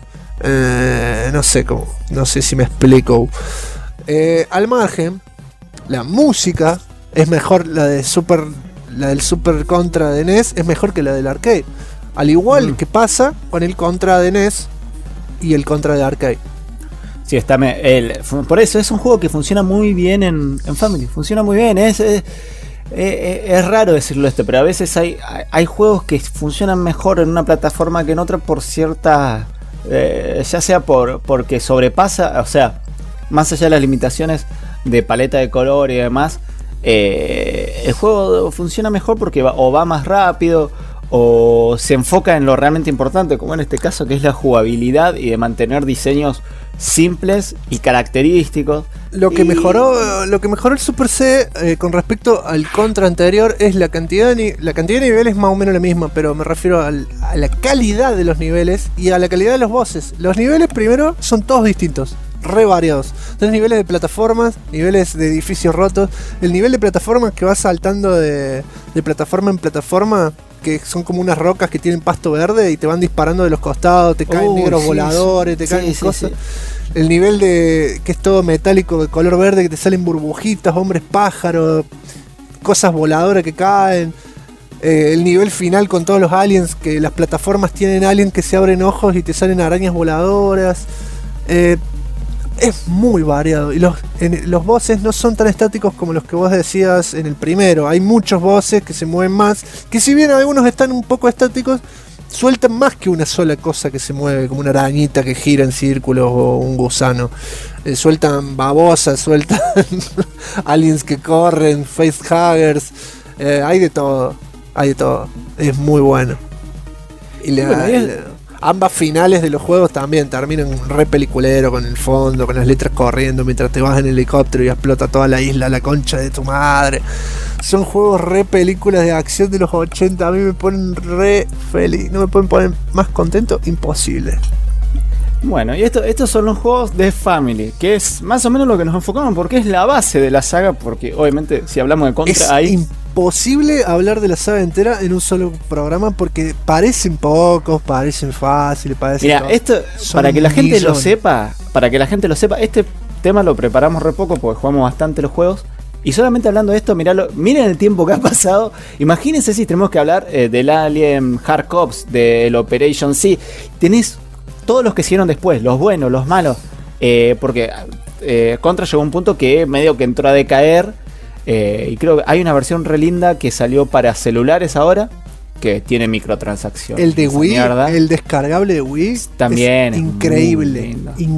No sé si me explico. Al margen, la música es mejor, la del Super Contra de NES es mejor que la del arcade. Al igual que pasa con el Contra de NES y el Contra de arcade. Sí, por eso es un juego que funciona muy bien en Family. Funciona muy bien. Es raro decirlo pero a veces hay juegos que funcionan mejor en una plataforma que en otra por cierta... ya sea porque sobrepasa, o sea, más allá de las limitaciones de paleta de color y demás, el juego funciona mejor porque va más rápido o se enfoca en lo realmente importante, como en este caso, que es la jugabilidad y de mantener diseños simples y característicos. Lo que mejoró el Super C con respecto al Contra anterior es la cantidad de niveles, más o menos la misma, pero me refiero a la calidad de los niveles y a la calidad de los bosses. Los niveles primero son todos distintos, re variados. Tenés niveles de plataformas, niveles de edificios rotos. El nivel de plataformas que va saltando de plataforma en plataforma, que son como unas rocas que tienen pasto verde y te van disparando de los costados, te caen negros voladores, te caen cosas. Sí. El nivel que es todo metálico de color verde, que te salen burbujitas, hombres pájaros, cosas voladoras que caen. El nivel final con todos los aliens, que las plataformas tienen aliens que se abren ojos y te salen arañas voladoras. Es muy variado y los bosses no son tan estáticos como los que vos decías en el primero. Hay muchos bosses que se mueven más, que si bien algunos están un poco estáticos, sueltan más que una sola cosa que se mueve, como una arañita que gira en círculos o un gusano. Sueltan babosas, sueltan aliens que corren, facehuggers, hay de todo, es muy bueno. Y ambas finales de los juegos también terminan re peliculero, con el fondo, con las letras corriendo mientras te vas en helicóptero y explota toda la isla, la concha de tu madre. Son juegos re películas de acción de los 80. A mí me ponen re feliz. No me pueden poner más contento, imposible. Bueno, y estos son los juegos de Family, que es más o menos lo que nos enfocamos, porque es la base de la saga. Porque obviamente si hablamos de Contra es imposible hablar de la saga entera en un solo programa, porque parecen pocos, parecen fáciles, Mira, esto, para que la gente lo sepa, este tema lo preparamos re poco porque jugamos bastante los juegos. Y solamente hablando de esto, miren el tiempo que ha pasado. Imagínense si tenemos que hablar del Alien Hard Cops, del Operation C. Tenés todos los que hicieron después, los buenos, los malos. Porque Contra llegó a un punto que medio que entró a decaer. Y creo que hay una versión re linda que salió para celulares ahora, que tiene microtransacciones. El de Wii, el descargable de Wii, también es increíble.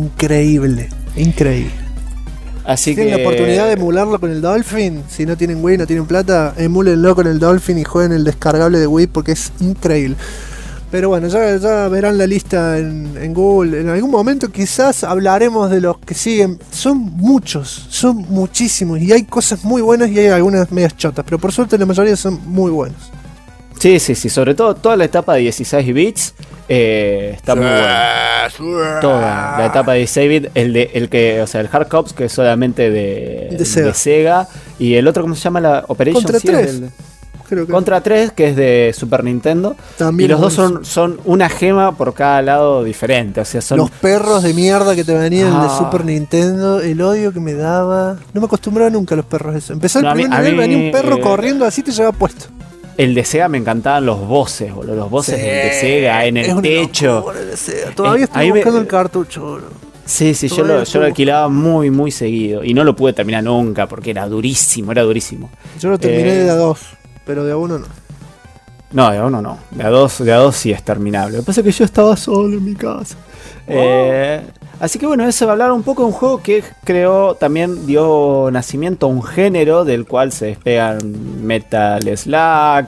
Así si tienen la oportunidad de emularlo con el Dolphin, si no tienen Wii, no tienen plata, emúlenlo con el Dolphin y jueguen el descargable de Wii porque es increíble. Pero bueno, ya verán la lista en Google. En algún momento quizás hablaremos de los que siguen. Son muchos, son muchísimos. Y hay cosas muy buenas y hay algunas medias chotas. Pero por suerte la mayoría son muy buenos. Sí, sobre todo toda la etapa de 16 bits está muy buena. Toda la etapa de 16 bits, el Hard Cops, que es solamente de Sega. Y el otro, ¿cómo se llama? La Operation Contra 3. Contra 3, que es de Super Nintendo. También y los dos son una gema por cada lado diferente. O sea, son los perros de mierda que te venían de Super Nintendo. El odio que me daba. No me acostumbraba nunca a los perros eso. Empezó el primer nivel, venía un perro corriendo así, te llevaba puesto. El de Sega me encantaban los bosses, boludo. Los bosses de Sega en el techo. Todavía estoy buscando el cartucho, boludo. Sí, yo lo alquilaba muy, muy seguido. Y no lo pude terminar nunca porque era durísimo. Yo lo terminé de A2. Pero de A1 no. No, de A1 no. De A2 sí es terminable. Lo que pasa es que yo estaba solo en mi casa. Así que bueno, eso va a hablar un poco de un juego que dio nacimiento a un género del cual se despegan Metal Slug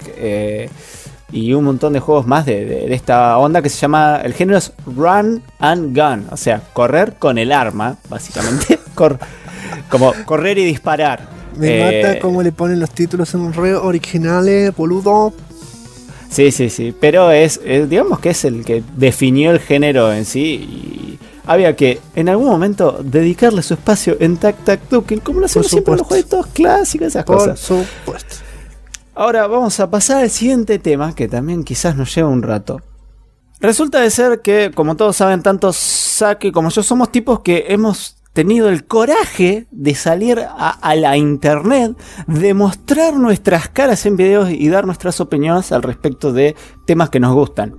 y un montón de juegos más de esta onda que se llama, el género es Run and Gun, o sea, correr con el arma, básicamente. Como correr y disparar. Me mata cómo le ponen los títulos en re originales, boludo. Sí, pero digamos que es el que definió el género en sí y había que en algún momento dedicarle su espacio en Tac Tac Token, como lo hacemos siempre en los jueguitos clásicos, esas cosas. Por supuesto. Ahora vamos a pasar al siguiente tema, que también quizás nos lleva un rato. Resulta de ser que, como todos saben, tanto Saki como yo somos tipos que hemos tenido el coraje de salir a la internet, de mostrar nuestras caras en videos y dar nuestras opiniones al respecto de temas que nos gustan.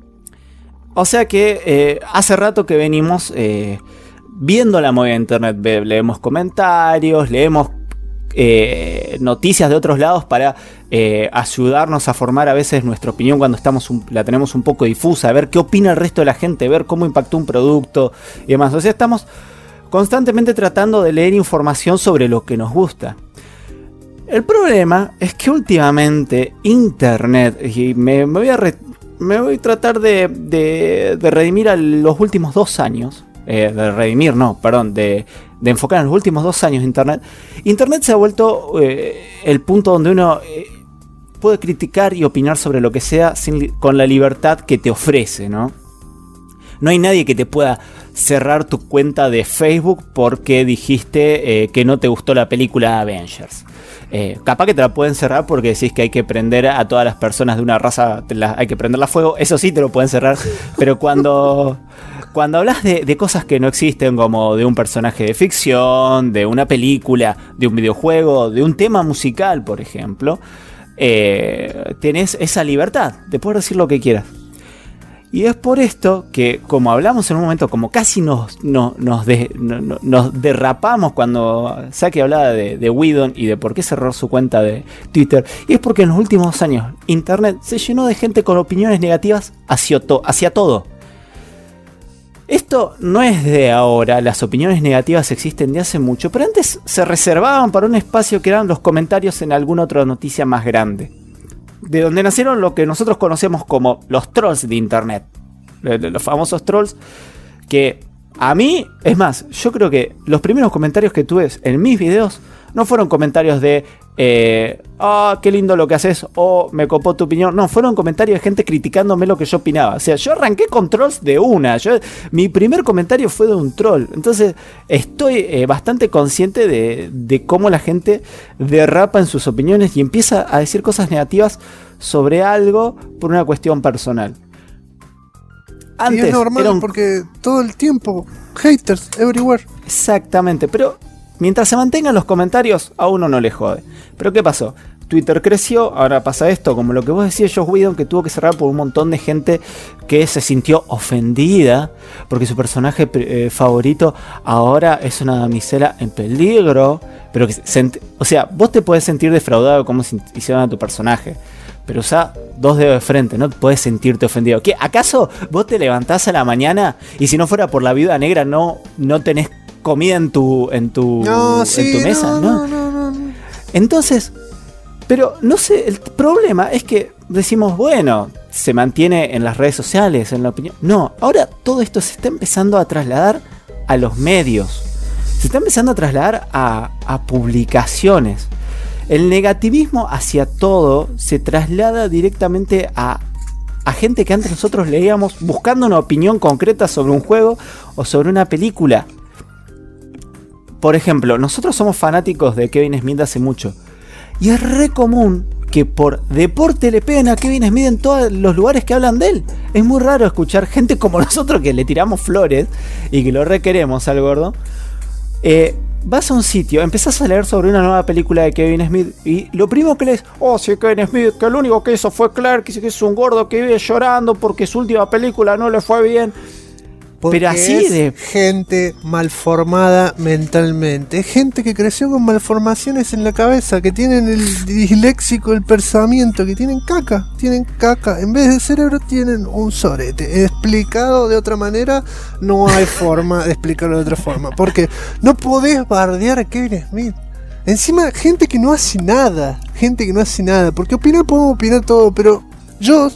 O sea que hace rato que venimos viendo la movida de internet, leemos comentarios, leemos noticias de otros lados para ayudarnos a formar a veces nuestra opinión cuando la tenemos un poco difusa, a ver qué opina el resto de la gente, ver cómo impactó un producto y demás. O sea, estamos constantemente tratando de leer información sobre lo que nos gusta. El problema es que últimamente internet, y me voy a tratar de redimir a los últimos 2 años, de enfocar en los últimos 2 años de internet se ha vuelto el punto donde uno puede criticar y opinar sobre lo que sea con la libertad que te ofrece, ¿no? No hay nadie que te pueda cerrar tu cuenta de Facebook porque dijiste que no te gustó la película Avengers. Capaz que te la pueden cerrar porque decís que hay que prender a todas las personas de una raza, hay que prenderla a fuego. Eso sí te lo pueden cerrar. Pero cuando hablas de cosas que no existen, como de un personaje de ficción, de una película, de un videojuego, de un tema musical, por ejemplo, tenés esa libertad de poder decir lo que quieras. Y es por esto que, como hablamos en un momento, como casi nos derrapamos cuando Saki hablaba de Whedon y de por qué cerró su cuenta de Twitter, y es porque en los últimos 2 años internet se llenó de gente con opiniones negativas hacia todo. Esto no es de ahora, las opiniones negativas existen de hace mucho, pero antes se reservaban para un espacio que eran los comentarios en alguna otra noticia más grande. De donde nacieron lo que nosotros conocemos como los trolls de internet. Los famosos trolls que a mí, es más, yo creo que los primeros comentarios que tuve en mis videos no fueron comentarios de qué lindo lo que haces o me copó tu opinión. No, fueron comentarios de gente criticándome lo que yo opinaba. O sea, yo arranqué con trolls de una. Mi primer comentario fue de un troll. Entonces estoy bastante consciente de cómo la gente derrapa en sus opiniones y empieza a decir cosas negativas sobre algo por una cuestión personal. Antes, y es normal porque todo el tiempo haters everywhere. Exactamente, pero mientras se mantengan los comentarios, a uno no le jode. Pero ¿qué pasó? Twitter creció, ahora pasa esto, como lo que vos decías, Joss Whedon, que tuvo que cerrar por un montón de gente que se sintió ofendida porque su personaje favorito ahora es una damisela en peligro. Pero o sea, vos te podés sentir defraudado como si hicieran a tu personaje, pero usá 2 dedos de frente, no podés sentirte ofendido. ¿Qué? ¿Acaso vos te levantás a la mañana y si no fuera por la Viuda Negra no tenés comida en tu mesa? No. Entonces, Pero no sé, el problema es que decimos, bueno, se mantiene en las redes sociales, en la opinión. No, ahora todo esto se está empezando a trasladar a los medios. Se está empezando a trasladar a publicaciones. El negativismo hacia todo se traslada directamente a gente que antes nosotros leíamos buscando una opinión concreta sobre un juego o sobre una película. Por ejemplo, nosotros somos fanáticos de Kevin Smith hace mucho. Y es re común que por deporte le peguen a Kevin Smith en todos los lugares que hablan de él. Es muy raro escuchar gente como nosotros que le tiramos flores y que lo requeremos al gordo. Vas a un sitio, empezás a leer sobre una nueva película de Kevin Smith y lo primero que lees, sí, Kevin Smith, que lo único que hizo fue Clark, que es un gordo que vive llorando porque su última película no le fue bien. Porque pero así es gente malformada mentalmente, gente que creció con malformaciones en la cabeza, que tienen el disléxico, el pensamiento, que tienen caca, en vez de cerebro tienen un sorete. Explicado de otra manera, no hay forma de explicarlo de otra forma, porque no podés bardear a Kevin Smith. Encima, gente que no hace nada, porque opinar podemos opinar todo, pero yo,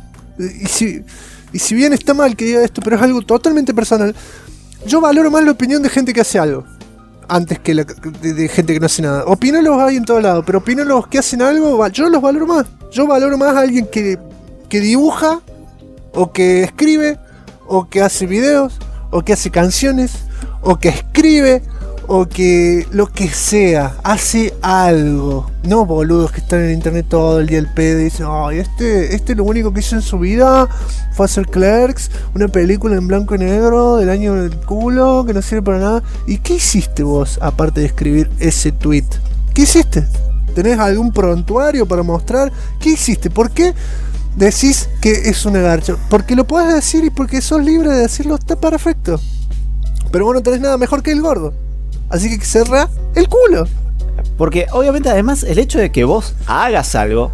y si bien está mal que diga esto, pero es algo totalmente personal, yo valoro más la opinión de gente que hace algo antes que de gente que no hace nada. Opinión los hay en todos lados, pero opinión los que hacen algo, yo los valoro más. Yo valoro más a alguien que dibuja, o que escribe, o que hace videos, o que hace canciones, o que escribe, o que lo que sea, hace algo. No boludos que están en internet todo el día al pedo y dicen, este lo único que hizo en su vida fue hacer Clerks, una película en blanco y negro del año del culo que no sirve para nada. ¿Y qué hiciste vos aparte de escribir ese tweet? ¿Qué hiciste? ¿Tenés algún prontuario para mostrar? ¿Qué hiciste? ¿Por qué decís que es una garcha? Porque lo podés decir y porque sos libre de decirlo, está perfecto. Pero vos no tenés nada mejor que el gordo. Así que cerrá el culo. Porque obviamente además el hecho de que vos hagas algo,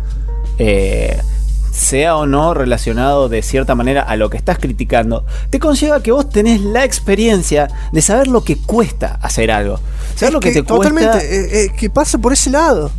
sea o no relacionado de cierta manera a lo que estás criticando, te conlleva que vos tenés la experiencia de saber lo que cuesta hacer algo. Saber lo que te totalmente, cuesta. Que pasa por ese lado.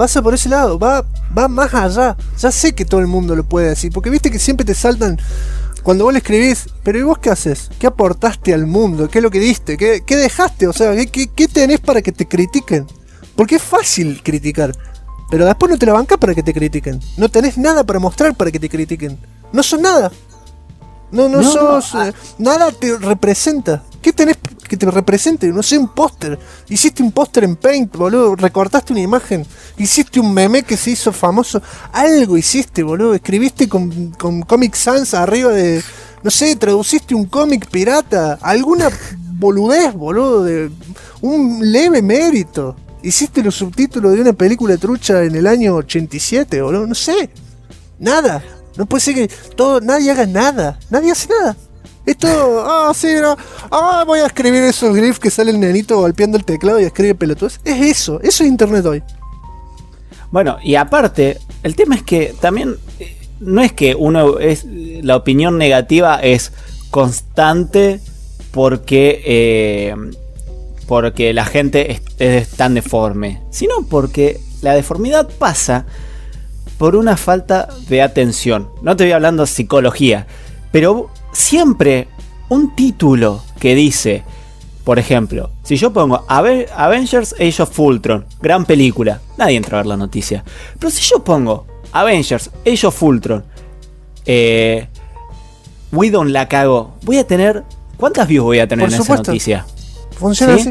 Va más allá. Ya sé que todo el mundo lo puede decir, porque viste que siempre te saltan cuando vos le escribís, pero ¿y vos qué haces? ¿Qué aportaste al mundo? ¿Qué es lo que diste? ¿Qué dejaste? O sea, ¿qué tenés para que te critiquen? Porque es fácil criticar, pero después no te la bancás para que te critiquen. No tenés nada para mostrar para que te critiquen. No sos nada. No sos... nada te representa. ¿Qué tenés que te represente? No sé, un póster. Hiciste un póster en Paint, boludo. Recortaste una imagen. Hiciste un meme que se hizo famoso. Algo hiciste, boludo. Escribiste con Comic Sans arriba de... No sé, traduciste un cómic pirata. Alguna boludez, boludo. De un leve mérito. Hiciste los subtítulos de una película trucha en el año 87, boludo. No sé. Nada. No puede ser que nadie haga nada. Nadie hace nada. Esto, sí, no. Voy a escribir esos GIFs que sale el nenito golpeando el teclado y escribe pelotudos. Eso es internet hoy. Bueno, y aparte, el tema es que también no es que la opinión negativa es constante porque la gente es tan deforme, sino porque la deformidad pasa por una falta de atención. No te voy hablando de psicología, pero siempre un título que dice, por ejemplo, si yo pongo Avengers Age of Ultron, gran película, nadie entra a ver la noticia. Pero si yo pongo Avengers Age of Ultron, Whedon la cagó, voy a tener... ¿Cuántas views voy a tener en esa noticia? Funciona así.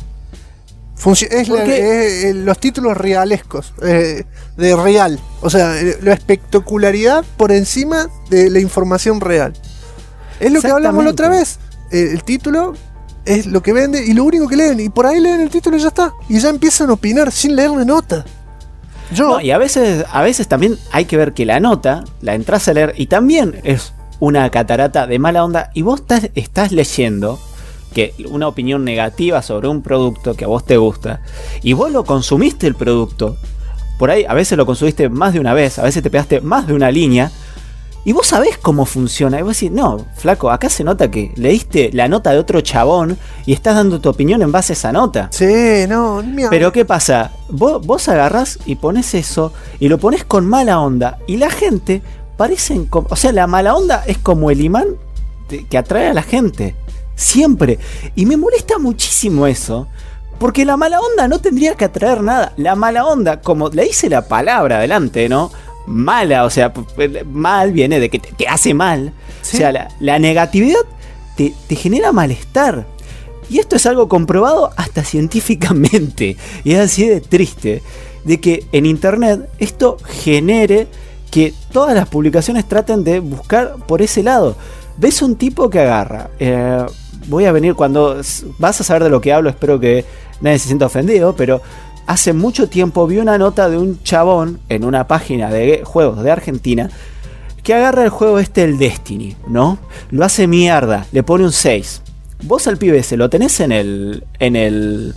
Los títulos realescos, de real. O sea, la espectacularidad por encima de la información real. Es lo que hablamos la otra vez. El título es lo que vende y lo único que leen. Y por ahí leen el título y ya está. Y ya empiezan a opinar sin leer la nota. Y a veces también hay que ver que la nota la entras a leer y también es una catarata de mala onda. Y vos estás leyendo que una opinión negativa sobre un producto que a vos te gusta. Y vos lo consumiste el producto. Por ahí a veces lo consumiste más de una vez. A veces te pegaste más de una línea. Y vos sabés cómo funciona. Y vos decís, no, flaco, acá se nota que leíste la nota de otro chabón y estás dando tu opinión en base a esa nota. Sí, no, mira. Pero ¿qué pasa? Vos agarrás y pones eso y lo pones con mala onda. Y la gente parecen... O sea, la mala onda es como el imán que atrae a la gente. Siempre. Y me molesta muchísimo eso. Porque la mala onda no tendría que atraer nada. La mala onda, como le dice la palabra adelante, ¿no? Mala, o sea, mal viene de que te hace mal. ¿Sí? O sea, la negatividad te genera malestar. Y esto es algo comprobado hasta científicamente. Y es así de triste. De que en internet esto genere que todas las publicaciones traten de buscar por ese lado. Ves un tipo que agarra. Voy a venir cuando vas a saber de lo que hablo. Espero que nadie se sienta ofendido. Pero hace mucho tiempo vi una nota de un chabón en una página de juegos de Argentina que agarra el juego el Destiny, ¿no? Lo hace mierda, le pone un 6. Vos al pibe ese lo tenés en el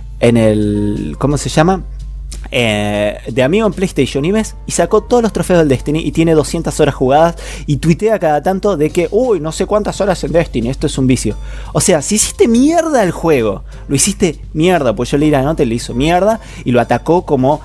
¿cómo se llama? De amigo en PlayStation y ves, y sacó todos los trofeos del Destiny y tiene 200 horas jugadas y tuitea cada tanto de que, uy, no sé cuántas horas en Destiny, esto es un vicio. O sea, si hiciste mierda el juego, lo hiciste mierda, pues yo leí la nota y le hizo mierda y lo atacó como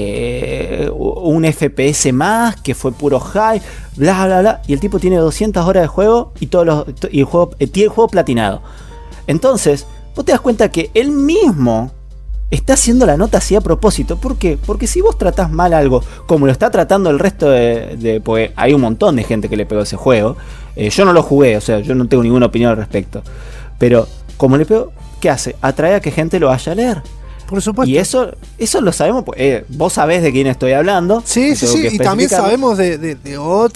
un FPS más, que fue puro high, bla bla bla, y el tipo tiene 200 horas de juego y el juego tiene el juego platinado. Entonces, vos te das cuenta que él mismo está haciendo la nota así a propósito. ¿Por qué? Porque si vos tratás mal algo, como lo está tratando el resto pues hay un montón de gente que le pegó ese juego. Yo no lo jugué, o sea, yo no tengo ninguna opinión al respecto. Pero, como le pegó, ¿qué hace? Atrae a que gente lo vaya a leer. Por supuesto. Y eso lo sabemos, pues, vos sabés de quién estoy hablando. Sí, y también sabemos de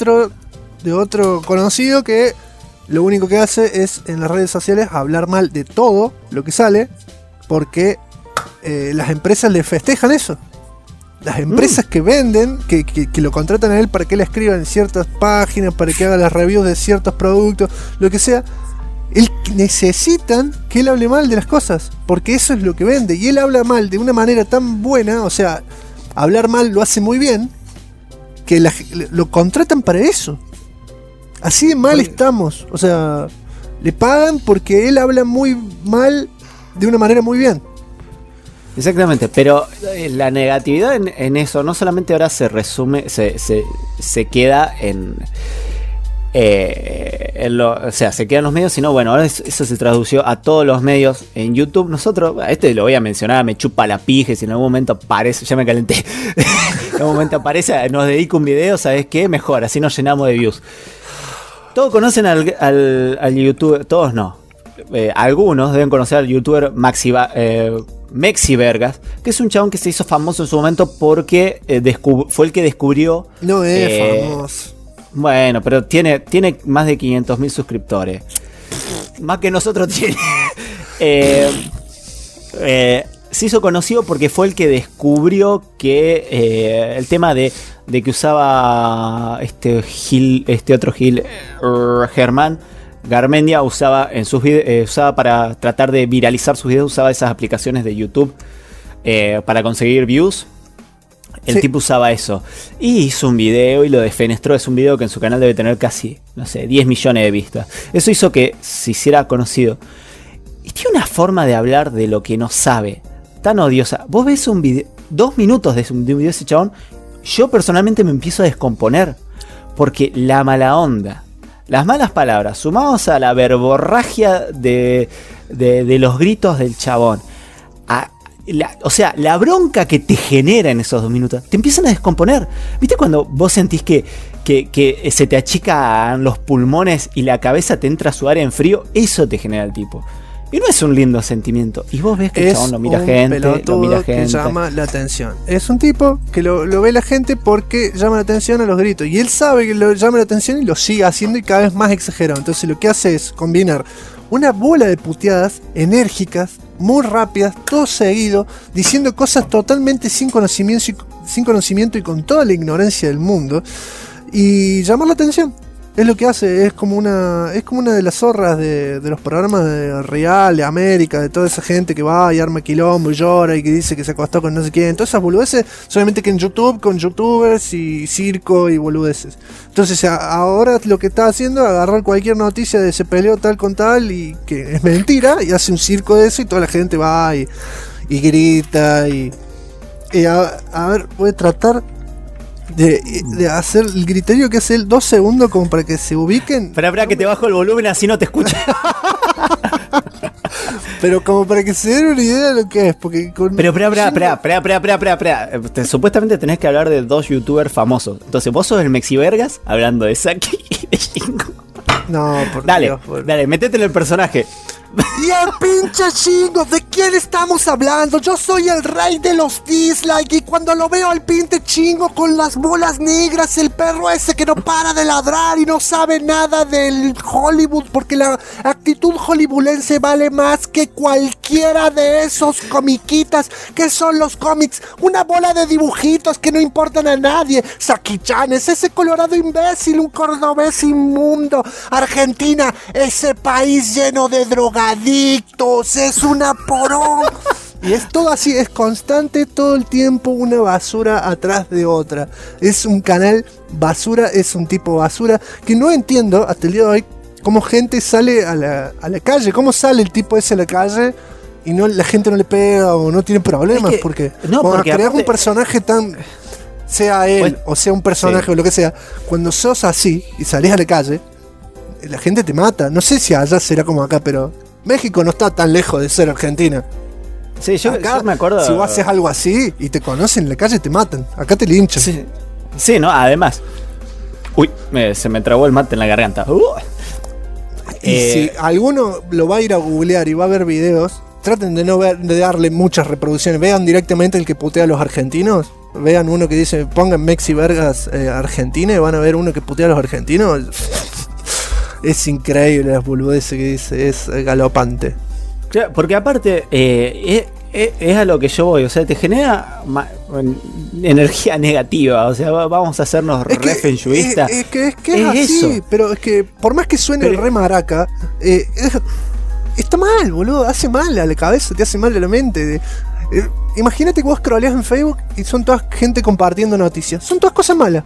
otro conocido que lo único que hace es en las redes sociales hablar mal de todo lo que sale, porque las empresas le festejan eso. Las empresas que venden, que lo contratan a él para que él escriba en ciertas páginas, para que haga las reviews de ciertos productos, lo que sea, necesitan que él hable mal de las cosas, porque eso es lo que vende. Y él habla mal de una manera tan buena, o sea, hablar mal lo hace muy bien, que lo contratan para eso. Así de mal estamos. O sea, le pagan porque él habla muy mal de una manera muy bien. Exactamente, pero la negatividad en eso no solamente ahora se resume, se queda o sea, se queda en los medios, sino bueno, ahora eso se tradució a todos los medios en YouTube. Nosotros, lo voy a mencionar, me chupa la pija, si en algún momento aparece, ya me calenté, en algún momento aparece, nos dedica un video, ¿sabes qué? Mejor, así nos llenamos de views. Todos conocen al youtuber, todos no. Algunos deben conocer al youtuber Mexi Vergas, que es un chabón que se hizo famoso en su momento porque fue el que descubrió. No es famoso. Bueno, pero tiene más de 500.000 suscriptores. Más que nosotros tiene. Se hizo conocido porque fue el que descubrió que el tema de que usaba otro Gil, Germán Garmendia, usaba en sus videos, usaba para tratar de viralizar sus videos, usaba esas aplicaciones de YouTube para conseguir views. El tipo usaba eso y hizo un video y lo defenestró. Es un video que en su canal debe tener casi, no sé, 10 millones de vistas. Eso hizo que se hiciera conocido. Y tiene una forma de hablar de lo que no sabe tan odiosa. Vos ves un video, 2 minutos de un video de ese chabón, yo personalmente me empiezo a descomponer, porque la mala onda, las malas palabras, sumados a la verborragia de los gritos del chabón, o sea, la bronca que te genera en esos 2 minutos, te empiezan a descomponer. ¿Viste cuando vos sentís que se te achican los pulmones y la cabeza te entra a sudar en frío? Eso te genera el tipo. Y no es un lindo sentimiento. Y vos ves que el chabón lo mira gente. Que llama la atención. Es un tipo que lo ve la gente porque llama la atención a los gritos. Y él sabe que lo llama la atención y lo sigue haciendo y cada vez más exagerado. Entonces lo que hace es combinar una bola de puteadas enérgicas, muy rápidas, todo seguido, diciendo cosas totalmente sin conocimiento y con toda la ignorancia del mundo. Y llamar la atención. Es lo que hace, es como una de las zorras de los programas de Real, de América, de toda esa gente que va y arma quilombo y llora y que dice que se acostó con no sé quién. Todas esas boludeces, solamente que en YouTube, con youtubers y circo y boludeces. Entonces ahora lo que está haciendo es agarrar cualquier noticia de se peleó tal con tal y que es mentira y hace un circo de eso y toda la gente va y grita y a ver, voy a tratar de hacer el criterio que hace él 2 segundos como para que se ubiquen. Espera, que te bajo el volumen así no te escucho. Pero como para que se den una idea de lo que es. Porque pero espera. Supuestamente tenés que hablar de 2 youtubers famosos. Entonces vos sos el Mexivergas hablando de Saki y de Shingo. No, por dale, Dios, dale, metete en el personaje. Y el pinche Shingo, ¿de quién estamos hablando? Yo soy el rey de los dislikes y cuando lo veo al pinche Shingo con las bolas negras, el perro ese que no para de ladrar y no sabe nada del Hollywood, porque la actitud hollywoodense vale más que cualquiera de esos comiquitas que son los cómics, una bola de dibujitos que no importan a nadie. Saki-chan es ese colorado imbécil, un cordobés inmundo. Argentina, ese país lleno de drogadictos, es una porón. Y es todo así, es constante todo el tiempo, una basura atrás de otra. Es un canal basura, es un tipo basura que no entiendo hasta el día de hoy cómo gente sale a la calle, cómo sale el tipo ese a la calle y no la gente no le pega o no tiene problemas, porque cuando creas aparte un personaje tan, sea él o sea un personaje o lo que sea, cuando sos así y salís a la calle, la gente te mata. No sé si allá será como acá, pero México no está tan lejos de ser Argentina. Sí, yo me acuerdo. Si vos haces algo así y te conocen en la calle, te matan. Acá te linchan. Sí, no, además. Uy, se me trabó el mate en la garganta. Y si alguno lo va a ir a googlear y va a ver videos, traten de darle muchas reproducciones. Vean directamente el que putea a los argentinos. Vean uno que dice, pongan Mexivergas Argentina y van a ver uno que putea a los argentinos. Es increíble las boludeces que dice, es galopante. Claro, porque aparte es a lo que yo voy, o sea, te genera energía negativa, o sea, vamos a hacernos re fenyuistas. Es que es así, eso. Pero es que por más que suene re maraca, está mal, boludo, hace mal a la cabeza, te hace mal a la mente. Imagínate que vos scrolleas en Facebook y son todas gente compartiendo noticias, son todas cosas malas.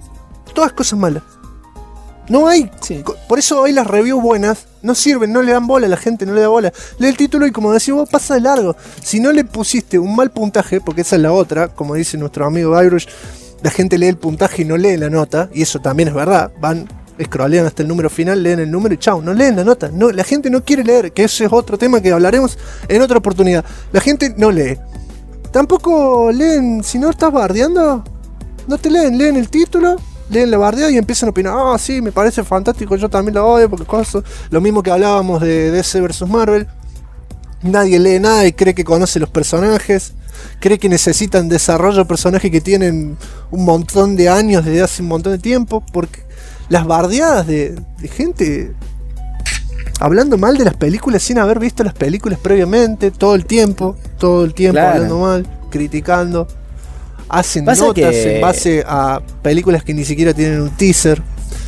No hay, por eso hoy las reviews buenas no sirven, no le dan bola a la gente, no le da bola. Lee el título y como decís vos, pasa de largo. Si no le pusiste un mal puntaje, porque esa es la otra, como dice nuestro amigo Byrush, la gente lee el puntaje y no lee la nota, y eso también es verdad, van, scrollean hasta el número final, leen el número y chau, no leen la nota. No, la gente no quiere leer, que ese es otro tema que hablaremos en otra oportunidad. La gente no lee. Tampoco leen, si no estás bardeando, no te leen el título, leen la bardea y empiezan a opinar, sí, me parece fantástico, yo también lo odio, porque cosas. Lo mismo que hablábamos de DC vs Marvel. Nadie lee nada y cree que conoce los personajes, cree que necesitan desarrollo de personajes que tienen un montón de años desde hace un montón de tiempo, porque las bardeadas de gente hablando mal de las películas sin haber visto las películas previamente, todo el tiempo claro. Hablando mal, criticando. Hacen notas en base a películas que ni siquiera tienen un teaser.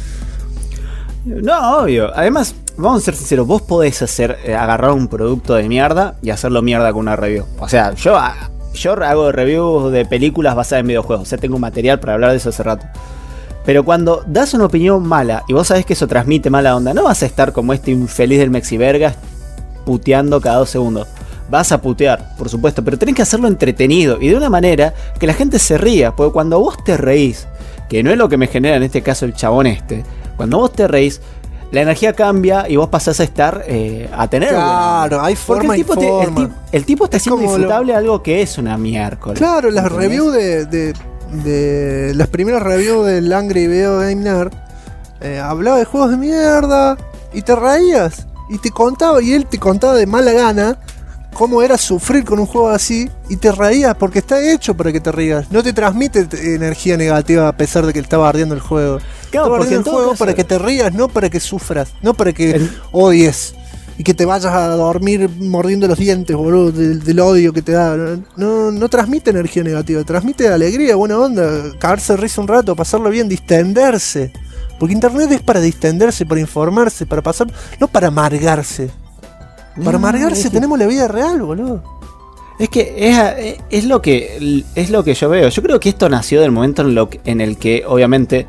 No, obvio. Además, vamos a ser sinceros, vos podés agarrar un producto de mierda y hacerlo mierda con una review. O sea, yo hago reviews de películas basadas en videojuegos. O sea, tengo material para hablar de eso hace rato. Pero cuando das una opinión mala y vos sabés que eso transmite mala onda, no vas a estar como este infeliz del Mexivergas puteando cada 2 segundos. Vas a putear, por supuesto, pero tenés que hacerlo entretenido y de una manera que la gente se ría, porque cuando vos te reís, que no es lo que me genera en este caso el chabón cuando vos te reís, la energía cambia y vos pasás a estar, a tener... Claro, hay forma y forma. El tipo está haciendo disfrutable algo que es una miércoles. Claro, las reviews de las primeras reviews del Angry Video Game Nerd, hablaba de juegos de mierda y te reías y te contaba, y él te contaba de mala gana cómo era sufrir con un juego así y te reías porque está hecho para que te rías. No te transmite energía negativa a pesar de que estaba ardiendo el juego. Claro, porque el juego para que te rías, no para que sufras, no para que odies y que te vayas a dormir mordiendo los dientes, boludo, del odio que te da. No transmite energía negativa, transmite alegría, buena onda, cagarse de risa un rato, pasarlo bien, distenderse. Porque internet es para distenderse, para informarse, para pasar, no para amargarse. Para amargarse tenemos la vida real, boludo. Es que es lo que yo veo. Yo creo que esto nació del momento en el que, obviamente,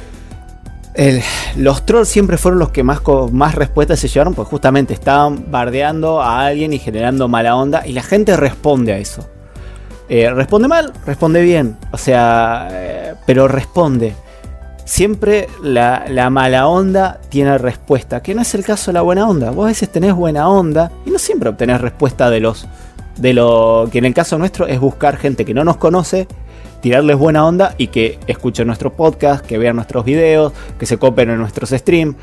los trolls siempre fueron los que más respuestas se llevaron, pues justamente estaban bardeando a alguien y generando mala onda, y la gente responde a eso. Responde mal, responde bien, o sea, pero responde. Siempre la mala onda tiene respuesta, que no es el caso de la buena onda. Vos a veces tenés buena onda y no siempre obtenés respuesta de lo que en el caso nuestro es buscar gente que no nos conoce, tirarles buena onda y que escuchen nuestro podcast, que vean nuestros videos, que se copen en nuestros streams.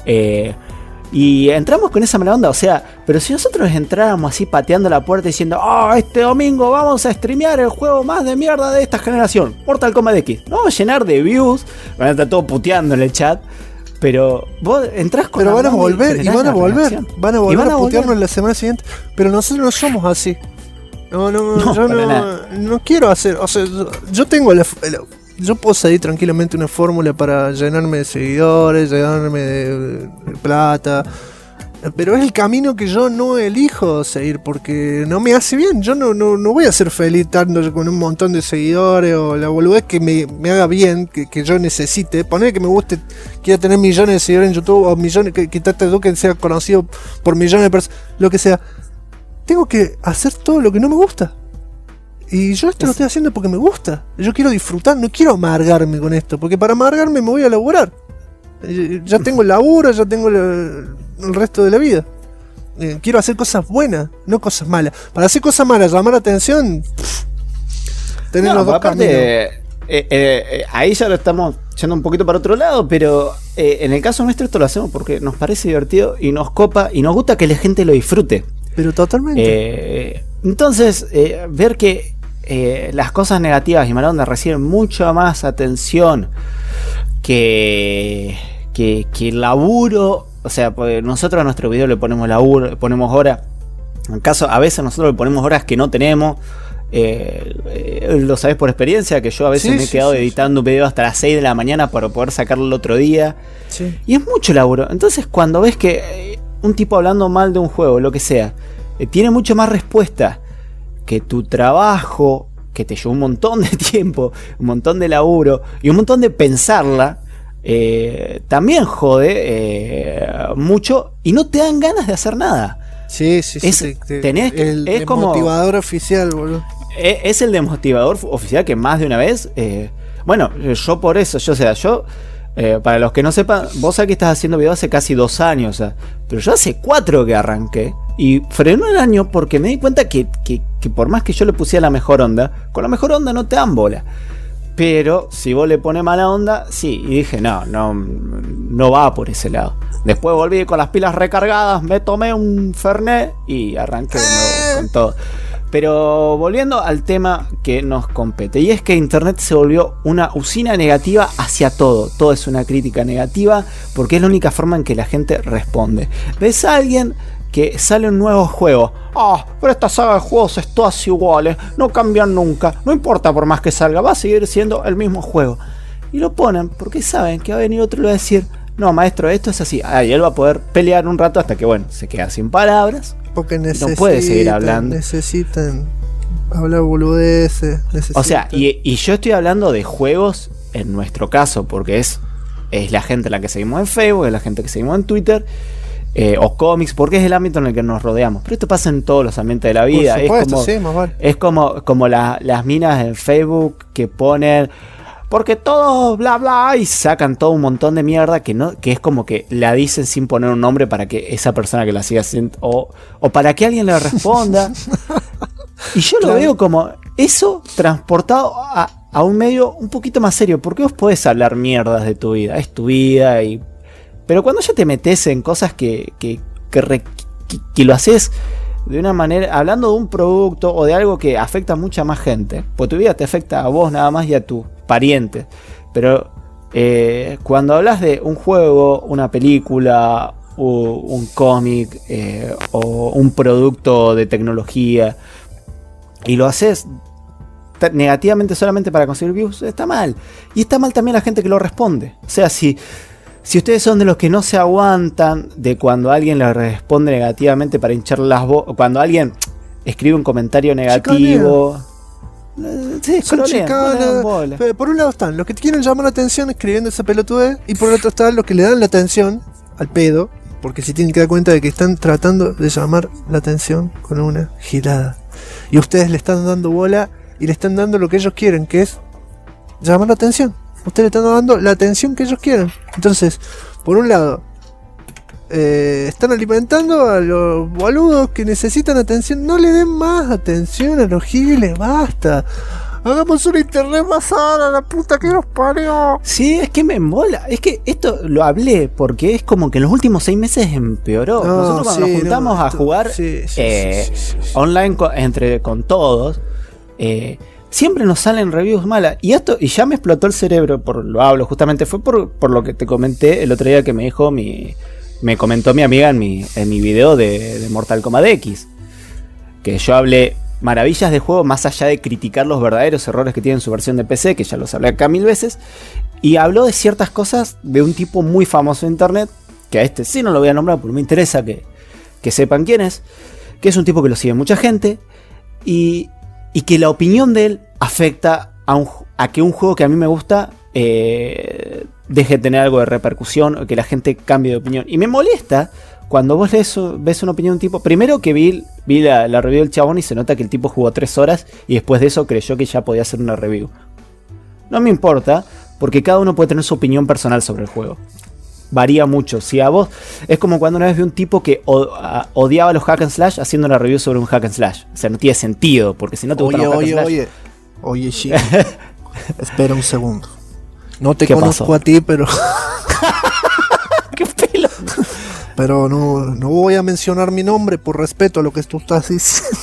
Y entramos con esa mala onda, o sea, pero si nosotros entráramos así pateando la puerta diciendo, este domingo vamos a streamear el juego más de mierda de esta generación, Mortal Kombat X, no vamos a llenar de views, van a estar todo puteando en el chat, pero vos entrás con... Pero van a volver, y van a volver a putearnos la semana siguiente, pero nosotros no somos así. Yo no quiero hacer, o sea, yo tengo yo puedo seguir tranquilamente una fórmula para llenarme de seguidores, llenarme de plata, pero es el camino que yo no elijo seguir porque no me hace bien. Yo no voy a ser feliz estando con un montón de seguidores o la boludez que me haga bien, que yo necesite. Poner que me guste, quiera tener millones de seguidores en YouTube o millones, que Tata Duque sea conocido por millones de personas, lo que sea. Tengo que hacer todo lo que no me gusta. Y yo esto lo estoy haciendo porque me gusta. Yo quiero disfrutar, no quiero amargarme con esto. Porque para amargarme me voy a laburar. Ya tengo el laburo, ya tengo el resto de la vida. Quiero hacer cosas buenas, no cosas malas. Para hacer cosas malas, llamar la atención, tener los dos caminos. Ahí ya lo estamos yendo un poquito para otro lado, pero en el caso nuestro esto lo hacemos porque nos parece divertido y nos copa y nos gusta que la gente lo disfrute. Pero totalmente. Entonces, ver que las cosas negativas y mala onda reciben mucha más atención que el laburo. O sea, pues nosotros a nuestro video le ponemos laburo, le ponemos horas. En caso, a veces nosotros le ponemos horas que no tenemos. Lo sabés por experiencia, que yo a veces me he quedado editando un video hasta las 6 de la mañana para poder sacarlo el otro día. Sí. Y es mucho laburo. Entonces, cuando ves que un tipo hablando mal de un juego, lo que sea, tiene mucho más respuesta que tu trabajo, que te llevó un montón de tiempo, un montón de laburo y un montón de pensarla, también jode mucho y no te dan ganas de hacer nada. Sí. Tenés, el es como desmotivador oficial, boludo. Es el desmotivador oficial que más de una vez. Bueno, yo por eso, para los que no sepan, vos aquí estás haciendo videos hace casi 2 años, pero yo hace 4 que arranqué y frené el año porque me di cuenta que por más que yo le pusiera la mejor onda, con la mejor onda no te dan bola. Pero si vos le pones mala onda, sí, y dije, no va por ese lado. Después volví con las pilas recargadas, me tomé un Fernet y arranqué de nuevo con todo. Pero volviendo al tema que nos compete, y es que internet se volvió una usina negativa hacia todo. Todo es una crítica negativa porque es la única forma en que la gente responde. Ves a alguien que sale un nuevo juego. Pero esta saga de juegos es todas iguales, no cambian nunca, no importa por más que salga, va a seguir siendo el mismo juego. Y lo ponen porque saben que va a venir otro y le va a decir, no maestro, esto es así. Y él va a poder pelear un rato hasta que se queda sin palabras. Porque no puede seguir hablando. Necesitan hablar boludeces. O sea, y yo estoy hablando de juegos en nuestro caso, porque es la gente la que seguimos en Facebook, es la gente que seguimos en Twitter, o cómics, porque es el ámbito en el que nos rodeamos. Pero esto pasa en todos los ambientes de la vida. Por supuesto, sí, más vale. Es como las minas en Facebook que ponen porque todos bla bla y sacan todo un montón de mierda que es como que la dicen sin poner un nombre para que esa persona que la siga haciendo o para que alguien le responda. Y yo lo veo como eso transportado a un medio un poquito más serio, porque vos podés hablar mierdas de tu vida, es tu vida, pero cuando ya te metes en cosas que lo haces de una manera, hablando de un producto o de algo que afecta a mucha más gente, pues tu vida te afecta a vos nada más y a tus parientes, pero cuando hablas de un juego, una película, un cómic o un producto de tecnología y lo haces negativamente solamente para conseguir views, está mal. Y está mal también la gente que lo responde. O sea, si Si ustedes son de los que no se aguantan de cuando alguien les responde negativamente para hinchar las bolas, cuando alguien escribe un comentario negativo, por un lado están los que quieren llamar la atención escribiendo esa pelotudez, y por otro están los que le dan la atención al pedo, porque se tienen que dar cuenta de que están tratando de llamar la atención con una gilada. Y ustedes le están dando bola y le están dando lo que ellos quieren, que es llamar la atención. Ustedes le están dando la atención que ellos quieren. Entonces, por un lado, están alimentando a los boludos que necesitan atención. No le den más atención a los giles, basta. Hagamos una internet más sana, la puta que nos parió. Sí, es que me mola. Es que esto lo hablé porque es como que en los últimos 6 meses empeoró. No, nosotros cuando nos juntamos a jugar online con todos, siempre nos salen reviews malas. Y ya me explotó el cerebro, lo hablo justamente, fue por lo que te comenté el otro día que me comentó mi amiga en mi video de Mortal Kombat X. Que yo hablé maravillas de juego, más allá de criticar los verdaderos errores que tiene en su versión de PC, que ya los hablé acá 1000 veces, y habló de ciertas cosas de un tipo muy famoso en internet, que a este sí no lo voy a nombrar porque me interesa que sepan quién es, que es un tipo que lo sigue mucha gente, y que la opinión de él afecta a que un juego que a mí me gusta deje de tener algo de repercusión, o que la gente cambie de opinión. Y me molesta cuando vos ves una opinión de un tipo. Primero que vi la review del chabón y se nota que el tipo jugó 3 horas y después de eso creyó que ya podía hacer una review. No me importa, porque cada uno puede tener su opinión personal sobre el juego. Varía mucho. Si a vos es como cuando una vez vi un tipo que odiaba los hack and slash haciendo una review sobre un hack and slash. O sea, no tiene sentido, porque si no te gustan los hack and slash. Oye, Shiki. Espera un segundo. No te conozco a ti, pero ¡qué pelo! Pero no voy a mencionar mi nombre por respeto a lo que tú estás diciendo.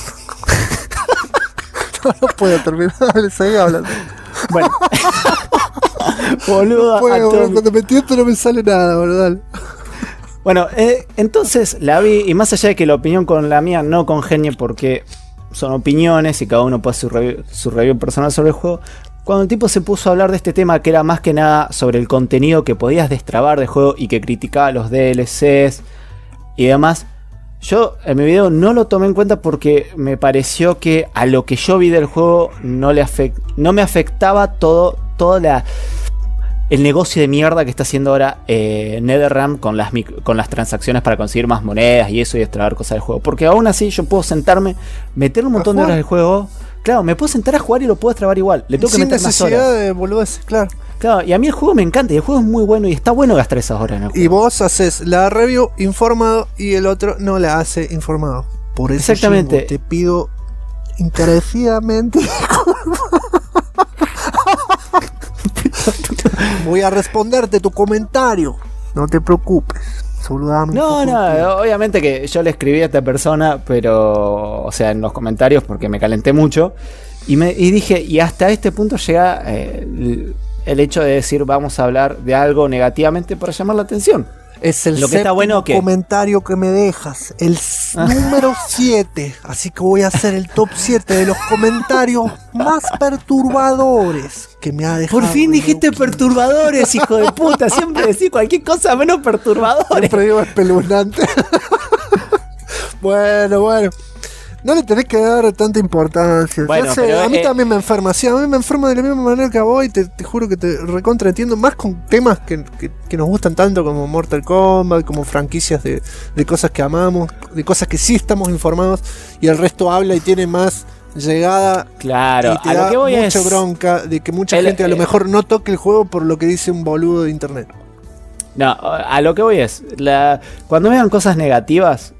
No puedo terminar, seguí hablando. Bueno. Boludo, cuando me entiendo no me sale nada, ¿verdad? Bueno, entonces la vi, y más allá de que la opinión con la mía no congenie porque son opiniones y cada uno puede hacer su review personal sobre el juego, cuando el tipo se puso a hablar de este tema que era más que nada sobre el contenido que podías destrabar del juego y que criticaba los DLCs y demás, yo en mi video no lo tomé en cuenta porque me pareció que a lo que yo vi del juego no me afectaba todo el negocio de mierda que está haciendo ahora NetherRealm con las transacciones para conseguir más monedas y eso, y extraer cosas del juego. Porque aún así yo puedo sentarme, meter un montón de horas del juego. Claro, me puedo sentar a jugar y lo puedo extrabar igual. Le tengo que meter más horas. Sin necesidad de boludeces, claro. Claro, y a mí el juego me encanta y el juego es muy bueno y está bueno gastar esas horas en el juego. Y vos haces la review informado y el otro no la hace informado. Por eso exactamente. Te pido encarecidamente voy a responderte tu comentario. No te preocupes. Saludame. No, obviamente que yo le escribí a esta persona, pero, o sea, en los comentarios porque me calenté mucho. Y dije, y hasta este punto llega el hecho de decir vamos a hablar de algo negativamente para llamar la atención. Es el séptimo comentario que me dejas. El número 7. Así que voy a hacer el top 7 de los comentarios más perturbadores que me ha dejado. Por fin dijiste perturbadores, hijo de puta. Siempre decís cualquier cosa menos perturbadores. Siempre digo espeluznante. Bueno. No le tenés que dar tanta importancia. Bueno, a mí también me enferma. Sí, a mí me enferma de la misma manera que a vos. Y te juro que te recontra entiendo. Más con temas que nos gustan tanto, como Mortal Kombat, como franquicias de cosas que amamos, de cosas que sí estamos informados. Y el resto habla y tiene más llegada. Claro, y te da mucha bronca de que mucha gente a lo mejor no toque el juego por lo que dice un boludo de internet. No, a lo que voy es, cuando vean cosas negativas,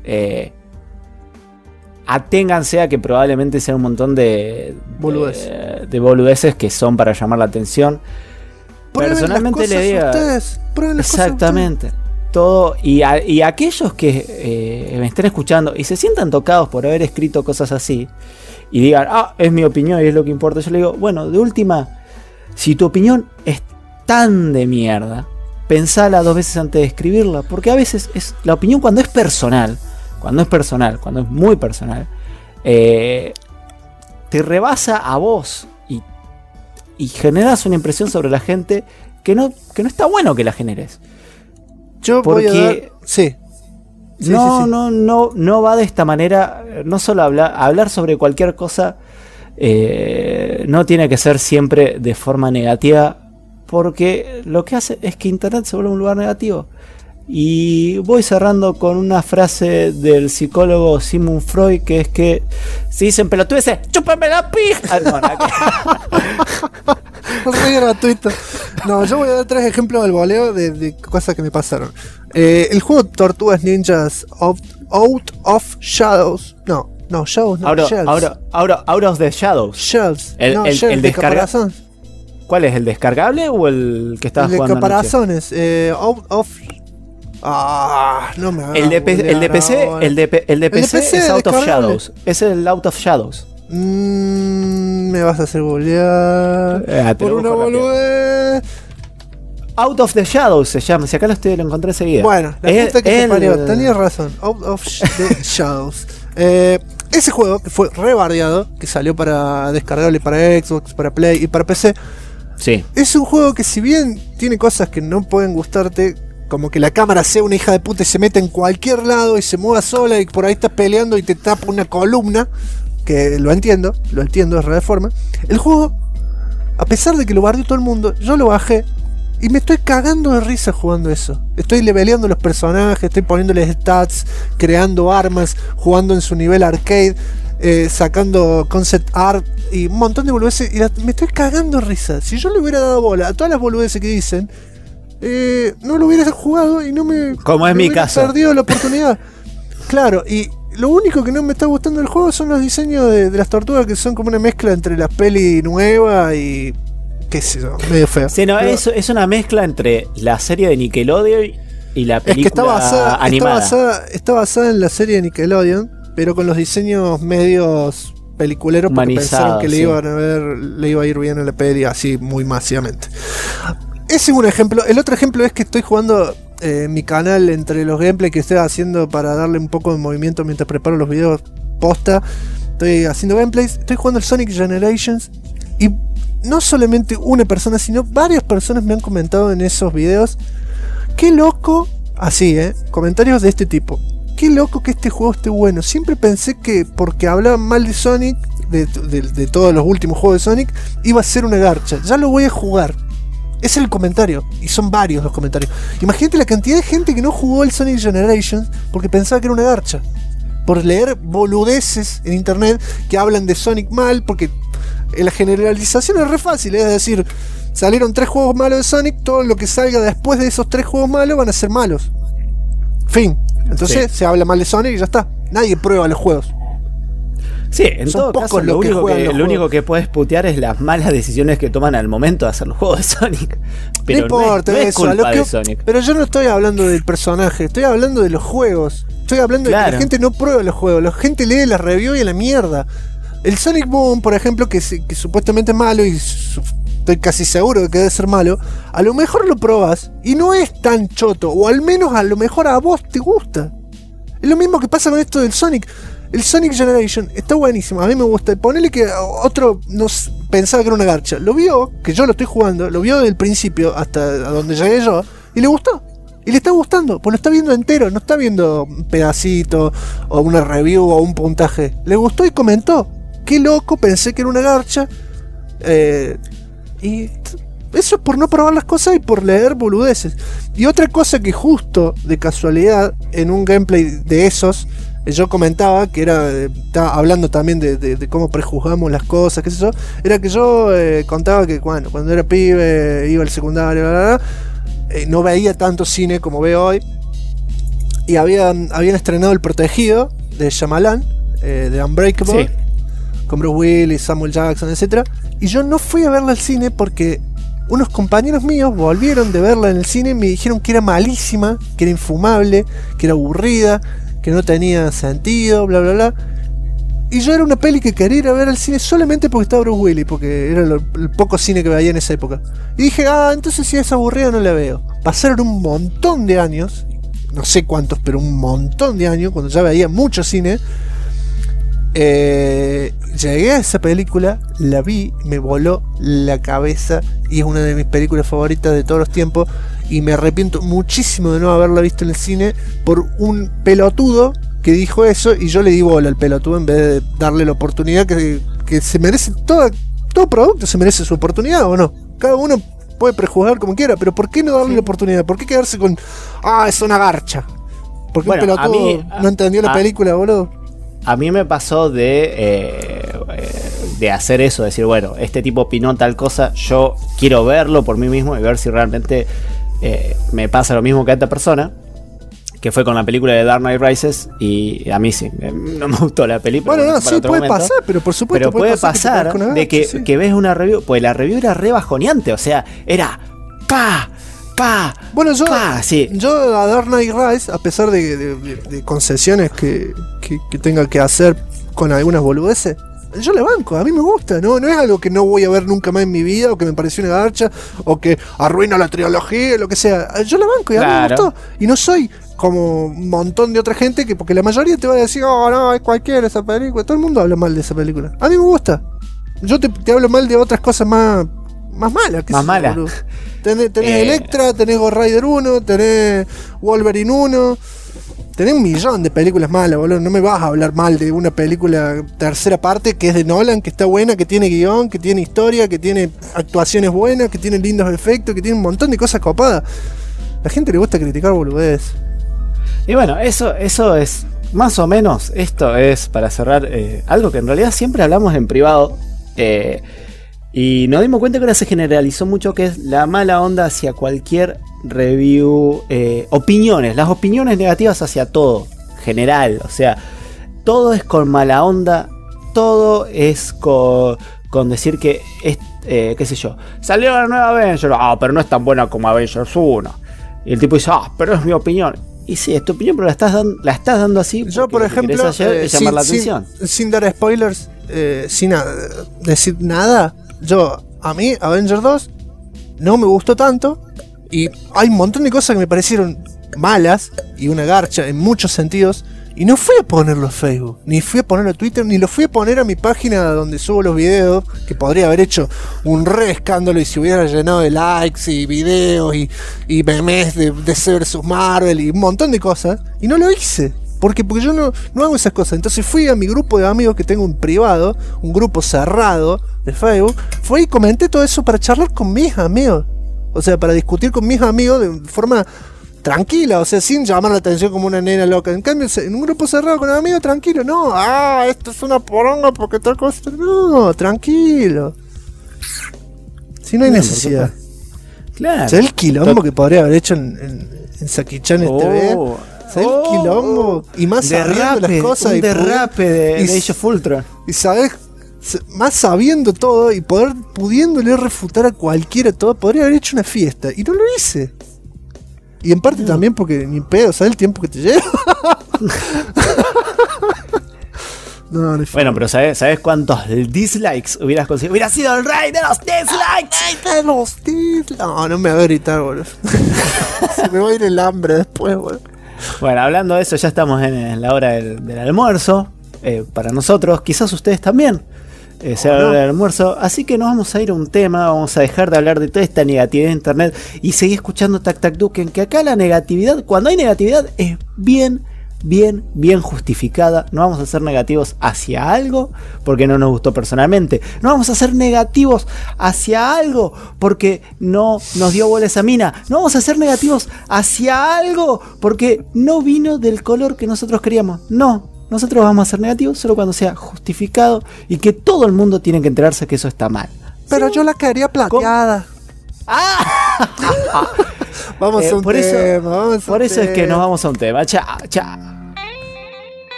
aténganse a que probablemente sea un montón de boludeces que son para llamar la atención. Prueben personalmente le digo exactamente todo, y aquellos que me estén escuchando y se sientan tocados por haber escrito cosas así y digan, es mi opinión y es lo que importa, yo le digo, bueno, de última, si tu opinión es tan de mierda, pensala 2 veces antes de escribirla, porque a veces es la opinión cuando es personal, cuando es muy personal, te rebasa a vos y generas una impresión sobre la gente que no está bueno que la generes. Yo voy a dar... Sí. No va de esta manera. No solo hablar sobre cualquier cosa no tiene que ser siempre de forma negativa, porque lo que hace es que Internet se vuelve un lugar negativo. Y voy cerrando con una frase del psicólogo Sigmund Freud, que es que si dicen pelotudeces, ¡chúpame la pija! Re gratuito. No, yo voy a dar 3 ejemplos al voleo de cosas que me pasaron. El juego Tortugas Ninjas Out of Shadows. No, Shadows, no, Out of the Shadows. Shells. El descargable. ¿Cuál es? ¿El descargable o el que estabas jugando? El de caparazones. Out of... no me el de PC es Out of Shadows. Es el Out of Shadows. Me vas a hacer bolear por una boludez. Out of the Shadows se llama. Si acá lo encontré enseguida. Bueno, la puta que te parió. Tenías razón. Out of the Shadows. Ese juego que fue rebardeado, que salió para descargable para Xbox, para Play y para PC. Sí. Es un juego que, si bien tiene cosas que no pueden gustarte, como que la cámara sea una hija de puta y se mete en cualquier lado y se mueva sola y por ahí estás peleando y te tapa una columna, que lo entiendo, es re de forma. El juego, a pesar de que lo bardeó todo el mundo, yo lo bajé y me estoy cagando de risa jugando eso. Estoy leveleando los personajes, estoy poniéndoles stats, creando armas, jugando en su nivel arcade, sacando concept art y un montón de boludeces, y me estoy cagando de risa. Si yo le hubiera dado bola a todas las boludeces que dicen, no lo hubiera jugado y no me... Como es mi caso. Perdido la oportunidad. Claro, y lo único que no me está gustando del juego son los diseños de las tortugas, que son como una mezcla entre la peli nueva y... qué sé yo, medio feo. Sí, no, pero es una mezcla entre la serie de Nickelodeon y la película animada. Está basada en la serie de Nickelodeon, pero con los diseños medios peliculeros, porque pensaron que le iba a ir bien en la peli, así muy masivamente. Ese es un ejemplo. El otro ejemplo es que estoy jugando mi canal, entre los gameplays que estoy haciendo para darle un poco de movimiento mientras preparo los videos posta. Estoy haciendo gameplays, estoy jugando el Sonic Generations y no solamente una persona, sino varias personas me han comentado en esos videos: qué loco, así, comentarios de este tipo: qué loco que este juego esté bueno. Siempre pensé que porque hablaban mal de Sonic, de todos los últimos juegos de Sonic, iba a ser una garcha. Ya lo voy a jugar. Es el comentario, y son varios los comentarios. Imagínate la cantidad de gente que no jugó el Sonic Generations porque pensaba que era una garcha, por leer boludeces en internet que hablan de Sonic mal, porque la generalización es re fácil, es decir, salieron 3 juegos malos de Sonic, todo lo que salga después de esos 3 juegos malos van a ser malos. Fin. Entonces se habla mal de Sonic y ya está. Nadie prueba los juegos. Sí, en todo caso lo único que puedes putear es las malas decisiones que toman al momento de hacer los juegos de Sonic. Pero no importa, no es culpa de Sonic. Pero yo no estoy hablando del personaje, estoy hablando de los juegos. Estoy hablando de que la gente no prueba los juegos, la gente lee la review y a la mierda. El Sonic Boom, por ejemplo, que supuestamente es malo, y estoy casi seguro de que debe ser malo, a lo mejor lo probas y no es tan choto, o al menos a lo mejor a vos te gusta. Es lo mismo que pasa con esto del Sonic. El Sonic Generation está buenísimo, a mí me gusta. Ponele que otro pensaba que era una garcha. Lo vio, que yo lo estoy jugando, lo vio desde el principio hasta donde llegué yo, y le gustó. Y le está gustando, pues lo está viendo entero, no está viendo un pedacito, o una review, o un puntaje. Le gustó y comentó: qué loco, pensé que era una garcha. Y eso es por no probar las cosas y por leer boludeces. Y otra cosa que justo de casualidad en un gameplay de esos yo comentaba, que estaba hablando también de cómo prejuzgamos las cosas, qué sé yo, era que yo contaba que cuando era pibe, iba al secundario, no veía tanto cine como veo hoy, y habían estrenado El Protegido de Shyamalan, de Unbreakable, sí, con Bruce Willis, Samuel Jackson, etc. Y yo no fui a verla al cine porque unos compañeros míos volvieron de verla en el cine y me dijeron que era malísima, que era infumable, que era aburrida, que no tenía sentido, bla bla bla. Y yo era una peli que quería ir a ver al cine solamente porque estaba Bruce Willis, porque era el poco cine que veía en esa época. Y dije, entonces si es aburrida no la veo. Pasaron un montón de años, no sé cuántos, pero un montón de años, cuando ya veía mucho cine. Llegué a esa película, la vi, me voló la cabeza y es una de mis películas favoritas de todos los tiempos. y me arrepiento muchísimo de no haberla visto en el cine por un pelotudo que dijo eso, y yo le di bola al pelotudo en vez de darle la oportunidad que se merece. Todo producto se merece su oportunidad, ¿o no? Cada uno puede prejuzgar como quiera, pero ¿por qué no darle la oportunidad? ¿Por qué quedarse con es una garcha? Porque un pelotudo no entendió la película, boludo. A mí me pasó de hacer eso, decir, bueno, este tipo opinó tal cosa, yo quiero verlo por mí mismo y ver si realmente me pasa lo mismo que a esta persona, que fue con la película de Dark Knight Rises, y a mí sí, no me gustó la película. Bueno, no, sí, puede pasar, pero por supuesto pero puede pasar de que ves una review, pues la review era re bajoneante, o sea, era bueno, yo a Dark Knight Rise, a pesar de concesiones que tenga que hacer con algunas boludeces, yo le banco, a mí me gusta, no es algo que no voy a ver nunca más en mi vida, o que me pareció una garcha, o que arruina la trilogía, lo que sea. Yo la banco y a mí me gustó, y no soy como un montón de otra gente porque la mayoría te va a decir, no, es cualquiera esa película. Todo el mundo habla mal de esa película. A mí me gusta. Yo te hablo mal de otras cosas más malas. Más malas. Tenés Electra, tenés Ghost Rider 1, tenés Wolverine 1, tenés un millón de películas malas, boludo. No me vas a hablar mal de una película tercera parte que es de Nolan, que está buena, que tiene guión, que tiene historia, que tiene actuaciones buenas, que tiene lindos efectos, que tiene un montón de cosas copadas. A la gente le gusta criticar boludez. Y bueno, eso es más o menos, esto es para cerrar algo que en realidad siempre hablamos en privado, y nos dimos cuenta que ahora se generalizó mucho, que es la mala onda hacia cualquier review, opiniones, las opiniones negativas hacia todo, general, o sea, todo es con mala onda, todo es con decir que es, qué sé yo, salió la nueva Avengers, pero no es tan buena como Avengers 1, y el tipo dice, pero es mi opinión. Y sí, es tu opinión, pero la estás dando así. Yo, por ejemplo, llamar la atención. Sin dar spoilers, sin decir nada, a mí Avengers 2 no me gustó tanto, y hay un montón de cosas que me parecieron malas y una garcha en muchos sentidos, y no fui a ponerlo a Facebook, ni fui a ponerlo a Twitter, ni lo fui a poner a mi página donde subo los videos, que podría haber hecho un re escándalo y se hubiera llenado de likes y videos y memes de DC vs Marvel y un montón de cosas, y no lo hice. Porque yo no hago esas cosas. Entonces fui a mi grupo de amigos que tengo en privado, un grupo cerrado de Facebook, fui y comenté todo eso para charlar con mis amigos. O sea, para discutir con mis amigos de forma tranquila, o sea, sin llamar la atención como una nena loca. En cambio, en un grupo cerrado con amigos, tranquilo, no, esto es una poronga porque tal cosa. No, tranquilo. Si no hay necesidad. Claro. O sea, el quilombo que podría haber hecho en Saki-chan TV. ¿Sabes el quilombo? Y más sabiendo las cosas. Un derrape de Age of Ultron. Y sabes, más sabiendo todo y pudiéndole refutar a cualquiera todo, podría haber hecho una fiesta. Y no lo hice. Y en parte también porque ni pedo, ¿sabes el tiempo que te lleva? No bueno, pero ¿sabes cuántos dislikes hubieras conseguido? ¡Hubiera sido el rey de los dislikes! No me voy a gritar, boludo. Se me va a ir el hambre después, boludo. Bueno, hablando de eso, ya estamos en la hora del almuerzo. Para nosotros, quizás ustedes también. Sea la hora del almuerzo. Así que nos vamos a ir a un tema. Vamos a dejar de hablar de toda esta negatividad de internet y seguir escuchando Tac Tac Duken. Que acá la negatividad, cuando hay negatividad, es bien justificada. No vamos a ser negativos hacia algo porque no nos gustó personalmente. No vamos a ser negativos hacia algo porque no nos dio bola esa mina. No vamos a ser negativos hacia algo porque no vino del color que nosotros queríamos. No, nosotros vamos a ser negativos solo cuando sea justificado y que todo el mundo tiene que enterarse que eso está mal. Pero ¿sí? Yo la quería plateada. Vamos a un tema. Por eso es que nos vamos a un tema. Chao.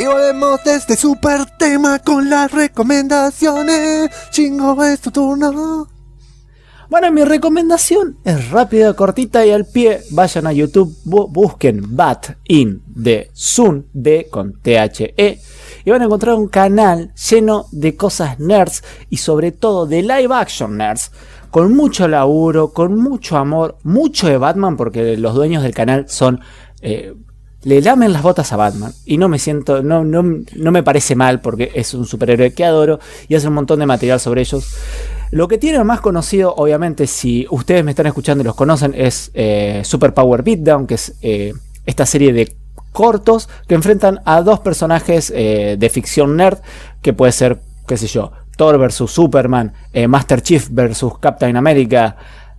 Y volvemos desde Super Tema con las recomendaciones. Shingo, es tu turno. Bueno, mi recomendación es rápida, cortita y al pie. Vayan a YouTube, busquen Bat in the Sun, de con THE, y van a encontrar un canal lleno de cosas nerds y sobre todo de live action nerds, con mucho laburo, con mucho amor, mucho de Batman, porque los dueños del canal son... le lamen las botas a Batman y no me parece mal porque es un superhéroe que adoro y hace un montón de material sobre ellos. Lo que tiene más conocido, obviamente, si ustedes me están escuchando y los conocen, es Super Power Beatdown, que es esta serie de cortos que enfrentan a dos personajes de ficción nerd, que puede ser, qué sé yo, Thor vs Superman, Master Chief vs Captain America,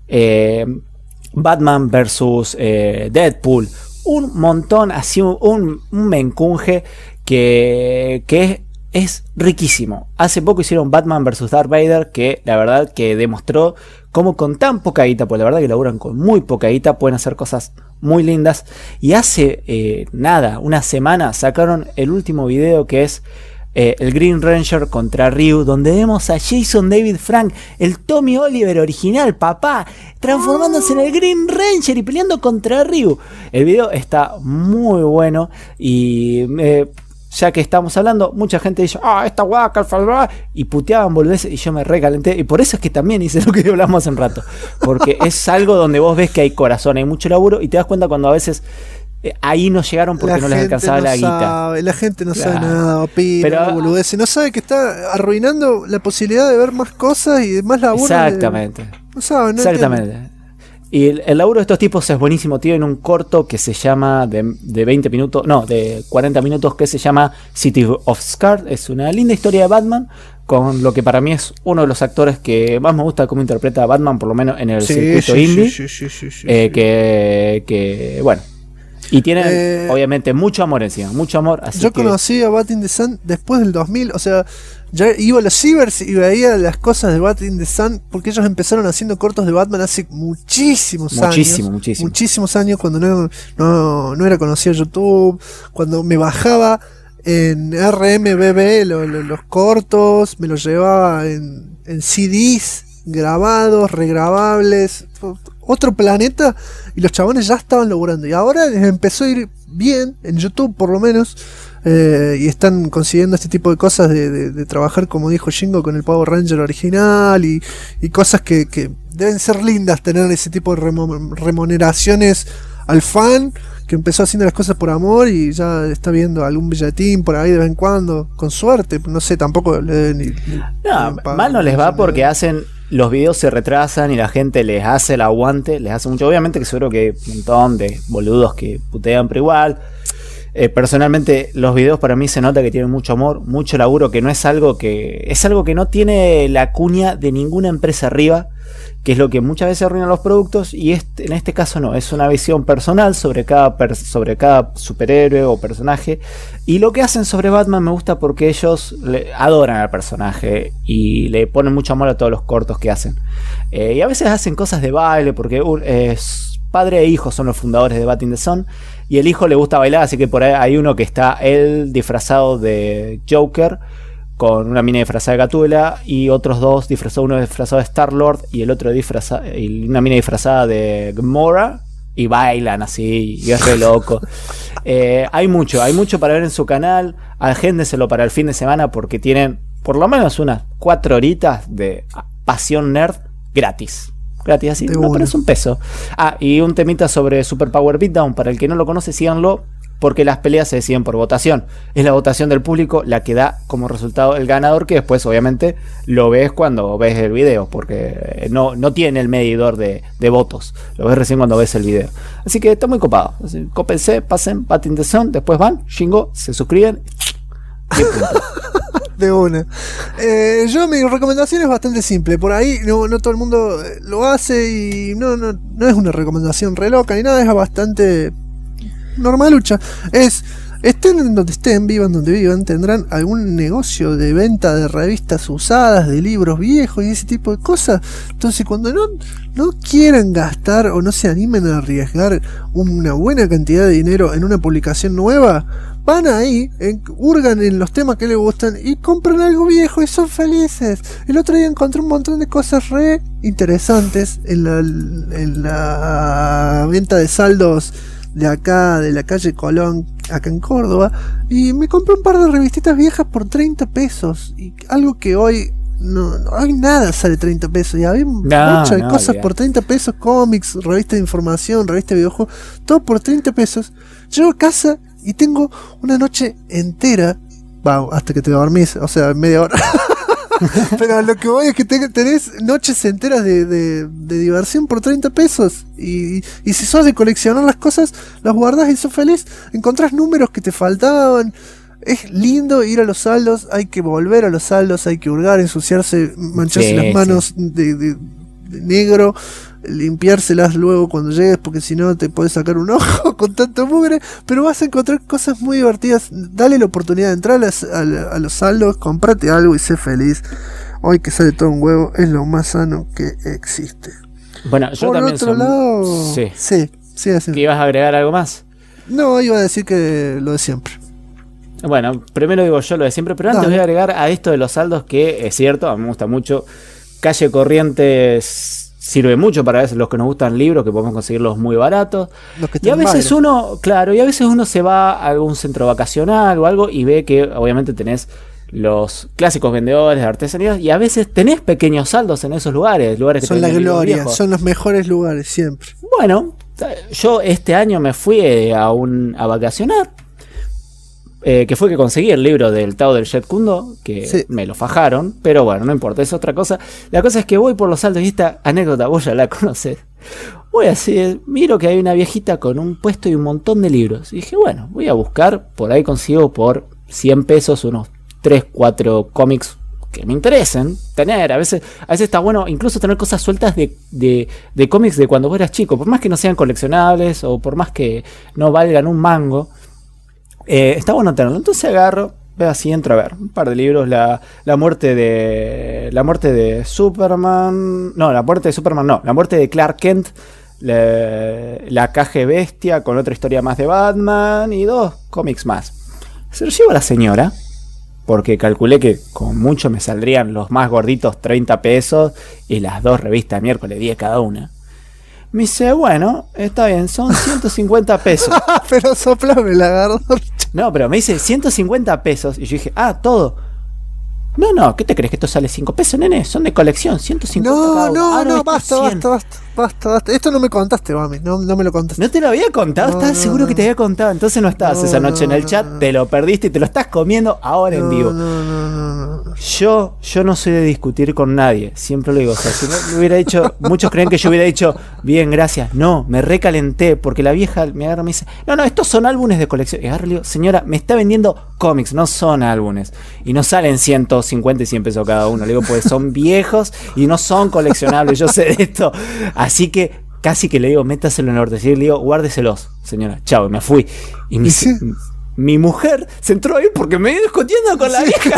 Batman vs Deadpool. Un montón, así un mencunje que es riquísimo. Hace poco hicieron Batman vs Darth Vader, que la verdad que demostró cómo con tan poca guita, pues la verdad que laburan con muy poca guita, pueden hacer cosas muy lindas. Y hace nada, una semana sacaron el último video, que es el Green Ranger contra Ryu, donde vemos a Jason David Frank, el Tommy Oliver original, papá, transformándose en el Green Ranger y peleando contra Ryu. El video está muy bueno y ya que estamos hablando, mucha gente dice, esta guaca, y puteaban boludeces, y yo me recalenté, y por eso es que también hice lo que hablamos hace un rato, porque es algo donde vos ves que hay corazón, hay mucho laburo, y te das cuenta cuando a veces ahí no llegaron porque no les alcanzaba la guita. La gente no sabe nada, opina, boludeces, no sabe que está arruinando la posibilidad de ver más cosas y de más laburo. Exactamente. No saben, no exactamente. entienden. Y el laburo de estos tipos es buenísimo. Tienen un corto que se llama de 20 minutos, no, de 40 minutos, que se llama City of Scars. Es una linda historia de Batman, con lo que para mí es uno de los actores que más me gusta cómo interpreta a Batman, por lo menos en el circuito indie. Que bueno. Y tienen obviamente mucho amor encima, mucho amor. Así yo conocí a Bat in the Sun después del 2000, o sea, ya iba a los cibers y veía las cosas de Bat in the Sun, porque ellos empezaron haciendo cortos de Batman hace muchísimos años, cuando no era conocido YouTube, cuando me bajaba en RMVB los cortos, me los llevaba en CDs grabados, regrabables, otro planeta, y los chabones ya estaban laburando, y ahora les empezó a ir bien en YouTube por lo menos, y están consiguiendo este tipo de cosas de trabajar, como dijo Shingo, con el Power Ranger original y cosas que deben ser lindas, tener ese tipo de remuneraciones al fan que empezó haciendo las cosas por amor y ya está viendo algún billetín por ahí de vez en cuando, con suerte, no sé, tampoco le deben mal no les va, porque hacen, los videos se retrasan y la gente les hace el aguante, les hace mucho. Obviamente que seguro que hay un montón de boludos que putean, pero igual personalmente los videos para mí se nota que tienen mucho amor, mucho laburo, que no es algo que no tiene la cuña de ninguna empresa arriba, que es lo que muchas veces arruina los productos, y en este caso no, es una visión personal sobre cada superhéroe o personaje, y lo que hacen sobre Batman me gusta porque ellos adoran al personaje y le ponen mucho amor a todos los cortos que hacen, y a veces hacen cosas de baile, porque padre e hijo son los fundadores de Bat in the Sun, y el hijo le gusta bailar, así que por ahí hay uno que está él disfrazado de Joker con una mina disfrazada de Gatúbela, y otros dos uno disfrazado de Star-Lord y el otro y una mina disfrazada de Gamora, y bailan así, y es re loco. Hay mucho para ver en su canal. Agéndenselo para el fin de semana, porque tienen por lo menos unas 4 horitas de pasión nerd gratis, así, no parece un peso. Y un temita sobre Super Power Beatdown, para el que no lo conoce, síganlo, porque las peleas se deciden por votación. Es la votación del público la que da como resultado el ganador, que después obviamente lo ves cuando ves el video, porque no tiene el medidor de votos, lo ves recién cuando ves el video. Así que está muy copado. Así, cópense, pasen Bat in the Sun, después van, Shingo, se suscriben. De una. Yo, mi recomendación es bastante simple. Por ahí no todo el mundo lo hace, y no es una recomendación re loca ni nada, es bastante normalucha. Es estén en donde estén, vivan donde vivan, tendrán algún negocio de venta de revistas usadas, de libros viejos y ese tipo de cosas. Entonces cuando no quieran gastar o no se animen a arriesgar una buena cantidad de dinero en una publicación nueva, van ahí, hurgan en los temas que les gustan y compran algo viejo y son felices. El otro día encontré un montón de cosas re interesantes en la venta de saldos de acá, de la calle Colón, acá en Córdoba, y me compré un par de revistitas viejas por 30 pesos, y algo que hoy no hay nada, sale 30 pesos, y había muchas cosas por 30 pesos, cómics, revistas de información, revistas de videojuegos, todo por 30 pesos. Llego a casa y tengo una noche entera, hasta que te dormís, o sea, media hora. Pero lo que voy es que tenés noches enteras de diversión por 30 pesos. Y si sos de coleccionar las cosas, las guardás y sos feliz. Encontrás números que te faltaban. Es lindo ir a los saldos. Hay que volver a los saldos. Hay que hurgar, ensuciarse, mancharse las manos de negro, limpiárselas luego cuando llegues, porque si no te puedes sacar un ojo con tanto mugre. Pero vas a encontrar cosas muy divertidas. Dale la oportunidad de entrar a los saldos, comprate algo y sé feliz. Hoy que sale todo un huevo, es lo más sano que existe. Bueno, yo por también otro lado, sí, así. ¿Que ibas a agregar algo más? No, iba a decir que lo de siempre. Bueno, primero digo yo lo de siempre, pero antes voy a agregar a esto de los saldos, que es cierto, a mí me gusta mucho. Calle Corrientes sirve mucho para los que nos gustan libros, que podemos conseguirlos muy baratos. Y a veces uno se va a algún centro vacacional o algo y ve que obviamente tenés los clásicos vendedores de artesanías y a veces tenés pequeños saldos en esos lugares que son la gloria, son los mejores lugares siempre. Bueno, yo este año me fui a vacacionar. Que fue que conseguí el libro del Tao del Jet Kundo, que me lo fajaron, pero bueno, no importa, es otra cosa. La cosa es que voy por los saldos y esta anécdota vos ya la conocés. Voy así, miro que hay una viejita con un puesto y un montón de libros. Y dije, bueno, voy a buscar, por ahí consigo por 100 pesos unos 3, 4 cómics que me interesen tener. A veces está bueno incluso tener cosas sueltas de cómics de cuando vos eras chico, por más que no sean coleccionables o por más que no valgan un mango. Está bueno tenerlo. Entonces agarro, veo así, entro a ver un par de libros. La muerte de Superman. No, la muerte de Clark Kent. La Caje Bestia, con otra historia más de Batman y 2 cómics más. Se lo llevo a la señora, porque calculé que con mucho me saldrían los más gorditos 30 pesos y las 2 revistas de miércoles 10 cada una. Me dice, bueno, está bien, son 150 pesos. Pero soplame la agarró. No, pero me dice 150 pesos. Y yo dije, todo. No, ¿qué te crees que esto sale 5 pesos, nene? Son de colección, 150 No, basta. Esto no me contaste, mami, no me lo contaste. ¿No te lo había contado? ¿Estabas seguro que te había contado? Entonces no estabas esa noche en el chat, te lo perdiste y te lo estás comiendo ahora en vivo. Yo no soy de discutir con nadie, siempre lo digo. O sea, si no me hubiera dicho, muchos creen que yo hubiera dicho, bien, gracias. No, me recalenté porque la vieja me agarra y me dice, no, estos son álbumes de colección. Y agarro y le digo, señora, me está vendiendo cómics, no son álbumes. Y no salen 150 y 100 pesos cada uno. Le digo, pues son viejos y no son coleccionables, yo sé de esto. Así que casi que le digo, métaselo en el orte. Y le digo, guárdeselos, señora. Chao, y me fui. Y mi mujer se entró ahí porque me iba discutiendo con la vieja.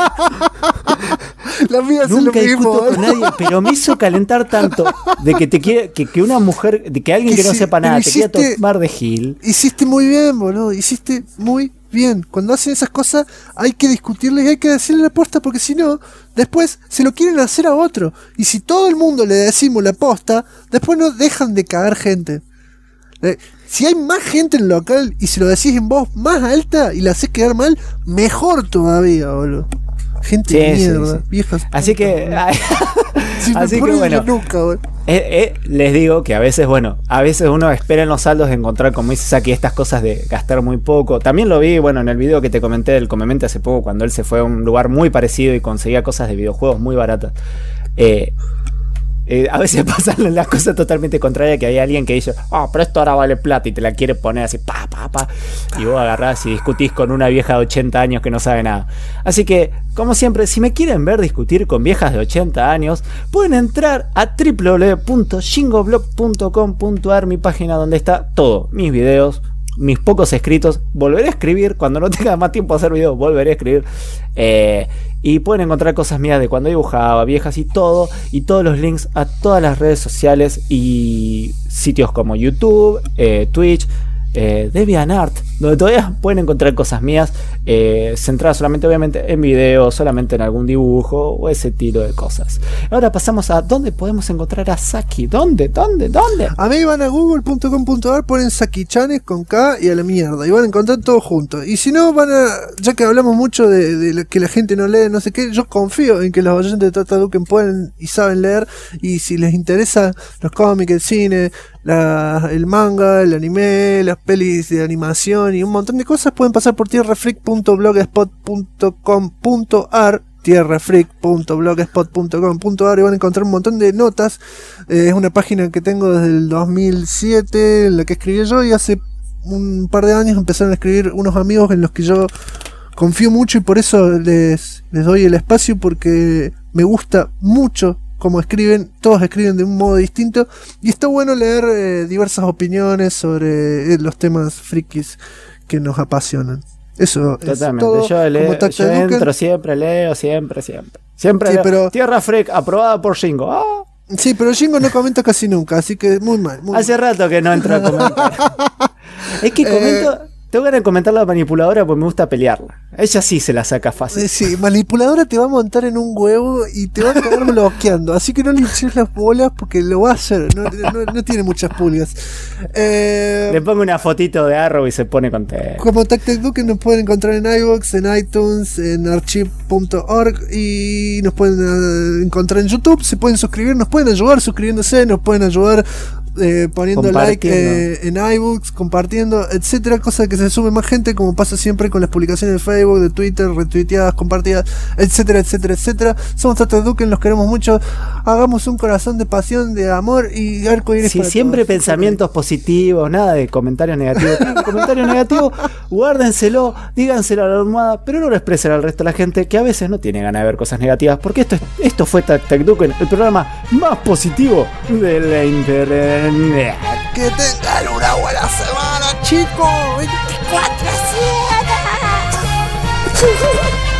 La mía nunca discuto con nadie, pero me hizo calentar tanto de que una mujer, de que alguien que no sepa nada te quiera tomar de gil. Hiciste muy bien, boludo. Hiciste muy bien. Cuando hacen esas cosas hay que discutirles y hay que decirle la posta, porque si no, después se lo quieren hacer a otro. Y si todo el mundo le decimos la posta, después no dejan de cagar gente. Si hay más gente en el local y se lo decís en voz más alta y la haces quedar mal, mejor todavía, boludo. Gente de mierda, viejas. Así que bueno, nunca, les digo que a veces uno espera en los saldos de encontrar, como dices aquí, estas cosas de gastar muy poco. También lo vi, en el video que te comenté del Comemente hace poco, cuando él se fue a un lugar muy parecido y conseguía cosas de videojuegos muy baratas. A veces pasan las cosas totalmente contrarias, que hay alguien que dice, pero esto ahora vale plata, y te la quiere poner así, y vos agarrás y discutís con una vieja de 80 años que no sabe nada. Así que, como siempre, si me quieren ver discutir con viejas de 80 años, pueden entrar a www.jingoblog.com.ar, mi página donde está todo, mis videos, mis pocos escritos. Volveré a escribir cuando no tenga más tiempo de hacer videos, volveré a escribir. Y pueden encontrar cosas mías de cuando dibujaba, viejas y todo. Y todos los links a todas las redes sociales y sitios como YouTube, Twitch, DeviantArt, donde todavía pueden encontrar cosas mías, centradas solamente obviamente en videos, solamente en algún dibujo o ese estilo de cosas. Ahora pasamos a dónde podemos encontrar a Saki. ¿Dónde? A mí van a google.com.ar, ponen Saki-chanes con K y a la mierda, y van a encontrar todo junto. Y si no, ya que hablamos mucho de que la gente no lee, no sé qué, yo confío en que los oyentes de Tata Duken pueden y saben leer, y si les interesa los cómics, el cine, el manga, el anime, las pelis de animación y un montón de cosas, pueden pasar por tierrafreak.blogspot.com.ar, tierrafreak.blogspot.com.ar, y van a encontrar un montón de notas. Es una página que tengo desde el 2007, en la que escribí yo, y hace un par de años empezaron a escribir unos amigos en los que yo confío mucho, y por eso les doy el espacio, porque me gusta mucho cómo escriben. Todos escriben de un modo distinto, y está bueno leer diversas opiniones sobre los temas frikis que nos apasionan. Eso totalmente. Es todo. Yo entro siempre, leo siempre. Sí, pero Tierra Freak, aprobada por Shingo. Sí, pero Shingo no comenta casi nunca, así que muy mal. Hace rato que no entro a comentar. Es que comento. Tengo ganas de comentar la manipuladora porque me gusta pelearla. Ella sí se la saca fácil. Sí, manipuladora te va a montar en un huevo y te va a acabar bloqueando. Así que no le hinches las bolas porque lo va a hacer. No tiene muchas pulgas. Le pongo una fotito de Arrow y se pone contento. Como TacTacDuken nos pueden encontrar en iVoox, en iTunes, en archive.org, y nos pueden encontrar en YouTube. Se pueden suscribir, nos pueden ayudar suscribiéndose, nos pueden ayudar poniendo like en iBooks, compartiendo, etcétera, cosa que se sube más gente, como pasa siempre con las publicaciones de Facebook, de Twitter, retuiteadas, compartidas, etcétera. Somos Tata Duken, los queremos mucho. Hagamos un corazón de pasión, de amor y arcoíris. Sí, siempre todos. Pensamientos positivos, nada de comentarios negativos. Comentarios negativos, guárdenselo, díganselo a la almohada, pero no lo expresen al resto de la gente, que a veces no tiene ganas de ver cosas negativas, porque esto fue Tata Duken, el programa más positivo de la internet. Que tengan una buena semana, chicos. 24/7.